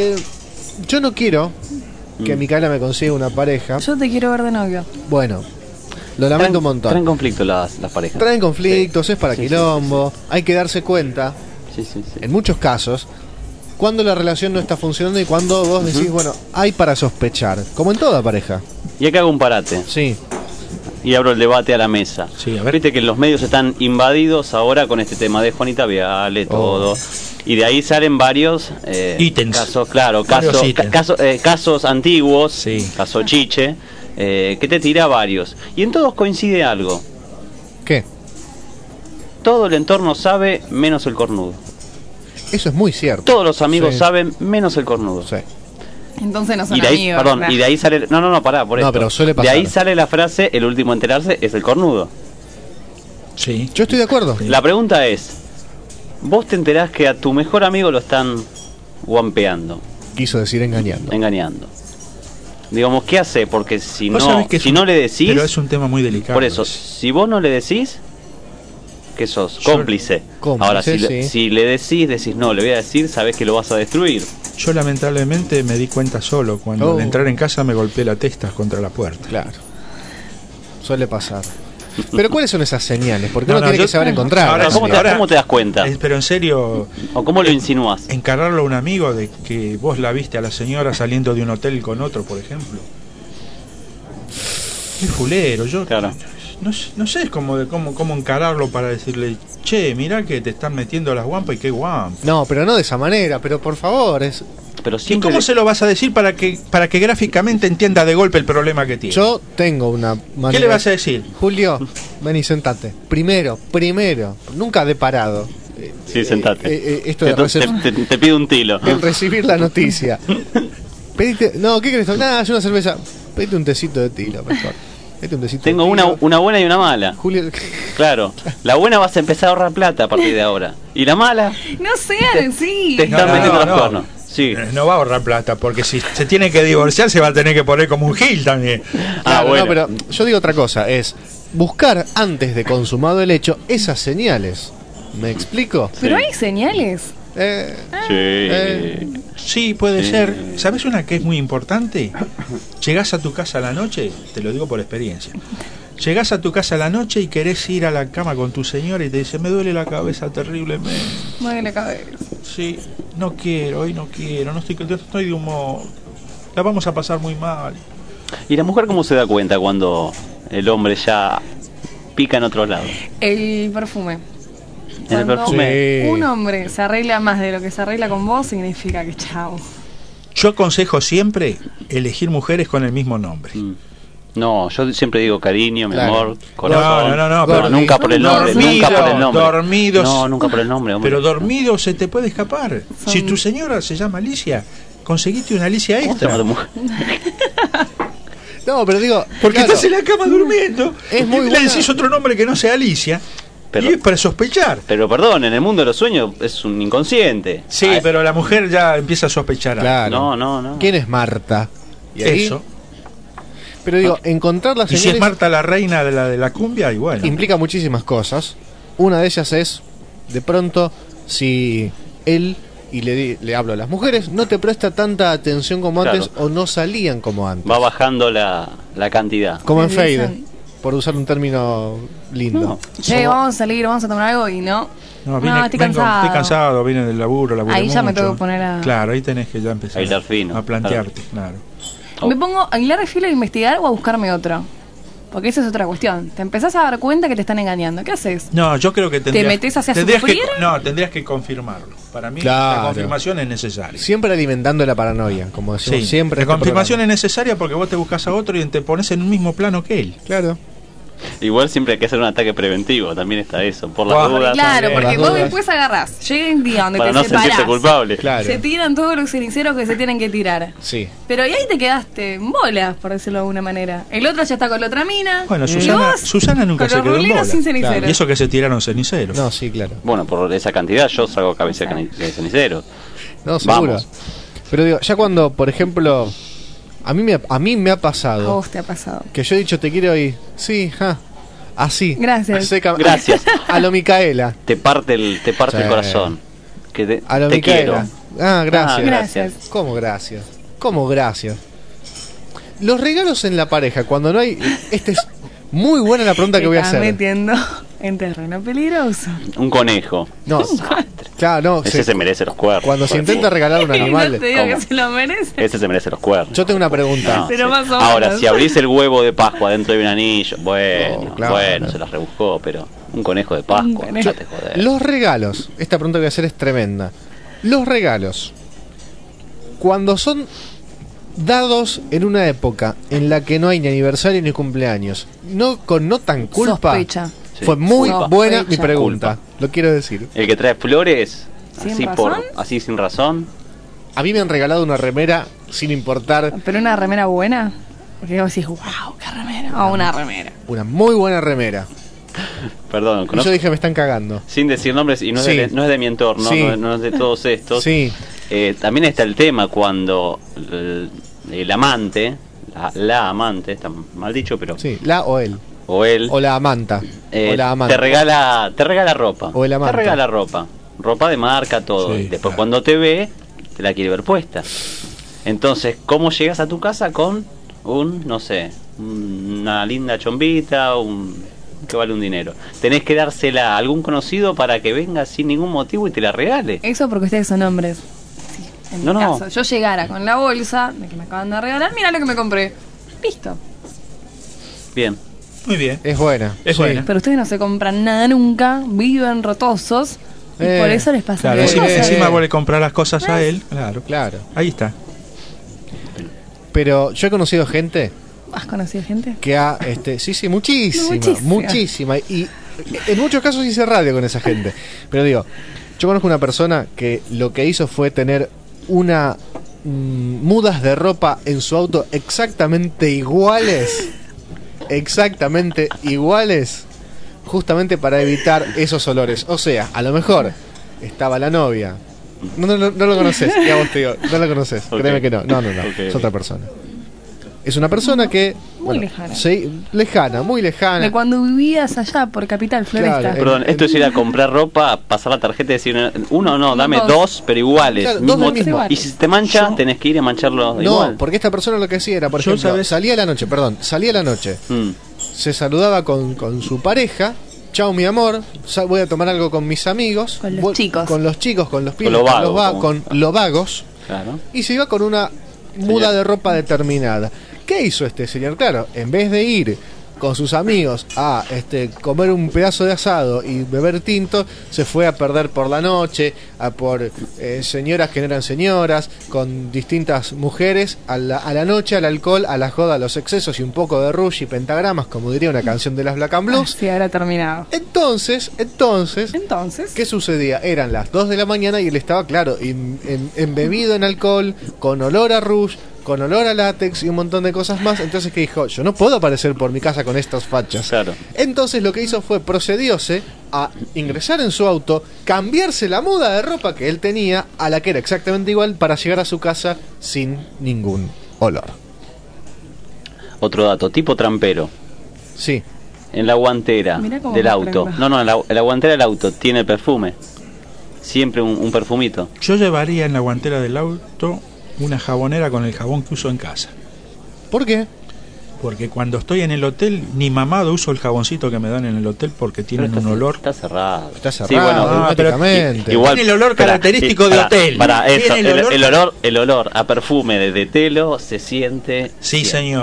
yo no quiero que Micaela me consiga una pareja. Yo te quiero ver de novio. Bueno, lo lamento un montón. Traen conflicto las parejas. Traen conflictos, es para Sí, quilombo. Hay que darse cuenta, Sí. en muchos casos, cuando la relación no está funcionando y cuando vos decís, bueno, hay para sospechar. Como en toda pareja. Y acá hago un parate. Sí. Y abro el debate a la mesa. Sí, a ver. Viste que los medios están invadidos ahora con este tema de Juanita Viale, todo. Y de ahí salen varios ítems. Casos, claro, Varios ítems. casos antiguos, Sí. caso Chiche, que te tira varios. Y en todos coincide algo. ¿Qué? Todo el entorno sabe menos el cornudo. Eso es muy cierto. Todos los amigos Sí. saben menos el cornudo. Sí. Entonces no son Y de ahí, amigos. perdón, ¿verdad? y de ahí sale, no, pará, por No, esto. pero suele De pasar. ahí sale la frase, el último a enterarse es el cornudo. Sí. Yo estoy de acuerdo. La pregunta es, vos te enterás que a tu mejor amigo lo están guampeando, Quiso decir engañando. engañando. Digamos, ¿qué hace? Porque si Vos no, sabés que es si un- no le decís, Pero es un tema muy delicado. por eso, si vos no le decís, ¿qué sos? Yo- Cómplice. Cómplice, Ahora, si, sí. si le decís, no, le voy a decir, sabés que lo vas a destruir. Yo lamentablemente me di cuenta solo. Cuando Oh. al entrar en casa me golpeé la testa contra la puerta. Claro. Suele pasar. Pero ¿cuáles son esas señales? Porque No, uno no, tiene yo- que saber encontrar. ahora ¿Cómo sí, te, ahora- cómo te das cuenta? Pero en serio, ¿O cómo lo insinúas? encararlo a un amigo de que vos la viste a la señora saliendo de un hotel con otro, por ejemplo. Es fulero, yo Claro. no sé cómo encararlo para decirle, che, mirá que te están metiendo las guampas y qué guampa. No, pero no de esa manera, pero por favor, es... Pero ¿Y siempre cómo se lo vas a decir para que gráficamente entienda de golpe el problema que tiene? Yo tengo una manera... ¿Qué le vas a decir? Julio, ven y sentate. Primero, nunca de parado. Sí, sentate. Esto de te pido un tilo. en recibir la noticia. Pedite, no, ¿qué querés? Nada, es una cerveza. Pedite un tecito de tilo, mejor. Pedite un tecito Tengo de tilo. una buena y una mala. Julio, Claro, la buena vas a empezar a ahorrar plata a partir de ahora. Y la mala, No sean así. te están No, metiendo no, los no. cuernos. Sí. No va a ahorrar plata, porque si se tiene que divorciar se va a tener que poner como un gil también. Ah, claro, bueno. no, pero yo digo otra cosa, es buscar antes de consumado el hecho esas señales. ¿Me explico? Pero hay señales. Sí. Sí, puede Sí. ser. ¿Sabes una que es muy importante? Llegás a tu casa a la noche, te lo digo por experiencia. Llegás a tu casa a la noche y querés ir a la cama con tu señora y te dice, me duele la cabeza terriblemente. Mueve la cabeza. Sí, no quiero, hoy no quiero, no estoy de humor. La vamos a pasar muy mal. ¿Y la mujer cómo se da cuenta cuando el hombre ya pica en otro lado? El perfume. En el Cuando perfume. Sí. un hombre se arregla más de lo que se arregla con vos, significa que chao. Yo aconsejo siempre elegir mujeres con el mismo nombre. No, yo siempre digo cariño, mi Claro. amor, corazón. No, pero pero nunca por el nombre, dormido, nunca por el nombre. dormidos. No, nunca por el nombre, hombre. Pero dormido se te puede escapar. Son- Si tu señora se llama Alicia, conseguiste una Alicia ¿Cómo se extra. llama tu mujer? No, pero digo... Porque claro, estás en la cama durmiendo. Es muy y le buena. decís otro nombre que no sea Alicia. Pero- y es para sospechar. Pero perdón, en el mundo de los sueños es un inconsciente. Sí, Ah, pero la mujer ya empieza a sospechar. Claro. No. ¿Quién es Marta? Y ahí- Eso. Pero digo, encontrar las Y si es señales Marta la reina de la cumbia, y bueno. implica muchísimas cosas. Una de ellas es, de pronto, si él, y le hablo a las mujeres, no te presta tanta atención como Claro. antes o no salían como antes. Va bajando la cantidad. Como en Me Fade, dicen- por usar un término lindo. Che, vamos a salir, vamos a tomar algo y no. No, estoy cansado. Estoy cansado, vine del laburo, laburé Ahí ya me mucho. tengo que poner a- Claro, ahí tenés que ya empezar A hilar fino, a plantearte, claro. Me pongo a hilar de filo a investigar o a buscarme otro. Porque esa es otra cuestión. Te empezás a dar cuenta que te están engañando. ¿Qué haces? No, yo creo que tendrías... ¿Te metés hacia tendrías sufrir? tendrías que confirmarlo. Para mí Claro. la confirmación es necesaria. Siempre alimentando la paranoia, como decimos Sí, siempre. la en este confirmación programa. es necesaria porque vos te buscas a otro y te pones en un mismo plano que él. Claro. Igual siempre hay que hacer un ataque preventivo, también está eso, por las Claro, dudas. Claro, también. porque Por las vos dudas. después agarrás. Llega un día donde Para te no sentirse separás. culpable. Claro. Se tiran todos los ceniceros que se tienen que tirar. Sí. Pero y ahí te quedaste en bolas, por decirlo de alguna manera. El otro ya está con la otra mina. Bueno, y Susana nunca con se los quedó en rulinos bola. sin ceniceros. Y eso que se tiraron ceniceros. No, sí, claro. Bueno, por esa cantidad yo salgo cabeza de cenicero. No, seguro. Vamos. Pero digo, ya cuando, por ejemplo, a mí me ha A pasado vos te ha pasado. que yo he dicho te quiero y sí, así. Gracias. Gracias. A lo Micaela. Te parte el Sí. corazón. Que te, A lo te Micaela. quiero. Ah, gracias. Ah, gracias. ¿Cómo gracias? ¿Cómo gracias? Los regalos en la pareja, cuando no hay... Esta es muy buena la pregunta que voy a Te estás hacer. metiendo en terreno peligroso. Un conejo. No, claro, no. Ese se merece los cuernos. Cuando se intenta regalar un animal... No te digo ¿Cómo? que se lo merece. Ese se merece los cuernos. Yo tengo una pregunta. No, Pero sí. más o Ahora, menos. si abrís el huevo de Pascua dentro de un anillo, bueno, claro. se las rebuscó, pero un conejo de Pascua, conejo. ya te joder. Los regalos, esta pregunta que voy a hacer es tremenda. Los regalos, cuando son dados en una época en la que no hay ni aniversario ni cumpleaños, no con no tan culpa, Sospecha. Sí. fue muy Culpa. buena mi Sospecha. pregunta. Lo quiero decir. El que trae flores, ¿Sin así razón? así sin razón. A mí me han regalado una remera sin importar, Pero una remera buena. Porque vos decís, wow, qué remera. O una remera. una muy buena remera. Perdón, Y conozco- yo dije, me están cagando. sin decir nombres, y no, Sí. no es de mi entorno, Sí. no es de todos estos. Sí, También está el tema cuando el amante, la amante, está mal dicho, pero sí, la o él. o él O la amanta. O la amante. te regala ropa. O el amante. Te regala ropa de marca, todo. Sí, Y después claro. cuando te ve, te la quiere ver puesta. Entonces, ¿cómo llegas a tu casa con una linda chombita, que vale un dinero? Tenés que dársela a algún conocido para que venga sin ningún motivo y te la regale. Eso porque ustedes son hombres. Sí, en No, mi no. caso. Yo llegara con la bolsa de que me acaban de regalar. Mira lo que me compré. Listo. Bien. Muy bien. Es buena. Es buena. Pero ustedes no se compran nada nunca. Viven rotosos. Y por eso les pasa Claro, las encima, cosas. encima vos le comprar las cosas a él. Claro. Claro. Ahí está. Pero yo he conocido gente ¿Has conocido gente? que ha, sí, muchísima, Muchísima. muchísima. Y en muchos casos hice radio con esa gente. Pero digo, yo conozco una persona que lo que hizo fue tener una mudas de ropa en su auto exactamente iguales, justamente para evitar esos olores. O sea, a lo mejor estaba la novia. No lo conoces, ya vos te digo, no lo conoces, Ok. créeme que no, Ok. es otra persona. Es una persona que... Muy lejana. Sí, lejana, muy lejana. De cuando vivías allá por Capital Floresta. Claro, Perdón, esto es ir a comprar ropa, pasar la tarjeta y decir, uno no, dame dos, pero iguales. Claro, dos del mismo. Y si te mancha, tenés que ir a mancharlo No, igual. porque esta persona lo que hacía era, por Yo, ejemplo, ¿sabes? salía a la noche, Mm. se saludaba con su pareja, chao mi amor, voy a tomar algo con mis amigos, Con los chicos. con los chicos, con los pibes, lo con vago, como- con los vagos, Claro. y se iba con una muda de ropa determinada. ¿Qué hizo este señor? Claro, en vez de ir con sus amigos a comer un pedazo de asado y beber tinto, se fue a perder por la noche, a por señoras que no eran señoras, con distintas mujeres, a la noche, al alcohol, a la joda, a los excesos y un poco de rush y pentagramas, como diría una canción de las Black and Blues. Sí, ahora terminado. Entonces, ¿qué sucedía? Eran las 2 de la mañana y él estaba, claro, embebido en alcohol, con olor a rush, con olor a látex y un montón de cosas más. Entonces, que dijo, yo no puedo aparecer por mi casa con estas fachas. Claro. Entonces lo que hizo fue procedióse a ingresar en su auto, cambiarse la muda de ropa que él tenía a la que era exactamente igual para llegar a su casa sin ningún olor. Otro dato, tipo trampero. Sí. En la guantera Mirá cómo del me auto. prenda. No, en la guantera del auto tiene perfume. Siempre un perfumito. Yo llevaría en la guantera del auto una jabonera con el jabón que uso en casa. ¿Por qué? Porque cuando estoy en el hotel, ni mamado uso el jaboncito que me dan en el hotel porque tienen un olor. Está cerrado. Está Sí, bueno, automáticamente. igual, Tiene el olor para- característico de hotel. Para Tiene eso, el olor- el olor a perfume de telo se siente. Sí, señor.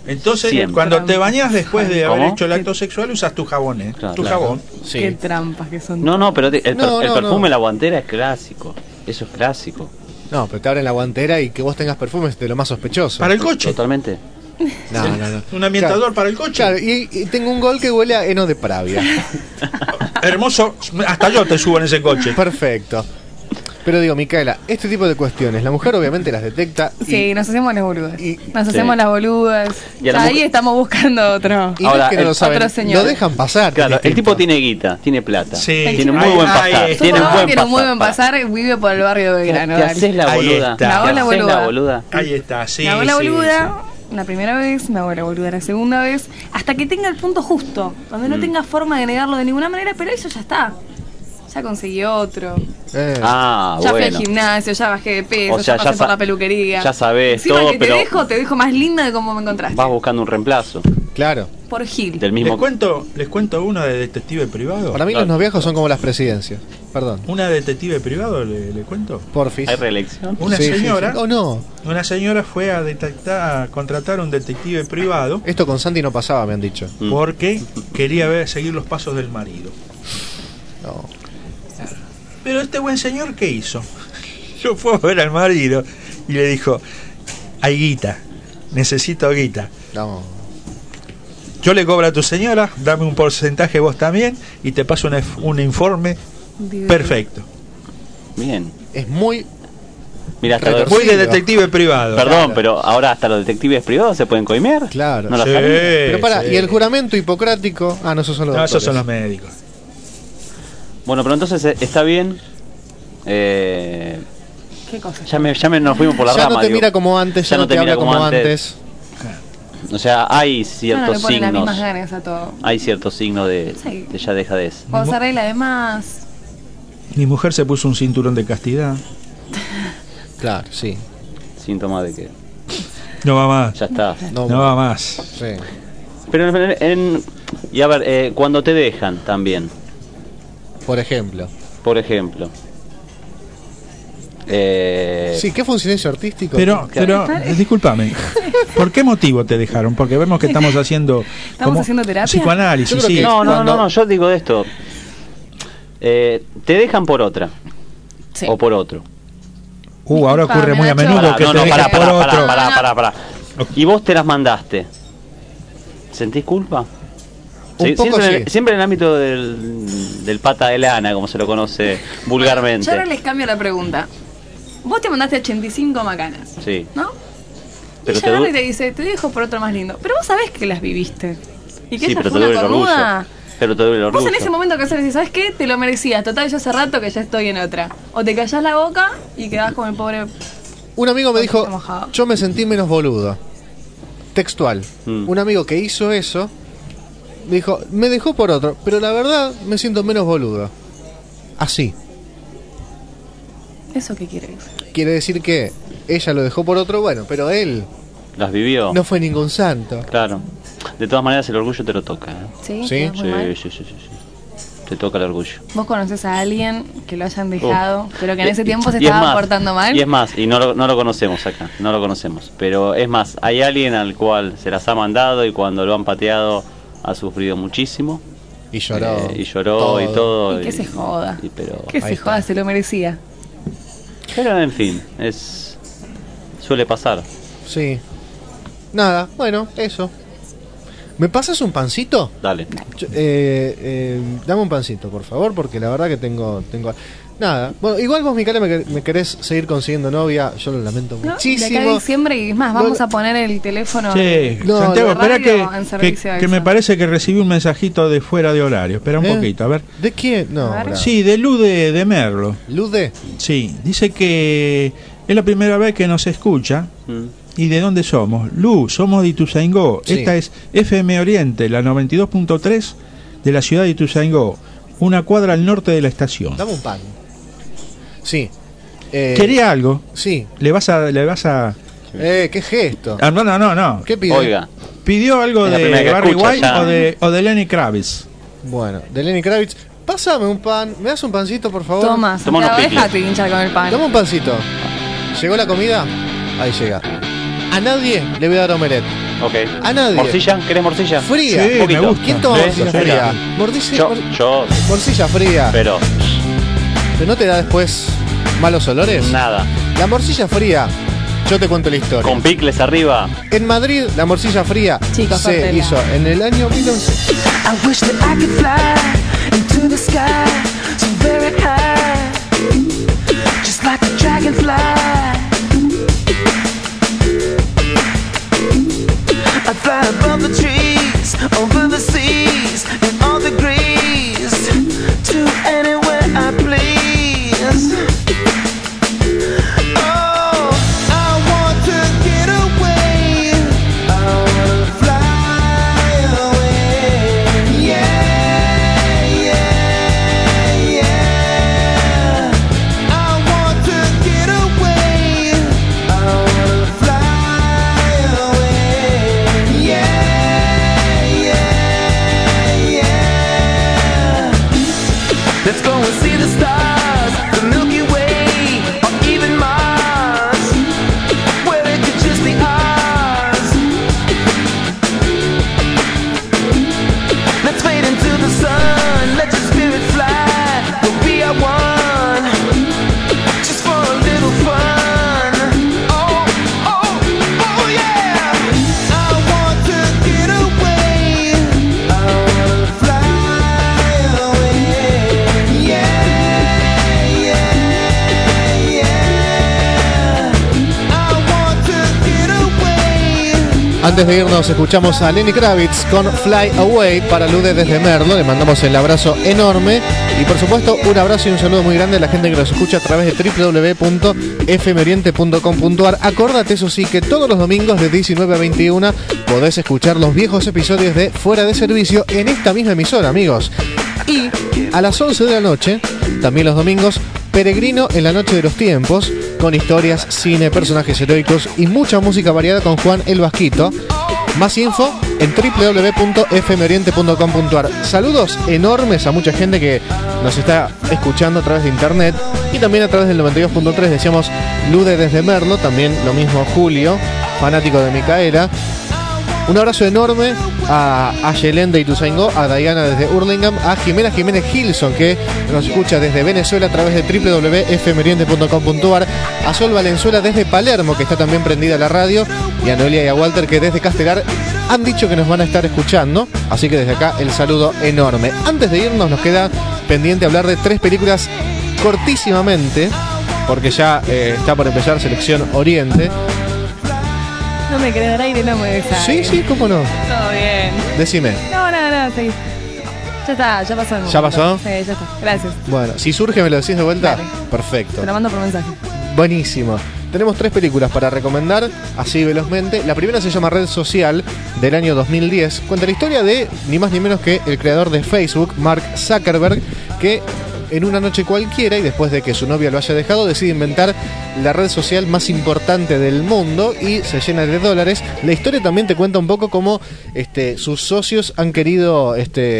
Entonces, Siempre. cuando te bañas después de haber ¿Cómo? hecho el acto sexual, usas tu jabón, ¿eh? Claro, tu claro. jabón. Sí. Qué trampas que son. No, pero el No, perfume, no. la guantera es clásico. Eso es clásico. No, pero te abren la guantera y que vos tengas perfume es de lo más sospechoso. Para el coche. Totalmente. No. Un ambientador Claro. para el coche. Claro, y tengo un gol que huele a heno de Pravia. Hermoso. Hasta yo te subo en ese coche. Perfecto. Pero digo, Micaela, este tipo de cuestiones, la mujer obviamente las detecta. Sí, nos hacemos las boludas. Nos Sí. hacemos las boludas. Y a la Ahí mujer- estamos buscando otro. Y no es que no lo otro saben, señor. lo dejan pasar. Claro, el distinto. tipo tiene guita, tiene plata. Sí. Tiene un muy Ahí- buen ahí pasar. está. Tiene un buen Tiene un muy buen pasar. pasar, vive por el barrio de Belgrano. Te dale. haces la Ahí boluda. está. Me hago Te la haces boluda. la boluda. Ahí está, sí. Me hago la sí, boluda la primera vez, me hago la boluda la segunda vez, hasta que tenga el punto justo, donde no tenga forma de negarlo de ninguna manera, pero eso ya está. Ya conseguí otro. Ah, Ya fui bueno. al gimnasio, ya bajé de peso, O sea, ya ya pasé por sa- la peluquería. ya sabés Encima todo, que pero- te dejo más linda de cómo me encontraste. Vas buscando un reemplazo. Claro. Por Gil. Del sí. mismo. Les cuento uno de detective privado. Para mí los noviazgos son como las presidencias. Perdón. Una de detective privado, le cuento. Porfis. ¿Hay reelección? Una Sí, sí, señora. sí. Oh, no. Una señora fue a contratar un detective privado Esto con Sandy no pasaba, me han dicho. porque quería seguir los pasos del marido. No. Pero este buen señor, ¿qué hizo? Yo fui a ver al marido y le dijo: hay guita, necesito guita. No. Yo le cobro a tu señora, dame un porcentaje vos también y te paso un informe perfecto. Bien. Es muy. Mira, hasta Retorcido. Muy de detective privado. Perdón, Claro. pero ahora hasta los detectives privados se pueden coimear. Claro. No lo Sí. sabía. Pero para, sí. ¿y el juramento hipocrático? Ah, no, esos son los No, doctores. esos son los médicos. Bueno, pero entonces está bien. ¿Qué cosa? Ya nos fuimos por la Ya rama. no te digo. mira como antes, ya no te habla como antes. O sea, hay Ya no ciertos le ponen las signos. mismas ganas a todo. Hay ciertos signos de Sí. ya dejadez. Cuando se arregla además. Mi mujer se puso un cinturón de castidad. Claro, sí. Síntoma de que No va más. ya está. No va más. Sí. Pero y a ver, cuando te dejan también, Por ejemplo. por ejemplo. Sí, ¿qué fue un silencio artístico? Pero, discúlpame, ¿por qué motivo te dejaron? Porque vemos que estamos haciendo haciendo terapia. psicoanálisis, Yo creo sí. que No, yo digo esto. Te dejan por otra. Sí. O por otro. Ahora ocurre muy a Nacho. menudo que te dejan por otro. Pará. Y vos te las mandaste. ¿Sentís culpa? Un poco sí. Siempre en el ámbito del pata de lana, como se lo conoce vulgarmente. Yo ahora les cambio la pregunta. Vos te mandaste 85 macanas, Sí. ¿no? Pero y ella agarra y te dice, te dejo por otro más lindo. Pero vos sabés que las viviste. Y que Sí, ella pero te fue una duele el orgullo. cornuda. Pero te duele el Vos orgullo. en ese momento que haces, decís, ¿sabes qué? Te lo merecías. Total, yo hace rato que ya estoy en otra. O te callás la boca y quedás como el pobre. Un amigo me dijo, mojado. yo me sentí menos boludo. Textual. Un amigo que hizo eso, me dijo, me dejó por otro, pero la verdad me siento menos boludo. Así. ¿Eso qué quiere decir? Quiere decir que ella lo dejó por otro, bueno, pero él ¿Las vivió? no fue ningún santo. Claro. De todas maneras, el orgullo te lo toca. ¿eh? ¿Sí? ¿Sí? ¿Quedás muy mal? Sí. Te toca el orgullo. ¿Vos conocés a alguien que lo hayan dejado, pero que en ese tiempo se Y es estaba más, portando mal? Y es más, y no lo conocemos acá, no lo conocemos. Pero es más, hay alguien al cual se las ha mandado y cuando lo han pateado ha sufrido muchísimo. Y lloró. Y lloró y todo. Y que se joda. Pero, Que se joda, se lo merecía. pero en fin, suele pasar. Sí. Nada, bueno, eso. ¿Me pasas un pancito? Dale. Dame un pancito, por favor, porque la verdad que tengo... Nada. Bueno, igual vos, Micaela, me querés seguir consiguiendo novia. Yo lo lamento ¿No? muchísimo. De acá a diciembre y es más, vamos a poner el teléfono. Sí, No, Santiago, de espera radio en servicio que extra. me parece que recibí un mensajito de fuera de horario. Espera un poquito, a ver. ¿De quién? No, A ver. bravo. Sí, de Lude de Merlo. ¿Lude? Sí, dice que es la primera vez que nos escucha. Mm. ¿Y de dónde somos? Lu, somos de Ituzaingó. Sí. Esta es FM Oriente, la 92.3 de la ciudad de Ituzaingó, una cuadra al norte de la estación. Dame un pan. Sí. ¿Quería algo? Sí. ¿Le vas a...? ¿Qué gesto? Ah, no. ¿Qué pide? Oiga, ¿Pidió algo Es la de primera que Barry escucha White ya. o de Lenny Kravitz? Bueno, de Lenny Kravitz. Pásame un pan. ¿Me das un pancito, por favor? Toma, Toma unos Santiago, picles. déjate hinchar con el pan. Dame un pancito. ¿Llegó la comida? Ahí llega. A nadie le voy a dar omelette. Ok. A nadie. ¿Morcilla? ¿Querés morcilla? Fría. Sí, me gusta. ¿Quién toma Sí, morcilla sí, fría? sí. Yo. Morcilla fría. Pero ¿no te da después malos olores? nada. La morcilla fría, yo te cuento la historia. Con picles arriba. En Madrid, la morcilla fría Chicos, se córtela. hizo en el año 1900. I wish that I could fly into the sky so very high, just like a dragonfly. I'd fly above the trees, over the seas, in all degrees, to anywhere I please. Oh, I want to get away. I wanna fly away. Yeah, yeah, yeah. I want to get away. I wanna fly away. Yeah, yeah, yeah. Let's go and see the stars, the Milky Way, or even Mars, where it could just be ours. Let's fade into the sun, let your spirit fly, we'll be at one, just for a little fun. Oh, oh, oh yeah! I want to get away, I wanna fly away. Yeah, yeah, yeah. I want to get away. Antes de irnos, escuchamos a Lenny Kravitz con Fly Away para Lude desde Merlo. Le mandamos el abrazo enorme. Y por supuesto, un abrazo y un saludo muy grande a la gente que nos escucha a través de www.fmoriente.com.ar. Acordate, eso sí, que todos los domingos de 19 a 21 podés escuchar los viejos episodios de Fuera de Servicio en esta misma emisora, amigos. Y a las 11 de la noche, también los domingos, Peregrino en la Noche de los Tiempos, con historias, cine, personajes heroicos y mucha música variada con Juan el Vasquito. Más info en www.fmoriente.com.ar. Saludos enormes a mucha gente que nos está escuchando a través de internet y también a través del 92.3. Decíamos Lude desde Merlo, también lo mismo Julio, fanático de Micaela. Un abrazo enorme a Yelén de Ituzaingó, a Diana desde Hurlingham, a Jimena Jiménez Gilson, que nos escucha desde Venezuela a través de www.fmoriente.com.ar, a Sol Valenzuela desde Palermo, que está también prendida la radio, y a Noelia y a Walter, que desde Castelar han dicho que nos van a estar escuchando, así que desde acá el saludo enorme. Antes de irnos nos queda pendiente hablar de 3 películas cortísimamente, porque ya está por empezar Selección Oriente. No me querés dar aire, no me des aire. Sí, cómo no. Todo bien. Decime. No, seguí. Ya está, ya pasó el momento. ¿Ya pasó? Sí, ya está. Gracias. Bueno, si surge me lo decís de vuelta. Dale. Perfecto. Te lo mando por mensaje. Buenísimo. Tenemos 3 películas para recomendar, así velozmente. La primera se llama Red Social, del año 2010. Cuenta la historia de ni más ni menos que el creador de Facebook, Mark Zuckerberg, que en una noche cualquiera, y después de que su novia lo haya dejado, decide inventar la red social más importante del mundo y se llena de dólares. La historia también te cuenta un poco cómo sus socios han querido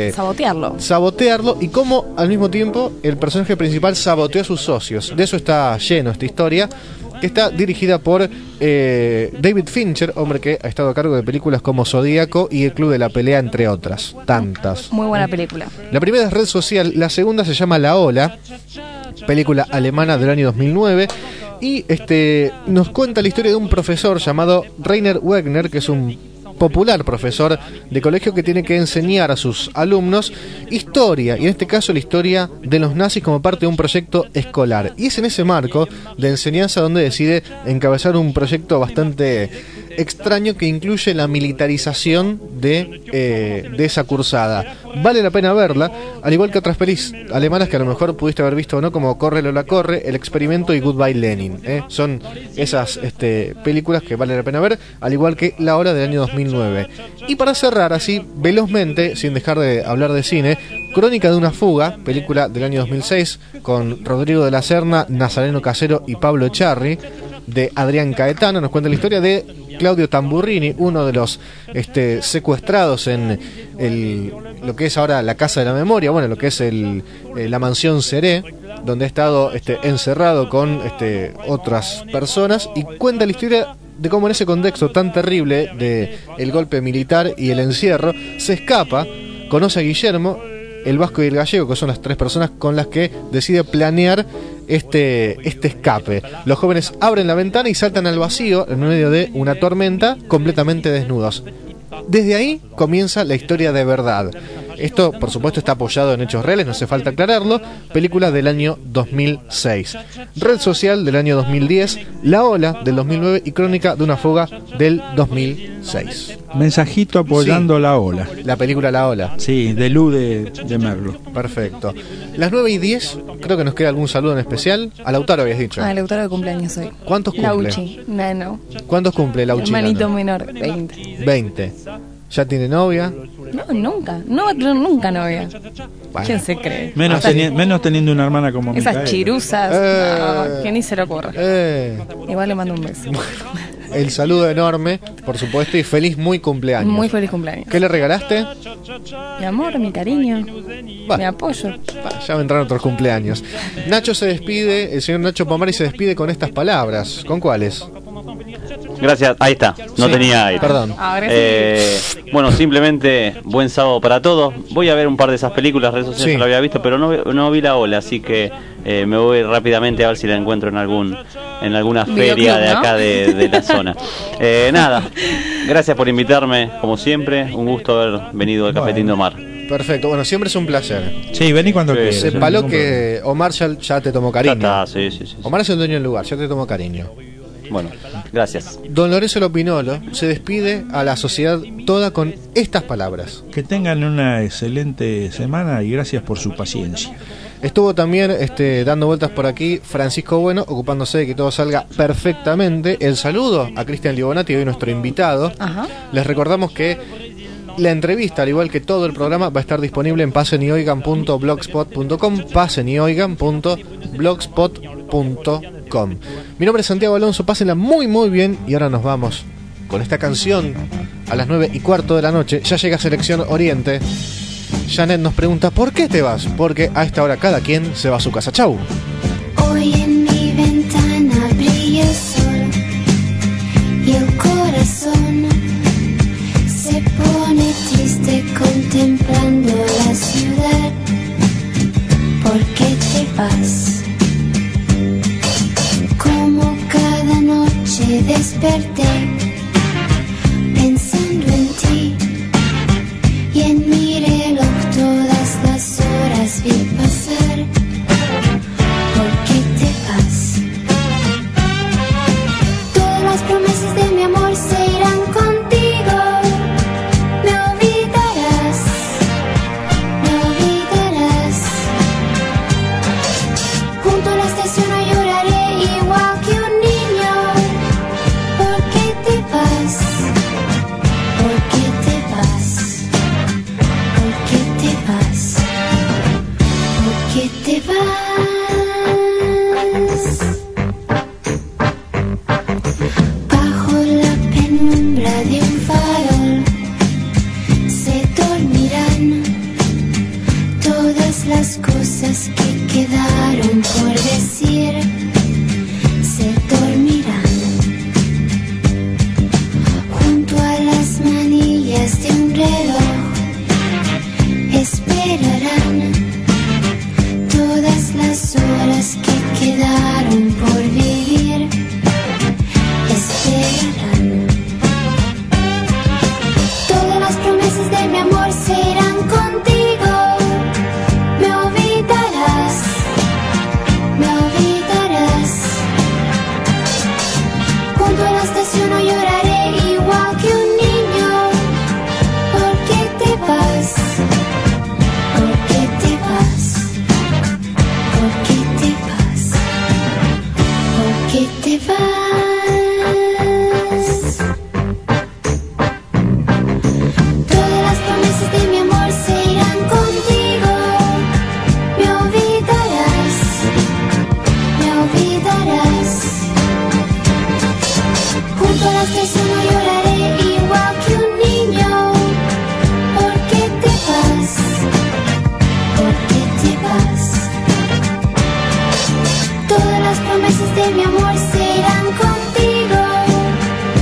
sabotearlo y cómo al mismo tiempo el personaje principal saboteó a sus socios. De eso está lleno esta historia, que está dirigida por David Fincher, hombre que ha estado a cargo de películas como Zodíaco y El Club de la Pelea, entre otras tantas. Muy buena película. La primera es Red Social, la segunda se llama La Ola, película alemana del año 2009, y nos cuenta la historia de un profesor llamado Rainer Wegner, que es un popular profesor de colegio que tiene que enseñar a sus alumnos historia, y en este caso la historia de los nazis como parte de un proyecto escolar. Y es en ese marco de enseñanza donde decide encabezar un proyecto bastante extraño que incluye la militarización de esa cursada. Vale la pena verla, al igual que otras pelis alemanas que a lo mejor pudiste haber visto o no, como Corre Lola Corre, El Experimento y Goodbye Lenin. Son esas películas que vale la pena ver, al igual que La Hora del año 2009. Y para cerrar así, velozmente, sin dejar de hablar de cine, Crónica de una fuga, película del año 2006, con Rodrigo de la Serna, Nazareno Casero y Pablo Echarri, de Adrián Caetano. Nos cuenta la historia de Claudio Tamburrini, uno de los secuestrados en lo que es ahora la Casa de la Memoria, bueno, lo que es la mansión Seré, donde ha estado encerrado con otras personas, y cuenta la historia de cómo en ese contexto tan terrible de el golpe militar y el encierro, se escapa, conoce a Guillermo, el vasco y el gallego, que son las tres personas con las que decide planear este escape. Los jóvenes abren la ventana y saltan al vacío en medio de una tormenta, completamente desnudos. Desde ahí comienza la historia de verdad. Esto, por supuesto, está apoyado en hechos reales, no hace falta aclararlo. Película del año 2006. Red Social del año 2010. La Ola del 2009 y Crónica de una fuga del 2006. Mensajito apoyando La Ola. La película La Ola. Sí, de Lu de Merlo. Perfecto. Las 9:10, creo que nos queda algún saludo en especial. A Lautaro habías dicho. Ah, Lautaro de cumpleaños hoy. ¿Cuántos cumple? Lauchi, nano. ¿Cuántos cumple Lauchi? Hermanito menor, 20. 20. ¿Ya tiene novia? No, nunca. No va a tener nunca novia. Bueno. ¿Quién se cree? Menos teniendo una hermana como esas Micaela. chiruzas. No, que ni se le ocurra. Igual le mando un beso. El saludo enorme, por supuesto, y feliz muy cumpleaños. Muy feliz cumpleaños. ¿Qué le regalaste? Mi amor, mi cariño, mi apoyo. Ya vendrán otros cumpleaños. Nacho se despide, el señor Nacho Pomari se despide con estas palabras. ¿Con cuáles? Gracias, ahí está, no Sí, tenía aire. perdón. Bueno, simplemente buen sábado para todos. Voy a ver un par de esas películas, redes sociales Sí. que lo había visto, pero no vi La Ola, así que me voy rápidamente a ver si la encuentro en alguna feria Videoclub, de ¿no? acá de la zona. Nada, gracias por invitarme, como siempre, un gusto haber venido al Cafetín de Omar. Perfecto, bueno, siempre es un placer. Sí, vení cuando quieras. Sepalo que Omar ya te tomó cariño. Ya está, sí. Omar es el dueño del lugar, ya te tomó cariño. Bueno, gracias. Don Lorenzo Lopinolo se despide a la sociedad toda con estas palabras. Que tengan una excelente semana y gracias por su paciencia. Estuvo también dando vueltas por aquí Francisco Bueno, ocupándose de que todo salga perfectamente. El saludo a Cristian Libonati, hoy nuestro invitado. Ajá. Les recordamos que la entrevista, al igual que todo el programa, va a estar disponible en pasenyoigan.blogspot.com, pasenyoigan.blogspot.com. Mi nombre es Santiago Alonso, pásenla muy muy bien y ahora nos vamos con esta canción a las 9:15 de la noche. Ya llega Selección Oriente. Janet nos pregunta ¿por qué te vas? Porque a esta hora cada quien se va a su casa. Chau. Hoy en mi ventana brilla el sol y el corazón se pone triste contemplando la ciudad. ¿Por qué te vas? Como cada noche desperté pensando en ti y en mi reloj todas las horas vi pasar. ¿Por qué te vas? Todas las promesas de mi amor se irán contigo. Me olvidarás, me olvidarás. Junto a la estación no lloraré igual que un niño. ¿Por qué te vas? ¿Por qué te vas? ¿Por qué te vas? ¿Por qué te vas? Bajo la penumbra de un farol se dormirán todas las cosas que quedaron por decir. Se dormirán junto a las manillas de un reloj. Esperarán todas las horas que quedaron por vivir. Esperarán. Todas las promesas de mi amor se irán contigo. Me olvidarás, me olvidarás. Junto a la estación no lloraré igual que un niño. ¿Por qué te vas? ¿Por qué te vas? ¿Por qué te vas? ¿Por qué te vas? Todas las promesas de mi amor se irán contigo. Me olvidarás, me olvidarás. Junto a la estación no lloraré igual que un niño. ¿Por qué te vas? ¿Por qué te vas? Todas las promesas de mi amor se irán contigo.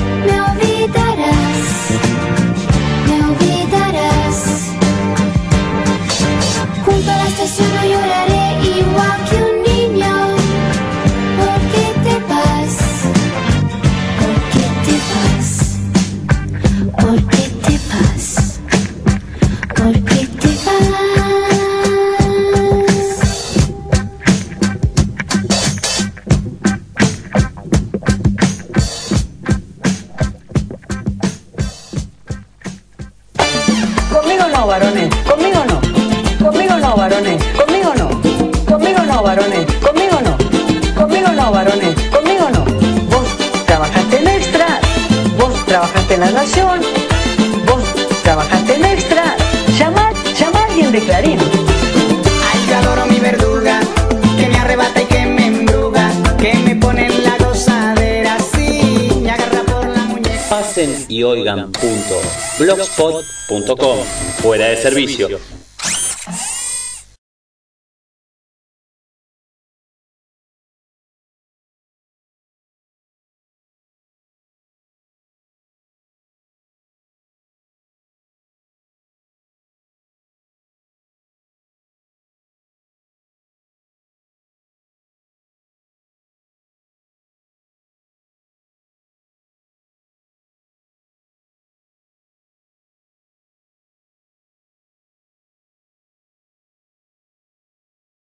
La Nación, vos trabajaste en Extra, llama a alguien de Clarín. Ay, yo adoro mi verduga, que me arrebata y que me embruga, que me pone en la gozadera así, me agarra por la muñeca. Pasen y oigan.blogspot.com. Fuera de servicio.